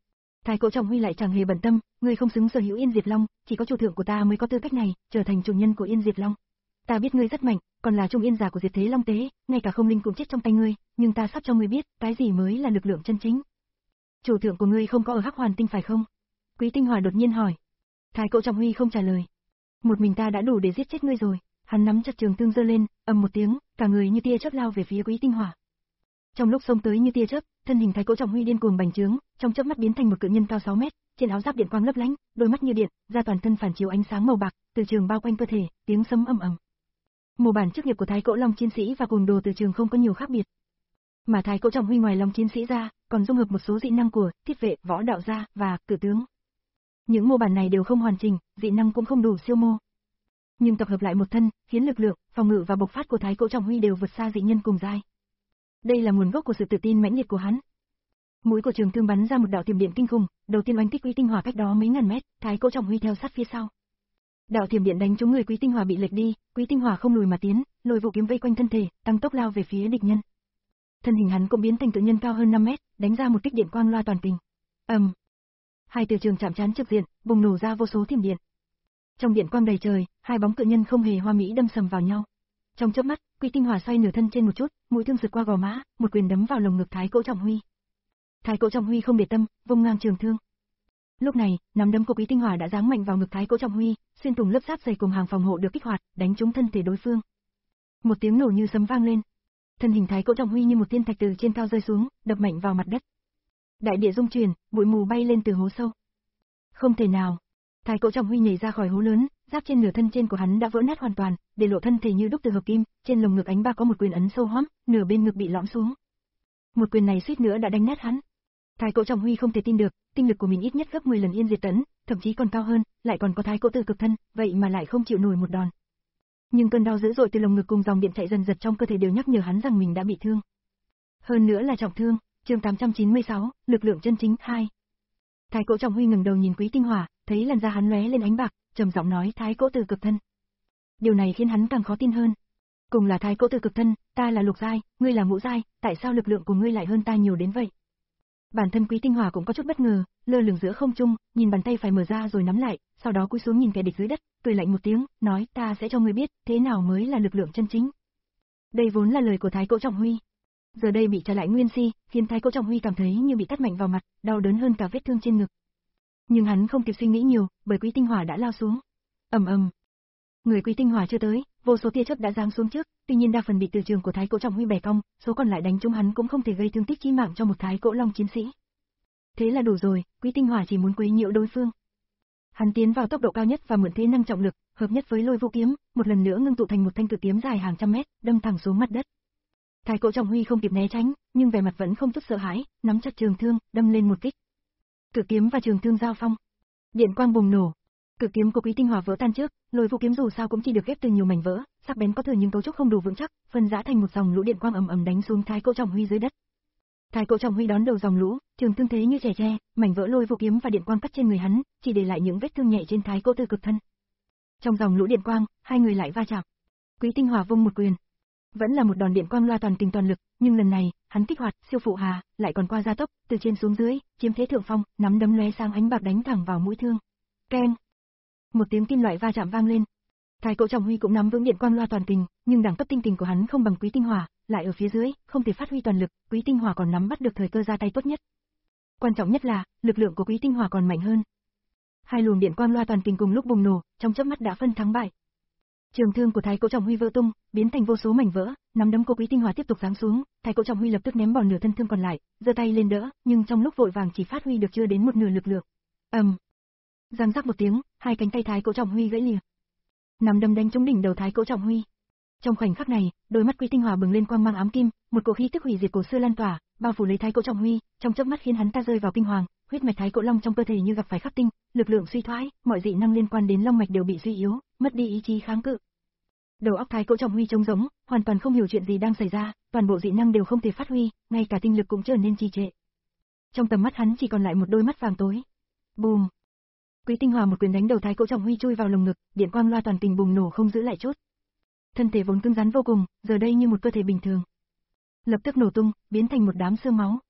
Thái Cổ Trọng Huy lại chẳng hề bận tâm, ngươi không xứng sở hữu Yên Diệt Long, chỉ có chủ thượng của ta mới có tư cách này, trở thành chủ nhân của Yên Diệt Long. Ta biết ngươi rất mạnh, còn là trung yên giả của Diệt Thế Long Tế, ngay cả không linh cũng chết trong tay ngươi, nhưng ta sắp cho ngươi biết, cái gì mới là lực lượng chân chính. Chủ thượng của ngươi không có ở Hắc Hoàn Tinh phải không? Quý Tinh Hỏa đột nhiên hỏi. Thái Cổ Trọng Huy không trả lời. Một mình ta đã đủ để giết chết ngươi rồi. Hắn nắm chặt trường thương giơ lên, ầm một tiếng, cả người như tia chớp lao về phía Quý Tinh Hỏa. Trong lúc xông tới như tia chớp, thân hình Thái Cổ Trọng Huy điên cuồng bành trướng, trong chớp mắt biến thành một cự nhân cao sáu mét, trên áo giáp điện quang lấp lánh, đôi mắt như điện, da toàn thân phản chiếu ánh sáng màu bạc, từ trường bao quanh cơ thể, tiếng sấm ầm ầm. Mô bản chức nghiệp của Thái Cổ Long chiến sĩ và cuồng đồ từ trường không có nhiều khác biệt. Mà Thái Cổ Trọng Huy ngoài Long chiến sĩ ra, còn dung hợp một số dị năng của Thiết Vệ, Võ Đạo gia và Cử tướng. Những mô bản này đều không hoàn chỉnh, dị năng cũng không đủ siêu mô. Nhưng tập hợp lại một thân, khiến lực lượng, phòng ngự và bộc phát của Thái Cổ Trọng Huy đều vượt xa dị nhân cùng giai. Đây là nguồn gốc của sự tự tin mãnh liệt của hắn. Mũi của trường thương bắn ra một đạo tiềm điện kinh khủng, đầu tiên oanh kích Quý Tinh Hỏa cách đó mấy ngàn mét, Thái Cổ Trọng Huy theo sát phía sau. Đạo tiềm điện đánh trúng người Quý Tinh Hỏa bị lệch đi, Quý Tinh Hỏa không lùi mà tiến, lôi vũ kiếm vây quanh thân thể, tăng tốc lao về phía địch nhân. Thân hình hắn cũng biến thành cự nhân cao hơn năm mét, đánh ra một kích điện quang loa toàn tình. Ầm. Um. Hai từ trường chạm trán trực diện, bùng nổ ra vô số thiểm điện. Trong điện quang đầy trời, hai bóng cự nhân không hề hoa mỹ đâm sầm vào nhau. Trong chớp mắt, Quý Tinh Hỏa xoay nửa thân trên một chút, mũi thương sượt qua gò má, một quyền đấm vào lồng ngực Thái Cổ Trọng Huy. Thái Cổ Trọng Huy không để tâm, vung ngang trường thương. Lúc này, nắm đấm của Quý Tinh Hỏa đã giáng mạnh vào ngực Thái Cổ Trọng Huy, xuyên thủng lớp giáp dày cùng hàng phòng hộ được kích hoạt, đánh trúng thân thể đối phương. Một tiếng nổ như sấm vang lên. Thân hình Thái Cổ Trọng Huy như một thiên thạch từ trên cao rơi xuống, đập mạnh vào mặt đất. Đại địa rung chuyển, bụi mù bay lên từ hố sâu. Không thể nào. Thái Cổ Trọng Huy nhảy ra khỏi hố lớn, giáp trên nửa thân trên của hắn đã vỡ nát hoàn toàn, để lộ thân thể như đúc từ hợp kim, trên lồng ngực ánh bạc có một quyền ấn sâu hoắm, nửa bên ngực bị lõm xuống. Một quyền này suýt nữa đã đánh nát hắn. Thái Cổ Trọng Huy không thể tin được, tinh lực của mình ít nhất gấp mười lần Yên Diệt Tấn, thậm chí còn cao hơn, lại còn có Thái Cổ Tử Cực Thân, vậy mà lại không chịu nổi một đòn. Nhưng cơn đau dữ dội từ lồng ngực cùng dòng điện chạy dần dật trong cơ thể đều nhắc nhở hắn rằng mình đã bị thương. Hơn nữa là trọng thương. Chương tám trăm chín mươi sáu, lực lượng chân chính hai. Thái Cổ Trọng Huy ngẩng đầu nhìn Quý Tinh Hỏa, thấy làn da hắn lóe lên ánh bạc, trầm giọng nói Thái Cổ Tử Cực Thân. Điều này khiến hắn càng khó tin hơn. Cùng là Thái Cổ Tử Cực Thân, ta là lục giai, ngươi là ngũ giai, tại sao lực lượng của ngươi lại hơn ta nhiều đến vậy? Bản thân Quý Tinh Hỏa cũng có chút bất ngờ, lơ lửng giữa không trung, nhìn bàn tay phải mở ra rồi nắm lại, sau đó cúi xuống nhìn kẻ địch dưới đất, cười lạnh một tiếng, nói ta sẽ cho ngươi biết, thế nào mới là lực lượng chân chính. Đây vốn là lời của Thái Cổ Trọng Huy. Giờ đây bị trả lại nguyên si, khiến Thái Cổ Trọng Huy cảm thấy như bị tát mạnh vào mặt, đau đớn hơn cả vết thương trên ngực. Nhưng hắn không kịp suy nghĩ nhiều, bởi Quý Tinh Hỏa đã lao xuống. Ầm ầm. Người Quý Tinh Hỏa chưa tới, vô số tia chớp đã giáng xuống trước, tuy nhiên đa phần bị từ trường của Thái Cổ Trọng Huy bẻ cong, số còn lại đánh trúng hắn cũng không thể gây thương tích chí mạng cho một Thái Cổ Long chiến sĩ. Thế là đủ rồi, Quý Tinh Hỏa chỉ muốn quấy nhiễu đối phương. Hắn tiến vào tốc độ cao nhất và mượn thế năng trọng lực, hợp nhất với lôi vũ kiếm, một lần nữa ngưng tụ thành một thanh cự kiếm dài hàng trăm mét, đâm thẳng xuống mặt đất. Thái Cổ Trọng Huy không kịp né tránh, nhưng vẻ mặt vẫn không chút sợ hãi, nắm chặt trường thương, đâm lên một kích. Cự kiếm và trường thương giao phong, điện quang bùng nổ. Cự kiếm của Quý Tinh Hỏa vỡ tan trước, lôi vũ kiếm dù sao cũng chỉ được ghép từ nhiều mảnh vỡ, sắc bén có thừa nhưng cấu trúc không đủ vững chắc, phân rã thành một dòng lũ điện quang ầm ầm đánh xuống Thái Cổ Trọng Huy dưới đất. Thái Cổ Trọng Huy đón đầu dòng lũ, trường thương thế như trẻ tre, mảnh vỡ lôi vũ kiếm và điện quang cắt trên người hắn, chỉ để lại những vết thương nhẹ trên Thái Cổ Tử Cực Thân. Trong dòng lũ điện quang, hai người lại va chạm. Quý Tinh Hỏa vung một quyền, vẫn là một đòn điện quang loa toàn tình toàn lực, nhưng lần này, hắn kích hoạt siêu phụ hà, lại còn qua gia tốc, từ trên xuống dưới, chiếm thế thượng phong, nắm đấm lóe sáng ánh bạc đánh thẳng vào mũi thương. Keng! Một tiếng kim loại va chạm vang lên. Thái Cổ Trọng Huy cũng nắm vững điện quang loa toàn tình, nhưng đẳng cấp tinh tình của hắn không bằng Quý Tinh Hỏa, lại ở phía dưới, không thể phát huy toàn lực, Quý Tinh Hỏa còn nắm bắt được thời cơ ra tay tốt nhất. Quan trọng nhất là, lực lượng của Quý Tinh Hỏa còn mạnh hơn. Hai luồng điện quang loa toàn tình cùng lúc bùng nổ, trong chớp mắt đã phân thắng bại. Trường thương của Thái Cổ Trọng Huy vỡ tung, biến thành vô số mảnh vỡ, nắm đấm của Quý Tinh Hỏa tiếp tục giáng xuống, Thái Cổ Trọng Huy lập tức ném bỏ nửa thân thương còn lại, giơ tay lên đỡ, nhưng trong lúc vội vàng chỉ phát huy được chưa đến một nửa lực lượng. Ầm. Um. Giang rắc một tiếng, hai cánh tay Thái Cổ Trọng Huy gãy lìa. Nắm đấm đánh trúng đỉnh đầu Thái Cổ Trọng Huy. Trong khoảnh khắc này, đôi mắt Quý Tinh Hỏa bừng lên quang mang ám kim, một cỗ khí tức hủy diệt cổ xưa lan tỏa, bao phủ lấy Thái Cổ Trọng Huy, trong chớp mắt khiến hắn ta rơi vào kinh hoàng, huyết mạch Thái Cổ Long trong cơ thể như gặp phải khắc tinh, lực lượng suy thoái, mọi dị năng liên quan đến long mạch đều bị suy yếu, mất đi ý chí kháng cự. Đầu óc Thái Cổ Trọng Huy trống rỗng, hoàn toàn không hiểu chuyện gì đang xảy ra, toàn bộ dị năng đều không thể phát huy, ngay cả tinh lực cũng trở nên trì trệ. Trong tầm mắt hắn chỉ còn lại một đôi mắt vàng tối. Bùm! Quý Tinh Hỏa một quyền đánh đầu Thái Cổ Trọng Huy chui vào lồng ngực, điện quang loa toàn tình bùng nổ không giữ lại chút. Thân thể vốn cứng rắn vô cùng, giờ đây như một cơ thể bình thường, lập tức nổ tung, biến thành một đám xương máu.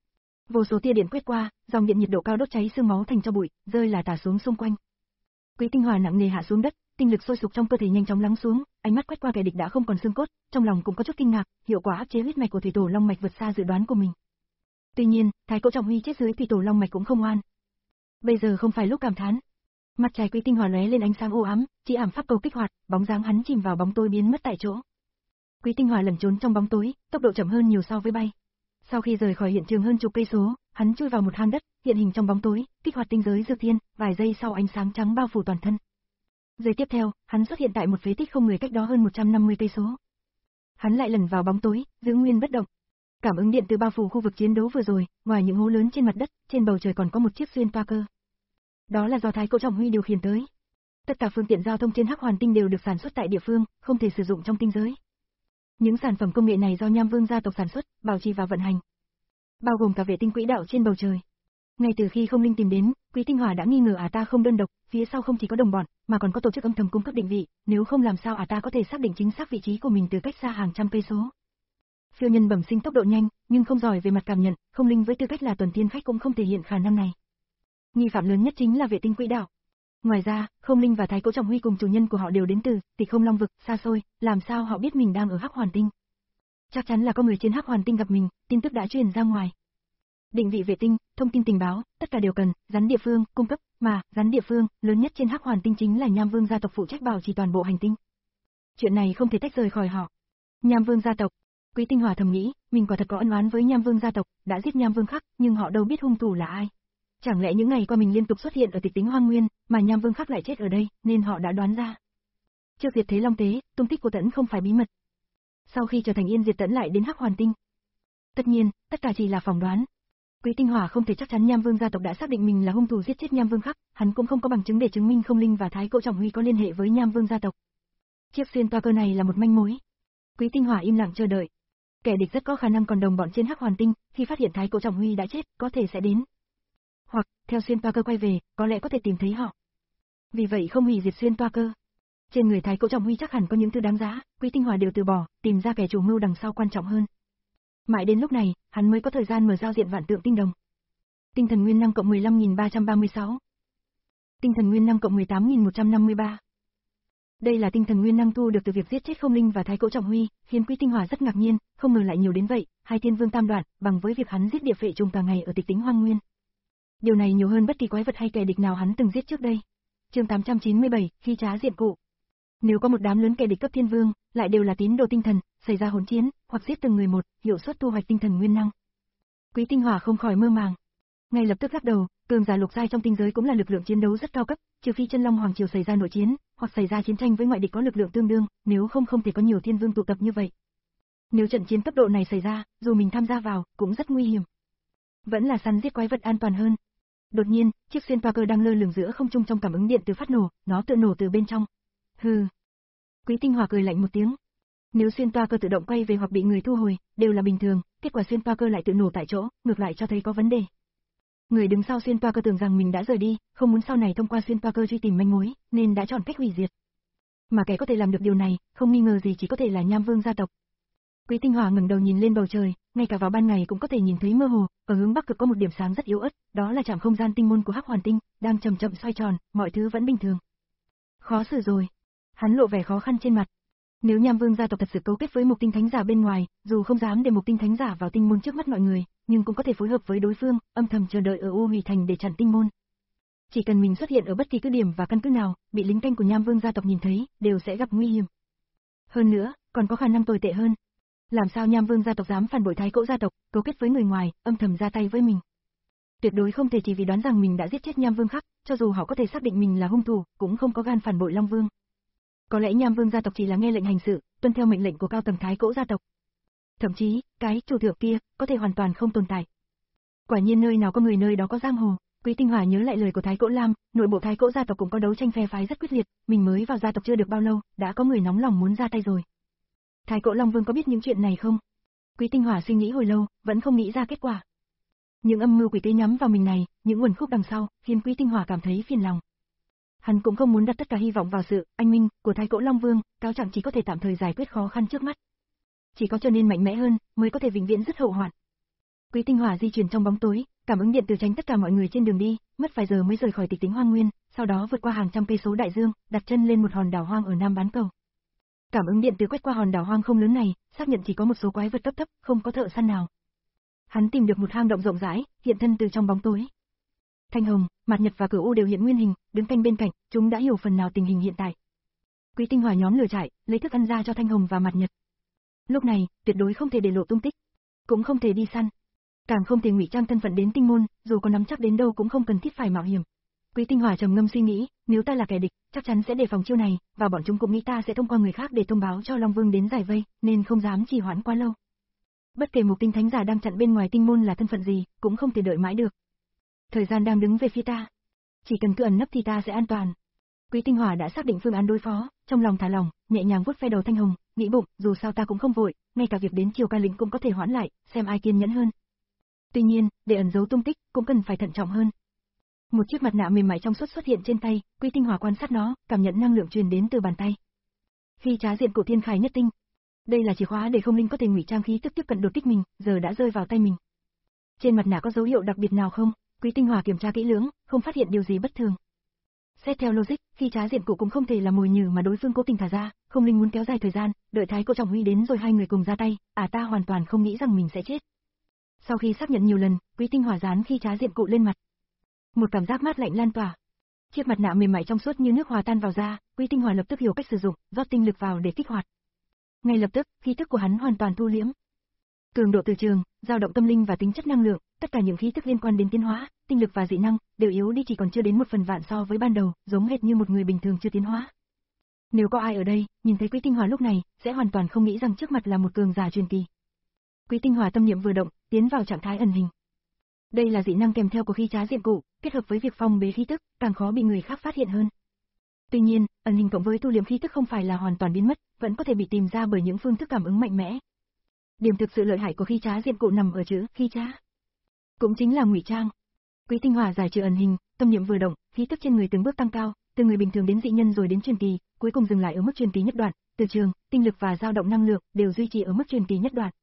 Vô số tia điện quét qua, dòng điện nhiệt độ cao đốt cháy xương máu thành tro bụi, rơi là tả xuống xung quanh. Quý Tinh Hòa nặng nề hạ xuống đất, tinh lực sôi sục trong cơ thể nhanh chóng lắng xuống, ánh mắt quét qua kẻ địch đã không còn xương cốt, trong lòng cũng có chút kinh ngạc, hiệu quả áp chế huyết mạch của thủy tổ long mạch vượt xa dự đoán của mình. Tuy nhiên, Thái Cổ Trọng Huy chết dưới thủy tổ long mạch cũng không oan. Bây giờ không phải lúc cảm thán. Mặt trái Quý Tinh Hòa lóe lên ánh sáng u ám, chỉ ảm pháp cầu kích hoạt, bóng dáng hắn chìm vào bóng tối biến mất tại chỗ. Quý Tinh Hòa lẩn trốn trong bóng tối, tốc độ chậm hơn nhiều so với bay. Sau khi rời khỏi hiện trường hơn chục cây số, hắn chui vào một hang đất, hiện hình trong bóng tối, kích hoạt tinh giới dược thiên, vài giây sau ánh sáng trắng bao phủ toàn thân. Giây tiếp theo, hắn xuất hiện tại một phế tích không người cách đó hơn một trăm năm mươi cây số. Hắn lại lẩn vào bóng tối, giữ nguyên bất động. Cảm ứng điện từ bao phủ khu vực chiến đấu vừa rồi, ngoài những hố lớn trên mặt đất, trên bầu trời còn có một chiếc xuyên toa cơ. Đó là do Thái Cổ Trọng Huy điều khiển tới. Tất cả phương tiện giao thông trên Hắc Hoàn Tinh đều được sản xuất tại địa phương, không thể sử dụng trong tinh giới. Những sản phẩm công nghệ này do Nham Vương gia tộc sản xuất, bảo trì và vận hành, bao gồm cả vệ tinh quỹ đạo trên bầu trời. Ngay từ khi Không Linh tìm đến, Quý Tinh Hòa đã nghi ngờ ả ta không đơn độc, phía sau không chỉ có đồng bọn, mà còn có tổ chức âm thầm cung cấp định vị, nếu không làm sao ả ta có thể xác định chính xác vị trí của mình từ cách xa hàng trăm cây số. Phiêu nhân bẩm sinh tốc độ nhanh, nhưng không giỏi về mặt cảm nhận, Không Linh với tư cách là tuần thiên khách cũng không thể hiện khả năng này. Nghi phạm lớn nhất chính là vệ tinh quỹ đạo. Ngoài ra, Không Linh và Thái Cổ Trọng Huy cùng chủ nhân của họ đều đến từ Tịch Không Long vực, xa xôi, làm sao họ biết mình đang ở Hắc Hoàn Tinh? Chắc chắn là có người trên Hắc Hoàn Tinh gặp mình, tin tức đã truyền ra ngoài. Định vị vệ tinh, thông tin tình báo, tất cả đều cần rắn địa phương cung cấp, mà rắn địa phương lớn nhất trên Hắc Hoàn Tinh chính là Nham Vương gia tộc phụ trách bảo trì toàn bộ hành tinh. Chuyện này không thể tách rời khỏi họ. Nham Vương gia tộc. Quý Tinh Hòa thầm nghĩ, mình quả thật có ân oán với Nham Vương gia tộc, đã giết Nham Vương Khắc, nhưng họ đâu biết hung thủ là ai. Chẳng lẽ những ngày qua mình liên tục xuất hiện ở Tịch Tính Hoang Nguyên, mà Nham Vương Khắc lại chết ở đây, nên họ đã đoán ra. Trước diệt thế Long Tế, tung tích của Tẫn không phải bí mật. Sau khi trở thành Yên Diệt Tẫn lại đến Hắc Hoàn Tinh. Tất nhiên, tất cả chỉ là phỏng đoán. Quý Tinh Hòa không thể chắc chắn Nham Vương gia tộc đã xác định mình là hung thủ giết chết Nham Vương Khắc, hắn cũng không có bằng chứng để chứng minh Không Linh và Thái Cổ Trọng Huy có liên hệ với Nham Vương gia tộc. Chiếc xuyên toa cơ này là một manh mối. Quý Tinh Hòa im lặng chờ đợi. Kẻ địch rất có khả năng còn đồng bọn trên Hắc Hoàn Tinh, khi phát hiện Thái Cổ Trọng Huy đã chết, có thể sẽ đến. Hoặc, theo xuyên toa cơ quay về, có lẽ có thể tìm thấy họ. Vì vậy không hủy diệt xuyên toa cơ. Trên người Thái Cổ Trọng Huy chắc hẳn có những thứ đáng giá, Quý Tinh Hòa đều từ bỏ, tìm ra kẻ chủ mưu đằng sau quan trọng hơn. Mãi đến lúc này, hắn mới có thời gian mở giao diện vạn tượng tinh đồng. Tinh thần nguyên năng cộng mười lăm nghìn ba trăm ba mươi sáu. Tinh thần nguyên năng cộng mười tám nghìn một trăm năm mươi ba. Đây là tinh thần nguyên năng thu được từ việc giết chết Không Linh và Thái Cổ Trọng Huy, khiến Quý Tinh Hòa rất ngạc nhiên, không ngờ lại nhiều đến vậy, hai thiên vương tam đoạn, bằng với việc hắn giết địa phệ trùng cả ngày ở Tịch Tính Hoang Nguyên. Điều này nhiều hơn bất kỳ quái vật hay kẻ địch nào hắn từng giết trước đây. Chương tám trăm chín mươi bảy, khi trá diện cụ. Nếu có một đám lớn kẻ địch cấp thiên vương, lại đều là tín đồ tinh thần, xảy ra hỗn chiến, hoặc giết từng người một, hiệu suất thu hoạch tinh thần nguyên năng. Quý Tinh Hòa không khỏi mơ màng. Ngay lập tức lắc đầu, cường giả lục giai trong tinh giới cũng là lực lượng chiến đấu rất cao cấp, trừ phi Chân Long Hoàng triều xảy ra nội chiến, hoặc xảy ra chiến tranh với ngoại địch có lực lượng tương đương, nếu không không thể có nhiều thiên vương tụ tập như vậy. Nếu trận chiến cấp độ này xảy ra, dù mình tham gia vào, cũng rất nguy hiểm. Vẫn là săn giết quái vật an toàn hơn. Đột nhiên, chiếc xuyên toa cơ đang lơ lửng giữa không trung trong cảm ứng điện từ phát nổ, nó tự nổ từ bên trong. Hừ. Quý Tinh Hòa cười lạnh một tiếng. Nếu xuyên toa cơ tự động quay về hoặc bị người thu hồi, đều là bình thường, kết quả xuyên toa cơ lại tự nổ tại chỗ, ngược lại cho thấy có vấn đề. Người đứng sau xuyên toa cơ tưởng rằng mình đã rời đi, không muốn sau này thông qua xuyên toa cơ truy tìm manh mối, nên đã chọn cách hủy diệt. Mà kẻ có thể làm được điều này, không nghi ngờ gì chỉ có thể là Nham Vương gia tộc. Quý Tinh Hòa ngẩng đầu nhìn lên bầu trời, ngay cả vào ban ngày cũng có thể nhìn thấy mơ hồ, ở hướng bắc cực có một điểm sáng rất yếu ớt, đó là trạm không gian tinh môn của Hắc Hoàn Tinh, đang chậm chậm xoay tròn, mọi thứ vẫn bình thường. Khó xử rồi. Hắn lộ vẻ khó khăn trên mặt. Nếu Nham Vương gia tộc thật sự cấu kết với Mục Tinh Thánh giả bên ngoài, dù không dám để Mục Tinh Thánh giả vào tinh môn trước mắt mọi người, nhưng cũng có thể phối hợp với đối phương, âm thầm chờ đợi ở U Hủy Thành để chặn tinh môn. Chỉ cần mình xuất hiện ở bất kỳ cứ điểm và căn cứ nào, bị lính canh của Nham Vương gia tộc nhìn thấy, đều sẽ gặp nguy hiểm. Hơn nữa, còn có khả năng tồi tệ hơn. Làm sao Nham Vương gia tộc dám phản bội Thái Cổ gia tộc, cấu kết với người ngoài, âm thầm ra tay với mình? Tuyệt đối không thể chỉ vì đoán rằng mình đã giết chết Nham Vương Khắc, cho dù họ có thể xác định mình là hung thủ, cũng không có gan phản bội Long Vương. Có lẽ Nham Vương gia tộc chỉ là nghe lệnh hành sự, tuân theo mệnh lệnh của cao tầng Thái Cổ gia tộc. Thậm chí, cái chủ thượng kia, có thể hoàn toàn không tồn tại. Quả nhiên nơi nào có người nơi đó có giang hồ. Quý Tinh Hòa nhớ lại lời của Thái Cổ Lam, nội bộ Thái Cổ gia tộc cũng có đấu tranh phe phái rất quyết liệt, mình mới vào gia tộc chưa được bao lâu, đã có người nóng lòng muốn ra tay rồi. Thái Cổ Long Vương có biết những chuyện này không? Quý Tinh Hòa suy nghĩ hồi lâu, vẫn không nghĩ ra kết quả. Những âm mưu quỷ kế nhắm vào mình này, những nguồn khúc đằng sau, khiến Quý Tinh Hòa cảm thấy phiền lòng. Hắn cũng không muốn đặt tất cả hy vọng vào sự anh minh của Thái Cổ Long Vương, cáo trạng chỉ có thể tạm thời giải quyết khó khăn trước mắt. Chỉ có trở nên mạnh mẽ hơn, mới có thể vĩnh viễn dứt hậu hoạn. Quý Tinh Hỏa di chuyển trong bóng tối, cảm ứng điện từ tránh tất cả mọi người trên đường đi, mất vài giờ mới rời khỏi Tịch Tĩnh Hoang Nguyên, sau đó vượt qua hàng trăm cây số đại dương, đặt chân lên một hòn đảo hoang ở Nam Bán Cầu. Cảm ứng điện từ quét qua hòn đảo hoang không lớn này, xác nhận chỉ có một số quái vật cấp thấp, không có thợ săn nào. Hắn tìm được một hang động rộng rãi, hiện thân từ trong bóng tối. Thanh Hồng, Mạt Nhật và Cửu U đều hiện nguyên hình, đứng canh bên cạnh, chúng đã hiểu phần nào tình hình hiện tại. Quý Tinh Hỏa nhóm lửa trại, lấy thức ăn ra cho Thanh Hồng và Mạt Nhật. Lúc này, tuyệt đối không thể để lộ tung tích, cũng không thể đi săn, càng không thể ngụy trang thân phận đến tinh môn, dù có nắm chắc đến đâu cũng không cần thiết phải mạo hiểm. Quý Tinh Hỏa trầm ngâm suy nghĩ, nếu ta là kẻ địch, chắc chắn sẽ đề phòng chiêu này, và bọn chúng cũng nghĩ ta sẽ thông qua người khác để thông báo cho Long Vương đến giải vây, nên không dám trì hoãn quá lâu. Bất kể Mục Tinh Thánh giả đang chặn bên ngoài tinh môn là thân phận gì, cũng không thể đợi mãi được. Thời gian đang đứng về phía ta, chỉ cần cứ ẩn nấp thì ta sẽ an toàn. Quý Tinh Hỏa đã xác định phương án đối phó, trong lòng thả lỏng, nhẹ nhàng vuốt ve đầu Thanh Hồng, nghĩ bụng, dù sao ta cũng không vội, ngay cả việc đến chiều ca lĩnh cũng có thể hoãn lại, xem ai kiên nhẫn hơn. Tuy nhiên, để ẩn giấu tung tích, cũng cần phải thận trọng hơn. Một chiếc mặt nạ mềm mại trong suốt xuất hiện trên tay, Quý Tinh Hỏa quan sát nó, cảm nhận năng lượng truyền đến từ bàn tay. Khi trá diện cụ Thiên Khải Nhất Tinh, đây là chìa khóa để không linh có thể ngụy trang khí tức tiếp cận đột kích mình, giờ đã rơi vào tay mình. Trên mặt nạ có dấu hiệu đặc biệt nào không? Quý Tinh Hỏa kiểm tra kỹ lưỡng, không phát hiện điều gì bất thường. Xét theo logic, khi trá diện cụ cũng không thể là mồi nhử mà đối phương cố tình thả ra, không linh muốn kéo dài thời gian, đợi Thái Cổ Trọng Huy đến rồi hai người cùng ra tay, à ta hoàn toàn không nghĩ rằng mình sẽ chết. Sau khi xác nhận nhiều lần, Quý Tinh Hỏa dán khi trá diện cụ lên mặt. Một cảm giác mát lạnh lan tỏa. Chiếc mặt nạ mềm mại trong suốt như nước hòa tan vào da, Quý Tinh Hỏa lập tức hiểu cách sử dụng, rót tinh lực vào để kích hoạt. Ngay lập tức, khí tức của hắn hoàn toàn thu liễm. Cường độ từ trường, dao động tâm linh và tính chất năng lượng, tất cả những khí tức liên quan đến tiến hóa, tinh lực và dị năng đều yếu đi chỉ còn chưa đến một phần vạn so với ban đầu, giống hệt như một người bình thường chưa tiến hóa. Nếu có ai ở đây, nhìn thấy Quý Tinh Hỏa lúc này, sẽ hoàn toàn không nghĩ rằng trước mặt là một cường giả truyền kỳ. Quý Tinh Hỏa tâm niệm vừa động, tiến vào trạng thái ẩn hình. Đây là dị năng kèm theo của khi trá diện cụ, kết hợp với việc phong bế khí tức, càng khó bị người khác phát hiện hơn. Tuy nhiên, ẩn hình cộng với tu liệm khí tức không phải là hoàn toàn biến mất, vẫn có thể bị tìm ra bởi những phương thức cảm ứng mạnh mẽ. Điểm thực sự lợi hại của khi trá diện cụ nằm ở chữ khi trá, cũng chính là ngụy trang. Quý Tinh Hỏa giải trừ ẩn hình, tâm niệm vừa động, khí tức trên người từng bước tăng cao, từ người bình thường đến dị nhân rồi đến truyền kỳ, cuối cùng dừng lại ở mức truyền kỳ nhất đoạn, từ trường, tinh lực và dao động năng lượng đều duy trì ở mức truyền kỳ nhất đoạn.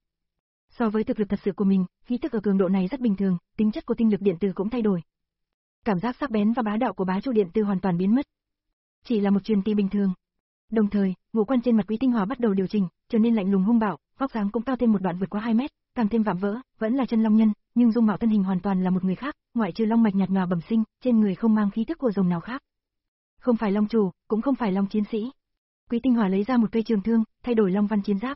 So với thực lực thật sự của mình, khí tức ở cường độ này rất bình thường, tính chất của tinh lực điện tử cũng thay đổi. Cảm giác sắc bén và bá đạo của bá trụ điện tử hoàn toàn biến mất. Chỉ là một truyền kỳ bình thường. Đồng thời, ngũ quan trên mặt Quý Tinh Hỏa bắt đầu điều chỉnh, trở nên lạnh lùng hung bạo, vóc dáng cũng cao thêm một đoạn vượt qua hai mét, càng thêm vạm vỡ, vẫn là chân long nhân, nhưng dung mạo thân hình hoàn toàn là một người khác, ngoại trừ long mạch nhạt nhòa bẩm sinh, trên người không mang khí tức của rồng nào khác. Không phải long chủ, cũng không phải long chiến sĩ. Quý Tinh Hỏa lấy ra một cây trường thương, thay đổi long văn chiến giáp.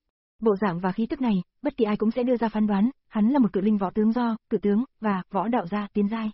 Bộ dạng và khí tức này, bất kỳ ai cũng sẽ đưa ra phán đoán, hắn là một cự linh võ tướng do, cự tướng và võ đạo gia tiến giai.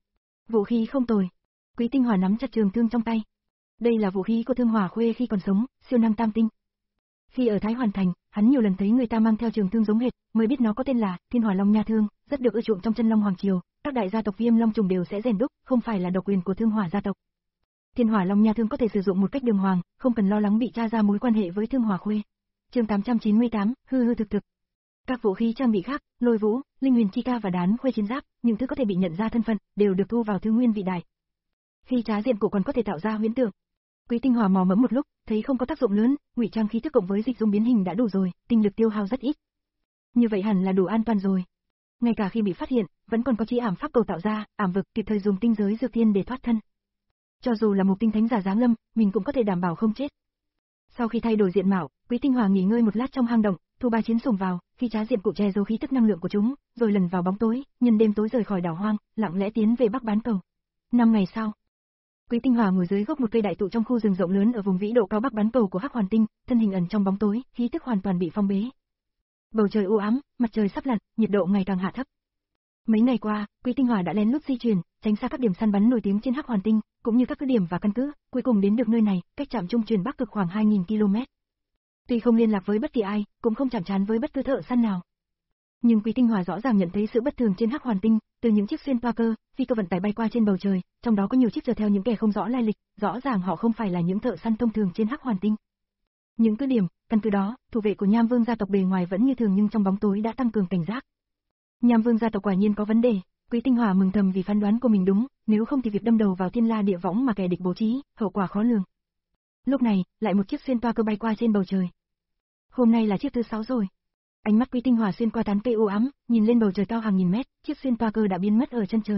Vũ khí không tồi. Quý Tinh Hỏa nắm chặt trường thương trong tay. Đây là vũ khí của Thương Hỏa Khuê khi còn sống, siêu năng tam tinh. Khi ở Thái Hoàn Thành, hắn nhiều lần thấy người ta mang theo trường thương giống hệt, mới biết nó có tên là Thiên Hỏa Long Nha Thương, rất được ưa chuộng trong chân long hoàng triều, các đại gia tộc Viêm Long trùng đều sẽ rèn đúc, không phải là độc quyền của Thương Hỏa gia tộc. Thiên Hỏa Long Nha Thương có thể sử dụng một cách đường hoàng, không cần lo lắng bị tra ra mối quan hệ với Thương Hỏa Khuê. Chương tám trăm chín mươi tám, hư hư thực thực. Các vũ khí trang bị khác, Lôi Vũ, Linh Huyền Chi Ca và Đán Khuê chiến giáp, những thứ có thể bị nhận ra thân phận, đều được thu vào Thứ Nguyên vị đại. Khi trá diện cụ còn có thể tạo ra huyễn tượng. Quý Tinh Hỏa mò mẫm một lúc, thấy không có tác dụng lớn, ngụy trang khí tức cộng với dịch dung biến hình đã đủ rồi, tinh lực tiêu hao rất ít. Như vậy hẳn là đủ an toàn rồi. Ngay cả khi bị phát hiện, vẫn còn có trí ảm pháp cầu tạo ra, ảm vực kịp thời dùng tinh giới dược thiên để thoát thân. Cho dù là một tinh thánh giả giáng lâm, mình cũng có thể đảm bảo không chết. Sau khi thay đổi diện mạo, Quý Tinh Hỏa nghỉ ngơi một lát trong hang động, thu ba chiến sủng vào, khi trá diện cụ che giấu khí tức năng lượng của chúng, rồi lần vào bóng tối, nhân đêm tối rời khỏi đảo hoang, lặng lẽ tiến về Bắc Bán Cầu. Năm ngày sau, Quý Tinh Hỏa ngồi dưới gốc một cây đại thụ trong khu rừng rộng lớn ở vùng vĩ độ cao Bắc Bán Cầu của Hắc Hoàn Tinh, thân hình ẩn trong bóng tối, khí tức hoàn toàn bị phong bế. Bầu trời u ám, mặt trời sắp lặn, nhiệt độ ngày càng hạ thấp. Mấy ngày qua, Quý Tinh Hỏa đã lén lút di chuyển, tránh xa các điểm săn bắn nổi tiếng trên Hắc Hoàn Tinh, cũng như các cứ điểm và căn cứ, cuối cùng đến được nơi này, cách trạm trung truyền Bắc Cực khoảng hai nghìn ki lô mét. Tuy không liên lạc với bất kỳ ai, cũng không chạm trán với bất cứ thợ săn nào, nhưng Quý Tinh Hỏa rõ ràng nhận thấy sự bất thường trên Hắc Hoàn Tinh, từ những chiếc xuyên toa cơ, phi cơ vận tải bay qua trên bầu trời, trong đó có nhiều chiếc chở theo những kẻ không rõ lai lịch, rõ ràng họ không phải là những thợ săn thông thường trên Hắc Hoàn Tinh. Những cứ điểm, căn cứ đó, thủ vệ của Nham Vương gia tộc bề ngoài vẫn như thường nhưng trong bóng tối đã tăng cường cảnh giác. Nham Vương gia tộc quả nhiên có vấn đề, Quý Tinh Hỏa mừng thầm vì phán đoán của mình đúng, nếu không thì việc đâm đầu vào thiên la địa võng mà kẻ địch bố trí, hậu quả khó lường. Lúc này, lại một chiếc xuyên toa cơ bay qua trên bầu trời. Hôm nay là chiếc thứ sáu rồi. Ánh mắt Quý Tinh Hòa xuyên qua tán cây u ám, nhìn lên bầu trời cao hàng nghìn mét, chiếc xuyên toa cơ đã biến mất ở chân trời.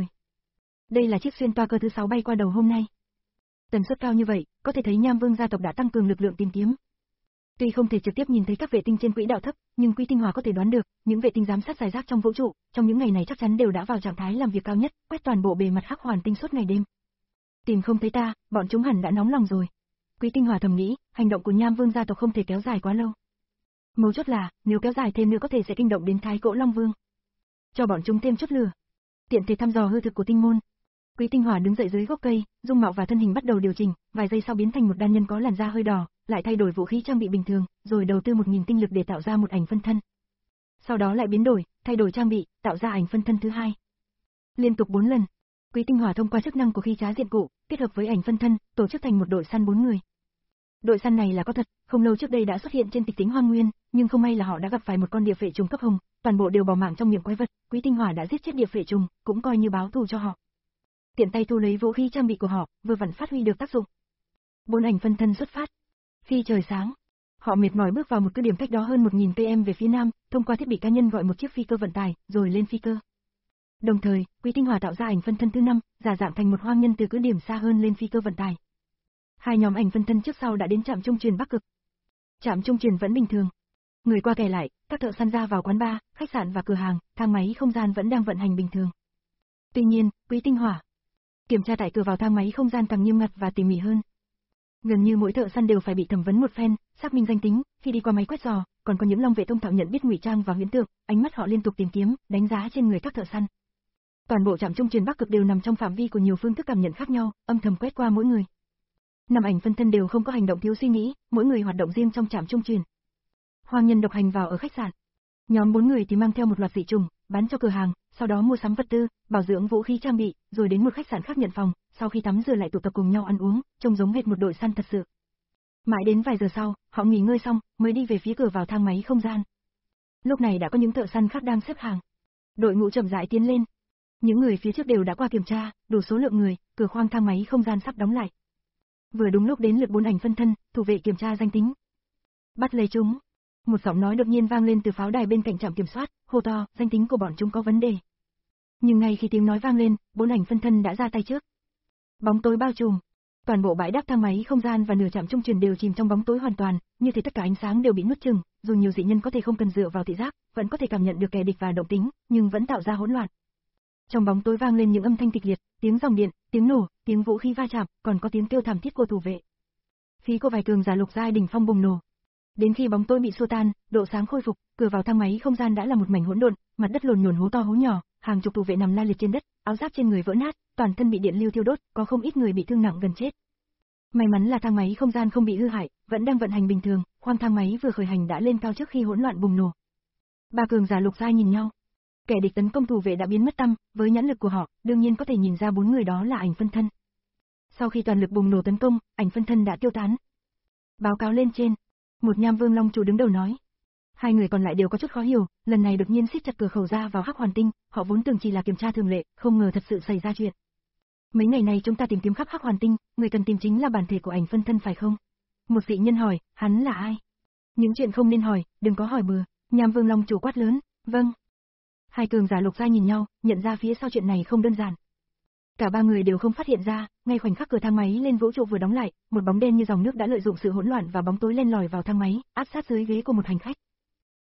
Đây là chiếc xuyên toa cơ thứ sáu bay qua đầu hôm nay. Tần suất cao như vậy, có thể thấy Nham Vương gia tộc đã tăng cường lực lượng tìm kiếm. Tuy không thể trực tiếp nhìn thấy các vệ tinh trên quỹ đạo thấp, nhưng Quý Tinh Hòa có thể đoán được, những vệ tinh giám sát rải rác trong vũ trụ, trong những ngày này chắc chắn đều đã vào trạng thái làm việc cao nhất, quét toàn bộ bề mặt Hắc Hoàn Tinh suốt ngày đêm. Tìm không thấy ta, bọn chúng hẳn đã nóng lòng rồi. Quý Tinh Hòa thầm nghĩ, hành động của Nham Vương gia tộc không thể kéo dài quá lâu. Mấu chốt là, nếu kéo dài thêm nữa có thể sẽ kinh động đến Thái Cổ Long Vương. Cho bọn chúng thêm chút lửa. Tiện thể thăm dò hư thực của tinh môn. Quý Tinh Hòa đứng dậy dưới gốc cây, dung mạo và thân hình bắt đầu điều chỉnh, vài giây sau biến thành một đan nhân có làn da hơi đỏ, lại thay đổi vũ khí trang bị bình thường, rồi đầu tư một nghìn tinh lực để tạo ra một ảnh phân thân. Sau đó lại biến đổi, thay đổi trang bị, tạo ra ảnh phân thân thứ hai. Liên tục bốn lần, Quý Tinh Hòa thông qua chức năng của khí trá diện cụ, kết hợp với ảnh phân thân, tổ chức thành một đội săn bốn người. Đội săn này là có thật, không lâu trước đây đã xuất hiện trên tịch tính hoang nguyên, nhưng không may là họ đã gặp phải một con địa phệ trùng cấp hồng, toàn bộ đều bỏ mạng trong miệng quái vật. Quý Tinh Hòa đã giết chết địa phệ trùng, cũng coi như báo thù cho họ. Tiện tay thu lấy vũ khí trang bị của họ, vừa vặn phát huy được tác dụng. Bốn ảnh phân thân xuất phát. Khi trời sáng, họ mệt mỏi bước vào một cứ điểm cách đó hơn một nghìn ki lô mét về phía nam, thông qua thiết bị cá nhân gọi một chiếc phi cơ vận tải, rồi lên phi cơ. Đồng thời, Quý Tinh Hòa tạo ra ảnh phân thân thứ năm, giả dạng thành một hoang nhân từ cứ điểm xa hơn lên phi cơ vận tải. Hai nhóm ảnh phân thân trước sau đã đến trạm trung truyền Bắc Cực. Trạm trung truyền vẫn bình thường. Người qua kẻ lại, các thợ săn ra vào quán bar, khách sạn và cửa hàng, thang máy không gian vẫn đang vận hành bình thường. Tuy nhiên, Quý Tinh Hòa kiểm tra tại cửa vào thang máy không gian càng nghiêm ngặt và tỉ mỉ hơn. Gần như mỗi thợ săn đều phải bị thẩm vấn một phen, xác minh danh tính, khi đi qua máy quét dò, còn có những long vệ thông thạo nhận biết ngụy trang và huyễn tượng, ánh mắt họ liên tục tìm kiếm, đánh giá trên người các thợ săn. Toàn bộ trạm trung truyền Bắc Cực đều nằm trong phạm vi của nhiều phương thức cảm nhận khác nhau, âm thầm quét qua mỗi người. Năm ảnh phân thân đều không có hành động thiếu suy nghĩ, mỗi người hoạt động riêng trong trạm trung truyền. Hoang nhân độc hành vào ở khách sạn. Nhóm bốn người thì mang theo một loạt dị trùng, bán cho cửa hàng, sau đó mua sắm vật tư, bảo dưỡng vũ khí trang bị, rồi đến một khách sạn khác nhận phòng, sau khi tắm rửa lại tụ tập cùng nhau ăn uống, trông giống hệt một đội săn thật sự. Mãi đến vài giờ sau, họ nghỉ ngơi xong, mới đi về phía cửa vào thang máy không gian. Lúc này đã có những thợ săn khác đang xếp hàng. Đội ngũ chậm rãi tiến lên. Những người phía trước đều đã qua kiểm tra, đủ số lượng người, cửa khoang thang máy không gian sắp đóng lại. Vừa đúng lúc đến lượt bốn ảnh phân thân, thủ vệ kiểm tra danh tính. Bắt lấy chúng. Một giọng nói đột nhiên vang lên từ pháo đài bên cạnh trạm kiểm soát, hô to, danh tính của bọn chúng có vấn đề. Nhưng ngay khi tiếng nói vang lên, bốn ảnh phân thân đã ra tay trước. Bóng tối bao trùm. Toàn bộ bãi đáp thang máy không gian và nửa trạm trung truyền đều chìm trong bóng tối hoàn toàn, như thể tất cả ánh sáng đều bị nuốt chửng, dù nhiều dị nhân có thể không cần dựa vào thị giác, vẫn có thể cảm nhận được kẻ địch và động tính, nhưng vẫn tạo ra hỗn loạn. Trong bóng tối vang lên những âm thanh kịch liệt, tiếng dòng điện, tiếng nổ, tiếng vũ khí va chạm, còn có tiếng kêu thảm thiết của thủ vệ. Khí của vài cường giả lục giai đỉnh phong bùng nổ. Đến khi bóng tối bị xua tan, độ sáng khôi phục, cửa vào thang máy không gian đã là một mảnh hỗn độn, mặt đất lồn nhồn hố to hố nhỏ, hàng chục thủ vệ nằm la liệt trên đất, áo giáp trên người vỡ nát, toàn thân bị điện lưu thiêu đốt, có không ít người bị thương nặng gần chết. May mắn là thang máy không gian không bị hư hại, vẫn đang vận hành bình thường, khoang thang máy vừa khởi hành đã lên cao trước khi hỗn loạn bùng nổ. Ba cường giả lục giai nhìn nhau. Kẻ địch tấn công thủ vệ đã biến mất tăm, với nhãn lực của họ, đương nhiên có thể nhìn ra bốn người đó là ảnh phân thân. Sau khi toàn lực bùng nổ tấn công, ảnh phân thân đã tiêu tán. Báo cáo lên trên, một Nham Vương Long chủ đứng đầu nói. Hai người còn lại đều có chút khó hiểu, lần này đột nhiên siết chặt cửa khẩu ra vào Hắc Hoàn Tinh, họ vốn tưởng chỉ là kiểm tra thường lệ, không ngờ thật sự xảy ra chuyện. Mấy ngày này chúng ta tìm kiếm khắp Hắc Hoàn Tinh, người cần tìm chính là bản thể của ảnh phân thân phải không? Một dị nhân hỏi, hắn là ai? Những chuyện không nên hỏi, đừng có hỏi bừa. Nham Vương Long chủ quát lớn, vâng. Hai cường giả lục giai nhìn nhau, nhận ra phía sau chuyện này không đơn giản. Cả ba người đều không phát hiện ra, ngay khoảnh khắc cửa thang máy lên vũ trụ vừa đóng lại, một bóng đen như dòng nước đã lợi dụng sự hỗn loạn và bóng tối len lỏi vào thang máy, áp sát dưới ghế của một hành khách.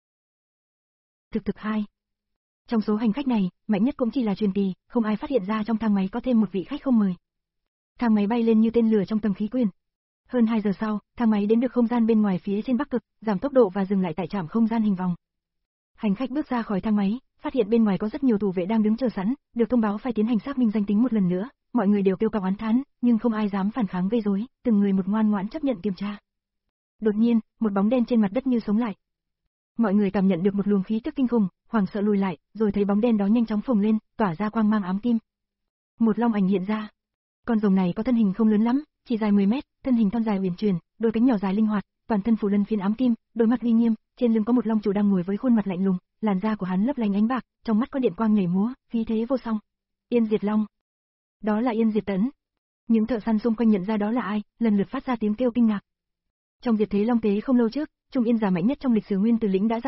Thực thực hai. Trong số hành khách này, mạnh nhất cũng chỉ là truyền kỳ, không ai phát hiện ra trong thang máy có thêm một vị khách không mời. Thang máy bay lên như tên lửa trong tầng khí quyển. Hơn hai giờ sau, thang máy đến được không gian bên ngoài phía trên Bắc Cực, giảm tốc độ và dừng lại tại trạm không gian hình vòng. Hành khách bước ra khỏi thang máy, phát hiện bên ngoài có rất nhiều thủ vệ đang đứng chờ sẵn, được thông báo phải tiến hành xác minh danh tính một lần nữa, mọi người đều kêu cao oán thán, nhưng không ai dám phản kháng gây rối, từng người một ngoan ngoãn chấp nhận kiểm tra. Đột nhiên, một bóng đen trên mặt đất như sống lại. Mọi người cảm nhận được một luồng khí tức kinh khủng, hoảng sợ lùi lại, rồi thấy bóng đen đó nhanh chóng phồng lên, tỏa ra quang mang ám kim. Một long ảnh hiện ra. Con rồng này có thân hình không lớn lắm, chỉ dài mười mét, thân hình thon dài uyển chuyển, đôi cánh nhỏ dài linh hoạt, toàn thân phủ lân phiến ám kim, đôi mắt uy nghiêm, trên lưng có một long chủ đang ngồi với khuôn mặt lạnh lùng, làn da của hắn lấp lánh ánh bạc, trong mắt có điện quang nhảy múa, khí thế vô song. Yên Diệt Long. Đó là Yên Diệt Tấn. Những thợ săn xung quanh nhận ra đó là ai, lần lượt phát ra tiếng kêu kinh ngạc. Trong diệt thế long tế không lâu trước, Trung Yên giả mạnh nhất trong lịch sử Nguyên Tử lĩnh đã ra đời,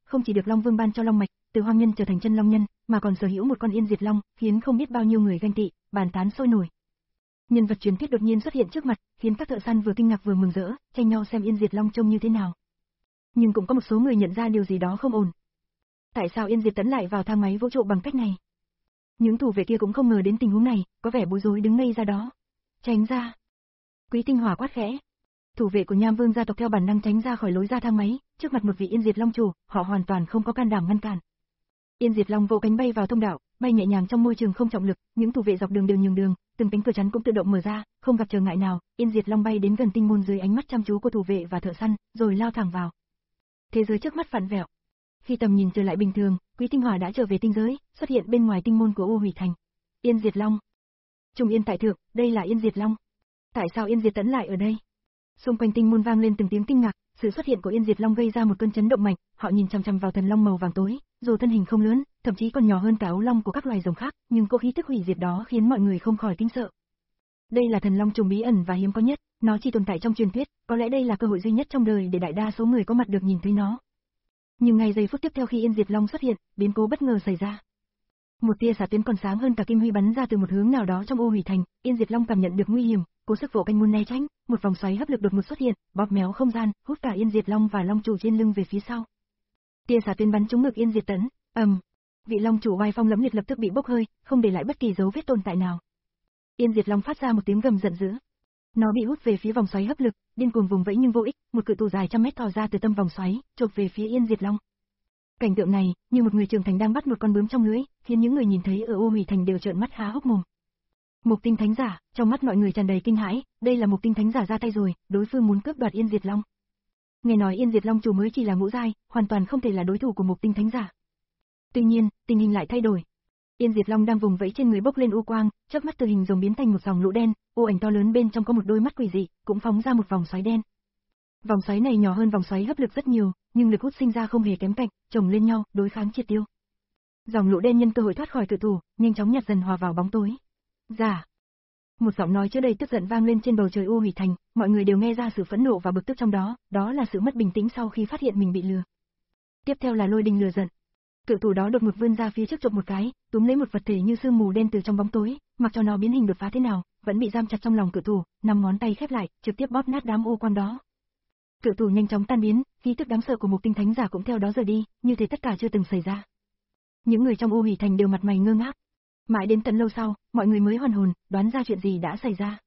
không chỉ được Long Vương ban cho long mạch, từ hoang nhân trở thành chân long nhân, mà còn sở hữu một con Yên Diệt Long, khiến không biết bao nhiêu người ganh tị, bàn tán sôi nổi. Nhân vật truyền thuyết đột nhiên xuất hiện trước mặt, khiến các thợ săn vừa kinh ngạc vừa mừng rỡ, tranh nhau xem Yên Diệt Long trông như thế nào. Nhưng cũng có một số người nhận ra điều gì đó không ổn. Tại sao Yên Diệt Tẫn lại vào thang máy vũ trụ bằng cách này? Những thủ vệ kia cũng không ngờ đến tình huống này, có vẻ bối rối đứng ngây ra đó. Tránh ra! Quý Tinh Hỏa quát khẽ. Thủ vệ của Nham Vương gia tộc theo bản năng tránh ra khỏi lối ra thang máy, trước mặt một vị Yên Diệt Long chủ, họ hoàn toàn không có can đảm ngăn cản. Yên Diệt Long vỗ cánh bay vào thông đạo, bay nhẹ nhàng trong môi trường không trọng lực, những thủ vệ dọc đường đều nhường đường, từng cánh cửa chắn cũng tự động mở ra, không gặp trở ngại nào, Yên Diệt Long bay đến gần tinh môn dưới ánh mắt chăm chú của thủ vệ và thợ săn, rồi lao thẳng vào. Thế giới trước mắt vặn vẹo. Khi tầm nhìn trở lại bình thường, Quý Tinh Hỏa đã trở về tinh giới, xuất hiện bên ngoài tinh môn của U Hủy Thành. Yên Diệt Long. Trung Yên tại thượng, đây là Yên Diệt Long. Tại sao Yên Diệt Tẫn lại ở đây? Xung quanh tinh môn vang lên từng tiếng kinh ngạc, sự xuất hiện của Yên Diệt Long gây ra một cơn chấn động mạnh, họ nhìn chằm chằm vào thần long màu vàng tối, dù thân hình không lớn, thậm chí còn nhỏ hơn cả ấu long của các loài rồng khác, nhưng cỗ khí tức hủy diệt đó khiến mọi người không khỏi kinh sợ. Đây là thần long trùng bí ẩn và hiếm có nhất, nó chỉ tồn tại trong truyền thuyết, có lẽ đây là cơ hội duy nhất trong đời để đại đa số người có mặt được nhìn thấy nó. Nhưng ngay giây phút tiếp theo khi Yên Diệt Long xuất hiện, biến cố bất ngờ xảy ra. Một tia xạ tuyến còn sáng hơn cả kim huy bắn ra từ một hướng nào đó trong U Hủy Thành, Yên Diệt Long cảm nhận được nguy hiểm, cố sức vỗ cánh muốn né tránh, một vòng xoáy hấp lực đột ngột xuất hiện, bóp méo không gian, hút cả Yên Diệt Long và long chủ trên lưng về phía sau. Tia xạ tuyến bắn trúng ngực Yên Diệt Tẫn, ầm, vị long chủ oai phong lẫm liệt lập tức bị bốc hơi, không để lại bất kỳ dấu vết tồn tại nào. Yên Diệt Long phát ra một tiếng gầm giận dữ. Nó bị hút về phía vòng xoáy hấp lực, điên cuồng vùng vẫy nhưng vô ích, một cự tù dài trăm mét thò ra từ tâm vòng xoáy, chộp về phía Yên Diệt Long. Cảnh tượng này, như một người trưởng thành đang bắt một con bướm trong lưới, khiến những người nhìn thấy ở U Hủy Thành đều trợn mắt há hốc mồm. Mục Tinh Thánh Giả, trong mắt mọi người tràn đầy kinh hãi, đây là Mục Tinh Thánh Giả ra tay rồi, đối phương muốn cướp đoạt Yên Diệt Long. Nghe nói Yên Diệt Long chủ mới chỉ là ngũ giai, hoàn toàn không thể là đối thủ của Mục Tinh Thánh Giả. Tuy nhiên, tình hình lại thay đổi. Yên Diệt Long đang vùng vẫy trên người bốc lên u quang, chớp mắt từ hình rồng biến thành một dòng lũ đen, u ảnh to lớn bên trong có một đôi mắt quỷ dị, cũng phóng ra một vòng xoáy đen. Vòng xoáy này nhỏ hơn vòng xoáy hấp lực rất nhiều, nhưng lực hút sinh ra không hề kém cạnh, chồng lên nhau, đối kháng triệt tiêu. Dòng lũ đen nhân cơ hội thoát khỏi cự thủ, nhanh chóng nhạt dần hòa vào bóng tối. Giả. Một giọng nói chứa đầy tức giận vang lên trên bầu trời U Hủy Thành, mọi người đều nghe ra sự phẫn nộ và bực tức trong đó, đó là sự mất bình tĩnh sau khi phát hiện mình bị lừa. Tiếp theo là lôi đình lừa giận. Cự thủ đó đột ngột vươn ra phía trước chộp một cái, túm lấy một vật thể như sương mù đen từ trong bóng tối, mặc cho nó biến hình đột phá thế nào, vẫn bị giam chặt trong lòng cự thủ, năm ngón tay khép lại, trực tiếp bóp nát đám u quang đó. Cự thủ nhanh chóng tan biến, khí tức đáng sợ của Mục Tinh Thánh Giả cũng theo đó rời đi, như thế tất cả chưa từng xảy ra. Những người trong U Hủy Thành đều mặt mày ngơ ngác. Mãi đến tận lâu sau, mọi người mới hoàn hồn, đoán ra chuyện gì đã xảy ra.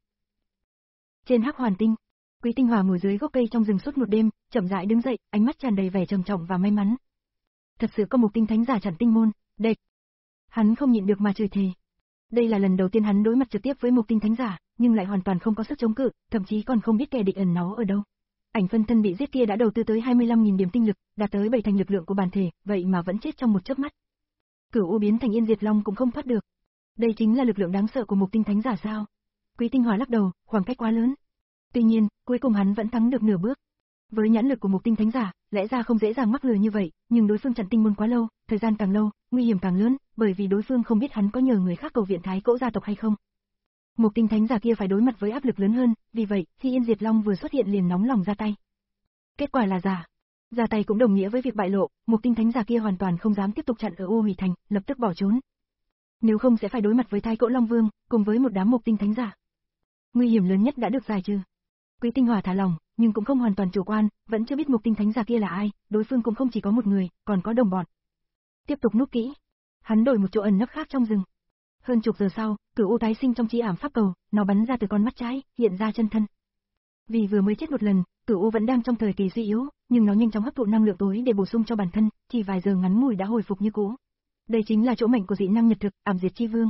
Trên Hắc Hoàn Tinh, Quý Tinh Hỏa ngồi dưới gốc cây trong rừng suốt một đêm, chậm rãi đứng dậy, ánh mắt tràn đầy vẻ trầm trọng và may mắn. Thật sự có Mục Tinh Thánh Giả chặn tinh môn, đệt. Hắn không nhịn được mà chửi thề. Đây là lần đầu tiên hắn đối mặt trực tiếp với Mục Tinh Thánh Giả, nhưng lại hoàn toàn không có sức chống cự, thậm chí còn không biết kẻ địch ẩn náu ở đâu. Ảnh phân thân bị giết kia đã đầu tư tới hai mươi lăm nghìn điểm tinh lực, đạt tới bảy thành lực lượng của bản thể, vậy mà vẫn chết trong một chớp mắt. Cửu U biến thành Yên Diệt Long cũng không thoát được. Đây chính là lực lượng đáng sợ của Mục Tinh Thánh Giả sao? Quý Tinh Hỏa lắc đầu, khoảng cách quá lớn. Tuy nhiên, cuối cùng hắn vẫn thắng được nửa bước. Với nhãn lực của Mục Tinh Thánh Giả, lẽ ra không dễ dàng mắc lừa như vậy, nhưng đối phương chặn tinh môn quá lâu, thời gian càng lâu, nguy hiểm càng lớn, bởi vì đối phương không biết hắn có nhờ người khác cầu viện Thái Cỗ gia tộc hay không. Mục Tinh Thánh Giả kia phải đối mặt với áp lực lớn hơn, vì vậy, khi Yên Diệt Long vừa xuất hiện liền nóng lòng ra tay. Kết quả là giả. Ra tay cũng đồng nghĩa với việc bại lộ, Mục Tinh Thánh Giả kia hoàn toàn không dám tiếp tục chặn ở U Hủy Thành, lập tức bỏ trốn. Nếu không sẽ phải đối mặt với Thái Cỗ Long Vương, cùng với một đám Mục Tinh Thánh Giả. Nguy hiểm lớn nhất đã được giải trừ. Quý Tinh Hỏa thả lòng, nhưng cũng không hoàn toàn chủ quan, vẫn chưa biết Mục Tinh Thánh Giả kia là ai, đối phương cũng không chỉ có một người, còn có đồng bọn. Tiếp tục núp kỹ. Hắn đổi một chỗ ẩn nấp khác trong rừng. Hơn chục giờ sau, Cửu U tái sinh trong chi ảm pháp cầu, nó bắn ra từ con mắt trái, hiện ra chân thân. Vì vừa mới chết một lần, Cửu U vẫn đang trong thời kỳ suy yếu, nhưng nó nhanh chóng hấp thụ năng lượng tối để bổ sung cho bản thân, chỉ vài giờ ngắn ngủi đã hồi phục như cũ. Đây chính là chỗ mạnh của dị năng nhật thực, Ảm Diệt Chi Vương.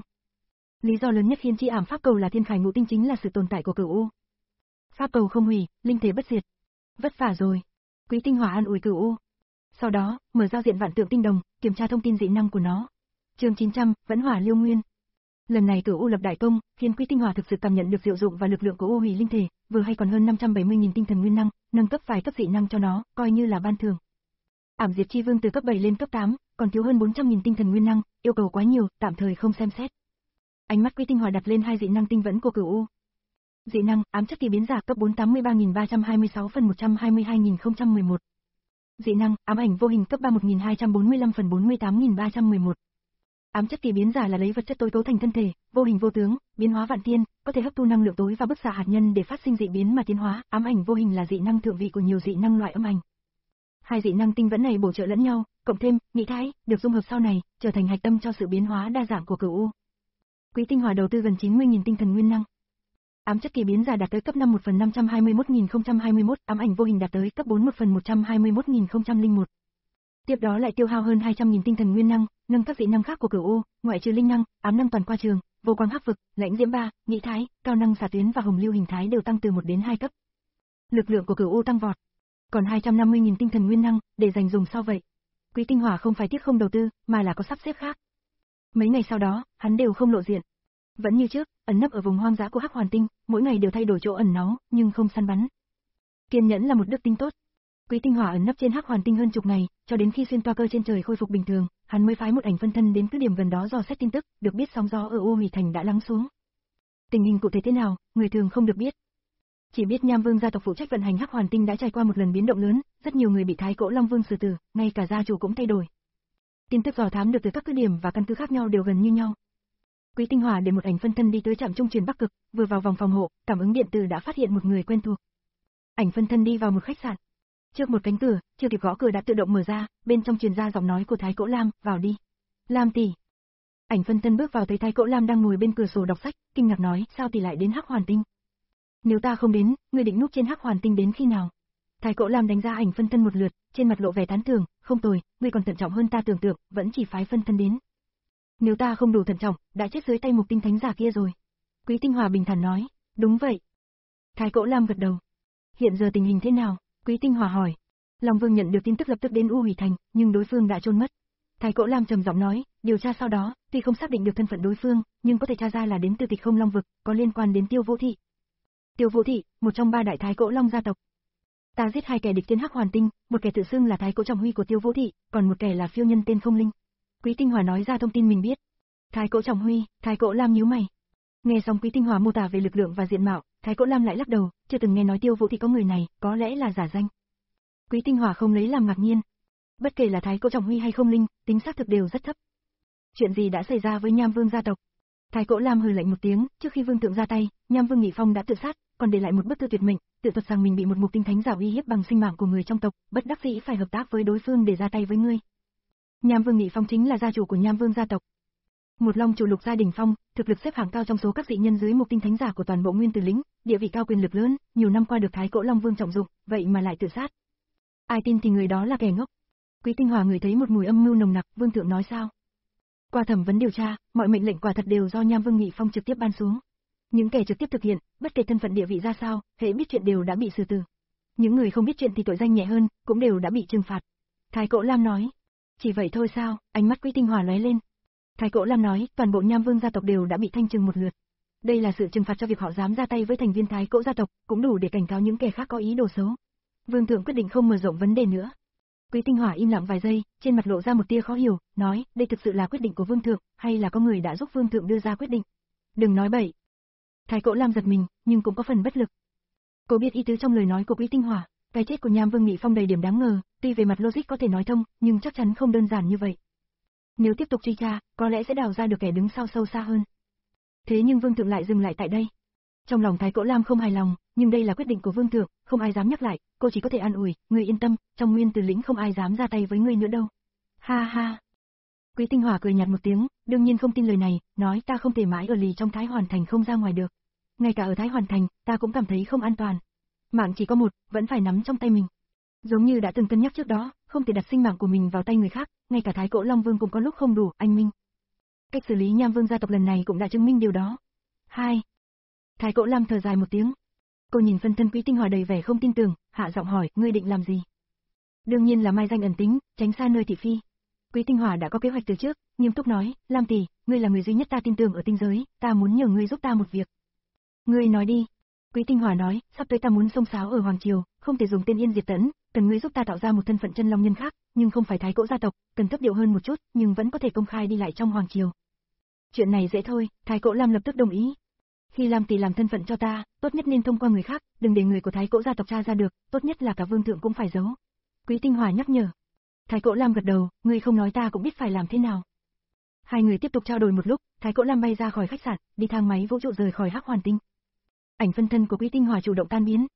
Lý do lớn nhất khiến chi ảm pháp cầu là thiên khải ngũ tinh chính là sự tồn tại của Cửu U. Pháp cầu không hủy, linh thể bất diệt. Vất vả rồi. Quý Tinh Hỏa an ủi Cửu U. Sau đó, mở giao diện vạn tượng tinh đồng, kiểm tra thông tin dị năng của nó. Chương chín trăm, Vẫn Hỏa Liêu Nguyên. Lần này Cửu U lập đại công, khiến Quý Tinh Hỏa thực sự cảm nhận được diệu dụng và lực lượng của U Hủy linh thể, vừa hay còn hơn năm trăm bảy mươi nghìn tinh thần nguyên năng, nâng cấp vài cấp dị năng cho nó, coi như là ban thưởng. Ảm Diệt Chi Vương từ cấp bảy lên cấp tám, còn thiếu hơn bốn trăm nghìn tinh thần nguyên năng, yêu cầu quá nhiều, tạm thời không xem xét. Ánh mắt Quý Tinh Hỏa đặt lên hai dị năng tinh vẫn của Cửu U. Dị năng, ám chất kỳ biến giả cấp bốn tám mươi ba nghìn ba trăm hai mươi sáu phần một trăm hai mươi hai nghìn không trăm mười một. Dị năng, ám ảnh vô hình cấp ba một nghìn hai trăm bốn mươi lăm phần bốn mươi tám nghìn ba trăm mười một. Ám chất kỳ biến giả là lấy vật chất tối cấu thành thân thể, vô hình vô tướng, biến hóa vạn thiên, có thể hấp thu năng lượng tối và bức xạ hạt nhân để phát sinh dị biến mà tiến hóa. Ám ảnh vô hình là dị năng thượng vị của nhiều dị năng loại âm ảnh. Hai dị năng tinh vẫn này bổ trợ lẫn nhau, cộng thêm nghị thái, được dung hợp sau này, trở thành hạch tâm cho sự biến hóa đa dạng của Cửu U. Quý Tinh Hỏa đầu tư gần chín mươi nghìn tinh thần nguyên năng. Ám chất kỳ biến giả đạt tới cấp năm một phần năm trăm hai mươi mốt nghìn không trăm hai mươi mốt, ám ảnh vô hình đạt tới cấp bốn một phần một trăm hai mươi mốt nghìn không trăm lẻ một. Tiếp đó lại tiêu hao hơn hai trăm nghìn tinh thần nguyên năng, nâng các dị năng khác của Cửu U, ngoại trừ linh năng, ám năng toàn qua trường, vô quang hắc vực, lãnh diễm ba, nghị thái, cao năng xạ tuyến và hồng lưu hình thái đều tăng từ một đến hai cấp. Lực lượng của Cửu U tăng vọt. Còn hai trăm năm mươi nghìn tinh thần nguyên năng để dành dùng sau vậy. Quý Tinh Hỏa không phải tiếc không đầu tư, mà là có sắp xếp khác. Mấy ngày sau đó, hắn đều không lộ diện. Vẫn như trước, ẩn nấp ở vùng hoang dã của Hắc Hoàn Tinh, mỗi ngày đều thay đổi chỗ ẩn náu, nhưng không săn bắn. Kiên nhẫn là một đức tính tốt. Quý Tinh Hỏa ẩn nấp trên Hắc Hoàn Tinh hơn chục ngày, cho đến khi xuyên toa cơ trên trời khôi phục bình thường, hắn mới phái một ảnh phân thân đến cứ điểm gần đó dò xét tin tức, được biết sóng gió ở U Hủy Thành đã lắng xuống. Tình hình cụ thể thế nào, người thường không được biết. Chỉ biết Nham Vương gia tộc phụ trách vận hành Hắc Hoàn Tinh đã trải qua một lần biến động lớn, rất nhiều người bị Thái Cổ Long Vương xử tử, ngay cả gia chủ cũng thay đổi. Tin tức dò thám được từ các cứ điểm và căn cứ khác nhau đều gần như nhau. Quý Tinh Hỏa để một ảnh phân thân đi tới trạm trung truyền Bắc Cực, vừa vào vòng phòng hộ, cảm ứng điện tử đã phát hiện một người quen thuộc. Ảnh phân thân đi vào một khách sạn. Trước một cánh cửa, chưa kịp gõ cửa đã tự động mở ra, bên trong truyền ra giọng nói của Thái Cổ Lam, "Vào đi." "Lam tỷ." Ảnh phân thân bước vào thấy Thái Cổ Lam đang ngồi bên cửa sổ đọc sách, kinh ngạc nói, "Sao tỷ lại đến Hắc Hoàn Tinh?" "Nếu ta không đến, ngươi định núp trên Hắc Hoàn Tinh đến khi nào?" Thái Cổ Lam đánh giá ảnh phân thân một lượt, trên mặt lộ vẻ tán thưởng, "Không tồi, ngươi còn thận trọng hơn ta tưởng tượng, vẫn chỉ phái phân thân đến. Nếu ta không đủ thận trọng, đã chết dưới tay Mục Tinh Thánh giả kia rồi." Quý Tinh Hỏa bình thản nói, "Đúng vậy." Thái Cổ Lam gật đầu. "Hiện giờ tình hình thế nào?" Quý Tinh Hỏa hỏi. Long Vương nhận được tin tức lập tức đến U Hủy Thành, nhưng đối phương đã chôn mất. Thái Cổ Lam trầm giọng nói, "Điều tra sau đó, tuy không xác định được thân phận đối phương, nhưng có thể tra ra là đến từ Tịch Không Long vực, có liên quan đến Tiêu Vũ Thị." Tiêu Vũ Thị, một trong ba đại Thái Cổ Long gia tộc. "Ta giết hai kẻ địch trên Hắc Hoàn Tinh, một kẻ tự xưng là Thái Cổ Trọng Huy của Tiêu Vũ Thị, còn một kẻ là phiêu nhân tên Không Linh." Quý Tinh Hỏa nói ra thông tin mình biết. Thái Cổ Trọng Huy, Thái Cổ Lam nhíu mày. Nghe xong Quý Tinh Hỏa mô tả về lực lượng và diện mạo, Thái Cổ Lam lại lắc đầu, chưa từng nghe nói Tiêu Vũ Thị có người này, có lẽ là giả danh. Quý Tinh Hỏa không lấy làm ngạc nhiên. Bất kể là Thái Cổ Trọng Huy hay Không Linh, tính xác thực đều rất thấp. Chuyện gì đã xảy ra với Nham Vương gia tộc? Thái Cổ Lam hừ lạnh một tiếng, trước khi Vương thượng ra tay, Nham Vương Nghị Phong đã tự sát, còn để lại một bức thư tuyệt mệnh, tự thuật rằng mình bị một Mục Tinh Thánh giả uy hiếp bằng sinh mạng của người trong tộc, bất đắc dĩ phải hợp tác với đối phương để ra tay với ngươi. Nham Vương Nghị Phong chính là gia chủ của Nham Vương gia tộc. Một Long chủ lục gia đỉnh phong, thực lực xếp hạng cao trong số các dị nhân dưới Mục Tinh Thánh giả của toàn bộ Nguyên Tử lĩnh, địa vị cao quyền lực lớn, nhiều năm qua được Thái Cổ Long Vương trọng dụng, vậy mà lại tự sát. Ai tin thì người đó là kẻ ngốc. Quý Tinh Hỏa ngửi thấy một mùi âm mưu nồng nặc, Vương thượng nói sao? Qua thẩm vấn điều tra, mọi mệnh lệnh quả thật đều do Nham Vương Nghị Phong trực tiếp ban xuống. Những kẻ trực tiếp thực hiện, bất kể thân phận địa vị ra sao, hễ biết chuyện đều đã bị xử tử. Những người không biết chuyện thì tội danh nhẹ hơn, cũng đều đã bị trừng phạt. Thái Cổ Lam nói. Chỉ vậy thôi sao? Ánh mắt Quý Tinh Hỏa lóe lên. Thái Cổ Lam nói, toàn bộ Nham Vương gia tộc đều đã bị thanh trừng một lượt. Đây là sự trừng phạt cho việc họ dám ra tay với thành viên Thái Cổ gia tộc, cũng đủ để cảnh cáo những kẻ khác có ý đồ xấu. Vương thượng quyết định không mở rộng vấn đề nữa. Quý Tinh Hỏa im lặng vài giây, trên mặt lộ ra một tia khó hiểu, nói, đây thực sự là quyết định của Vương thượng, hay là có người đã giúp Vương thượng đưa ra quyết định? Đừng nói bậy. Thái Cổ Lam giật mình, nhưng cũng có phần bất lực. Cô biết ý tứ trong lời nói của Quý Tinh Hỏa, cái chết của Nham Vương Nghị Phong đầy điểm đáng ngờ, tuy về mặt logic có thể nói thông, nhưng chắc chắn không đơn giản như vậy. Nếu tiếp tục truy tra, có lẽ sẽ đào ra được kẻ đứng sau sâu xa hơn. Thế nhưng Vương thượng lại dừng lại tại đây. Trong lòng Thái Cổ Lam không hài lòng, nhưng đây là quyết định của Vương thượng, không ai dám nhắc lại, cô chỉ có thể an ủi, ngươi yên tâm, trong Nguyên Tử lĩnh không ai dám ra tay với ngươi nữa đâu. Ha ha. Quý Tinh Hỏa cười nhạt một tiếng, đương nhiên không tin lời này, nói ta không thể mãi ở lì trong Thái Hoàn Thành không ra ngoài được. Ngay cả ở Thái Hoàn Thành, ta cũng cảm thấy không an toàn. Mạng chỉ có một, vẫn phải nắm trong tay mình. Giống như đã từng cân nhắc trước đó, không thể đặt sinh mạng của mình vào tay người khác, ngay cả Thái Cổ Long Vương cũng có lúc không đủ, anh minh. Cách xử lý Nham Vương gia tộc lần này cũng đã chứng minh điều đó. Hai. Thái Cổ Lam thở dài một tiếng. Cô nhìn phân thân Quý Tinh Hỏa đầy vẻ không tin tưởng, hạ giọng hỏi, ngươi định làm gì? Đương nhiên là mai danh ẩn tính, tránh xa nơi thị phi. Quý Tinh Hỏa đã có kế hoạch từ trước, nghiêm túc nói, Lam tỷ, ngươi là người duy nhất ta tin tưởng ở tinh giới, ta muốn nhờ ngươi giúp ta một việc. Ngươi nói đi. Quý Tinh Hỏa nói, sắp tới ta muốn xông xáo ở Hoàng Triều, không thể dùng tên Yên Diệt Tẫn, cần ngươi giúp ta tạo ra một thân phận chân long nhân khác, nhưng không phải Thái Cổ gia tộc, cần thấp điệu hơn một chút, nhưng vẫn có thể công khai đi lại trong Hoàng Triều. Chuyện này dễ thôi, Thái Cổ Lam lập tức đồng ý. Khi Lam tỷ làm thân phận cho ta, tốt nhất nên thông qua người khác, đừng để người của Thái Cổ gia tộc tra ra được, tốt nhất là cả Vương thượng cũng phải giấu. Quý Tinh Hòa nhắc nhở. Thái Cỗ Lam gật đầu, ngươi không nói ta cũng biết phải làm thế nào. Hai người tiếp tục trao đổi một lúc, Thái Cỗ Lam bay ra khỏi khách sạn, đi thang máy vũ trụ rời khỏi Hắc Hoàn Tinh. Ảnh phân thân của Quý Tinh Hòa chủ động tan biến.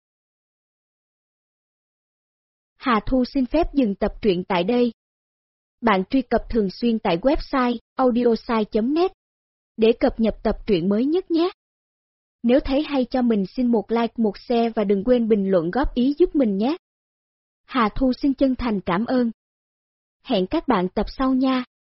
Hà Thu xin phép dừng tập truyện tại đây. Bạn truy cập thường xuyên tại website audiosai chấm net để cập nhật tập truyện mới nhất nhé. Nếu thấy hay cho mình xin một like, một share và đừng quên bình luận góp ý giúp mình nhé. Hà Thu xin chân thành cảm ơn. Hẹn các bạn tập sau nha.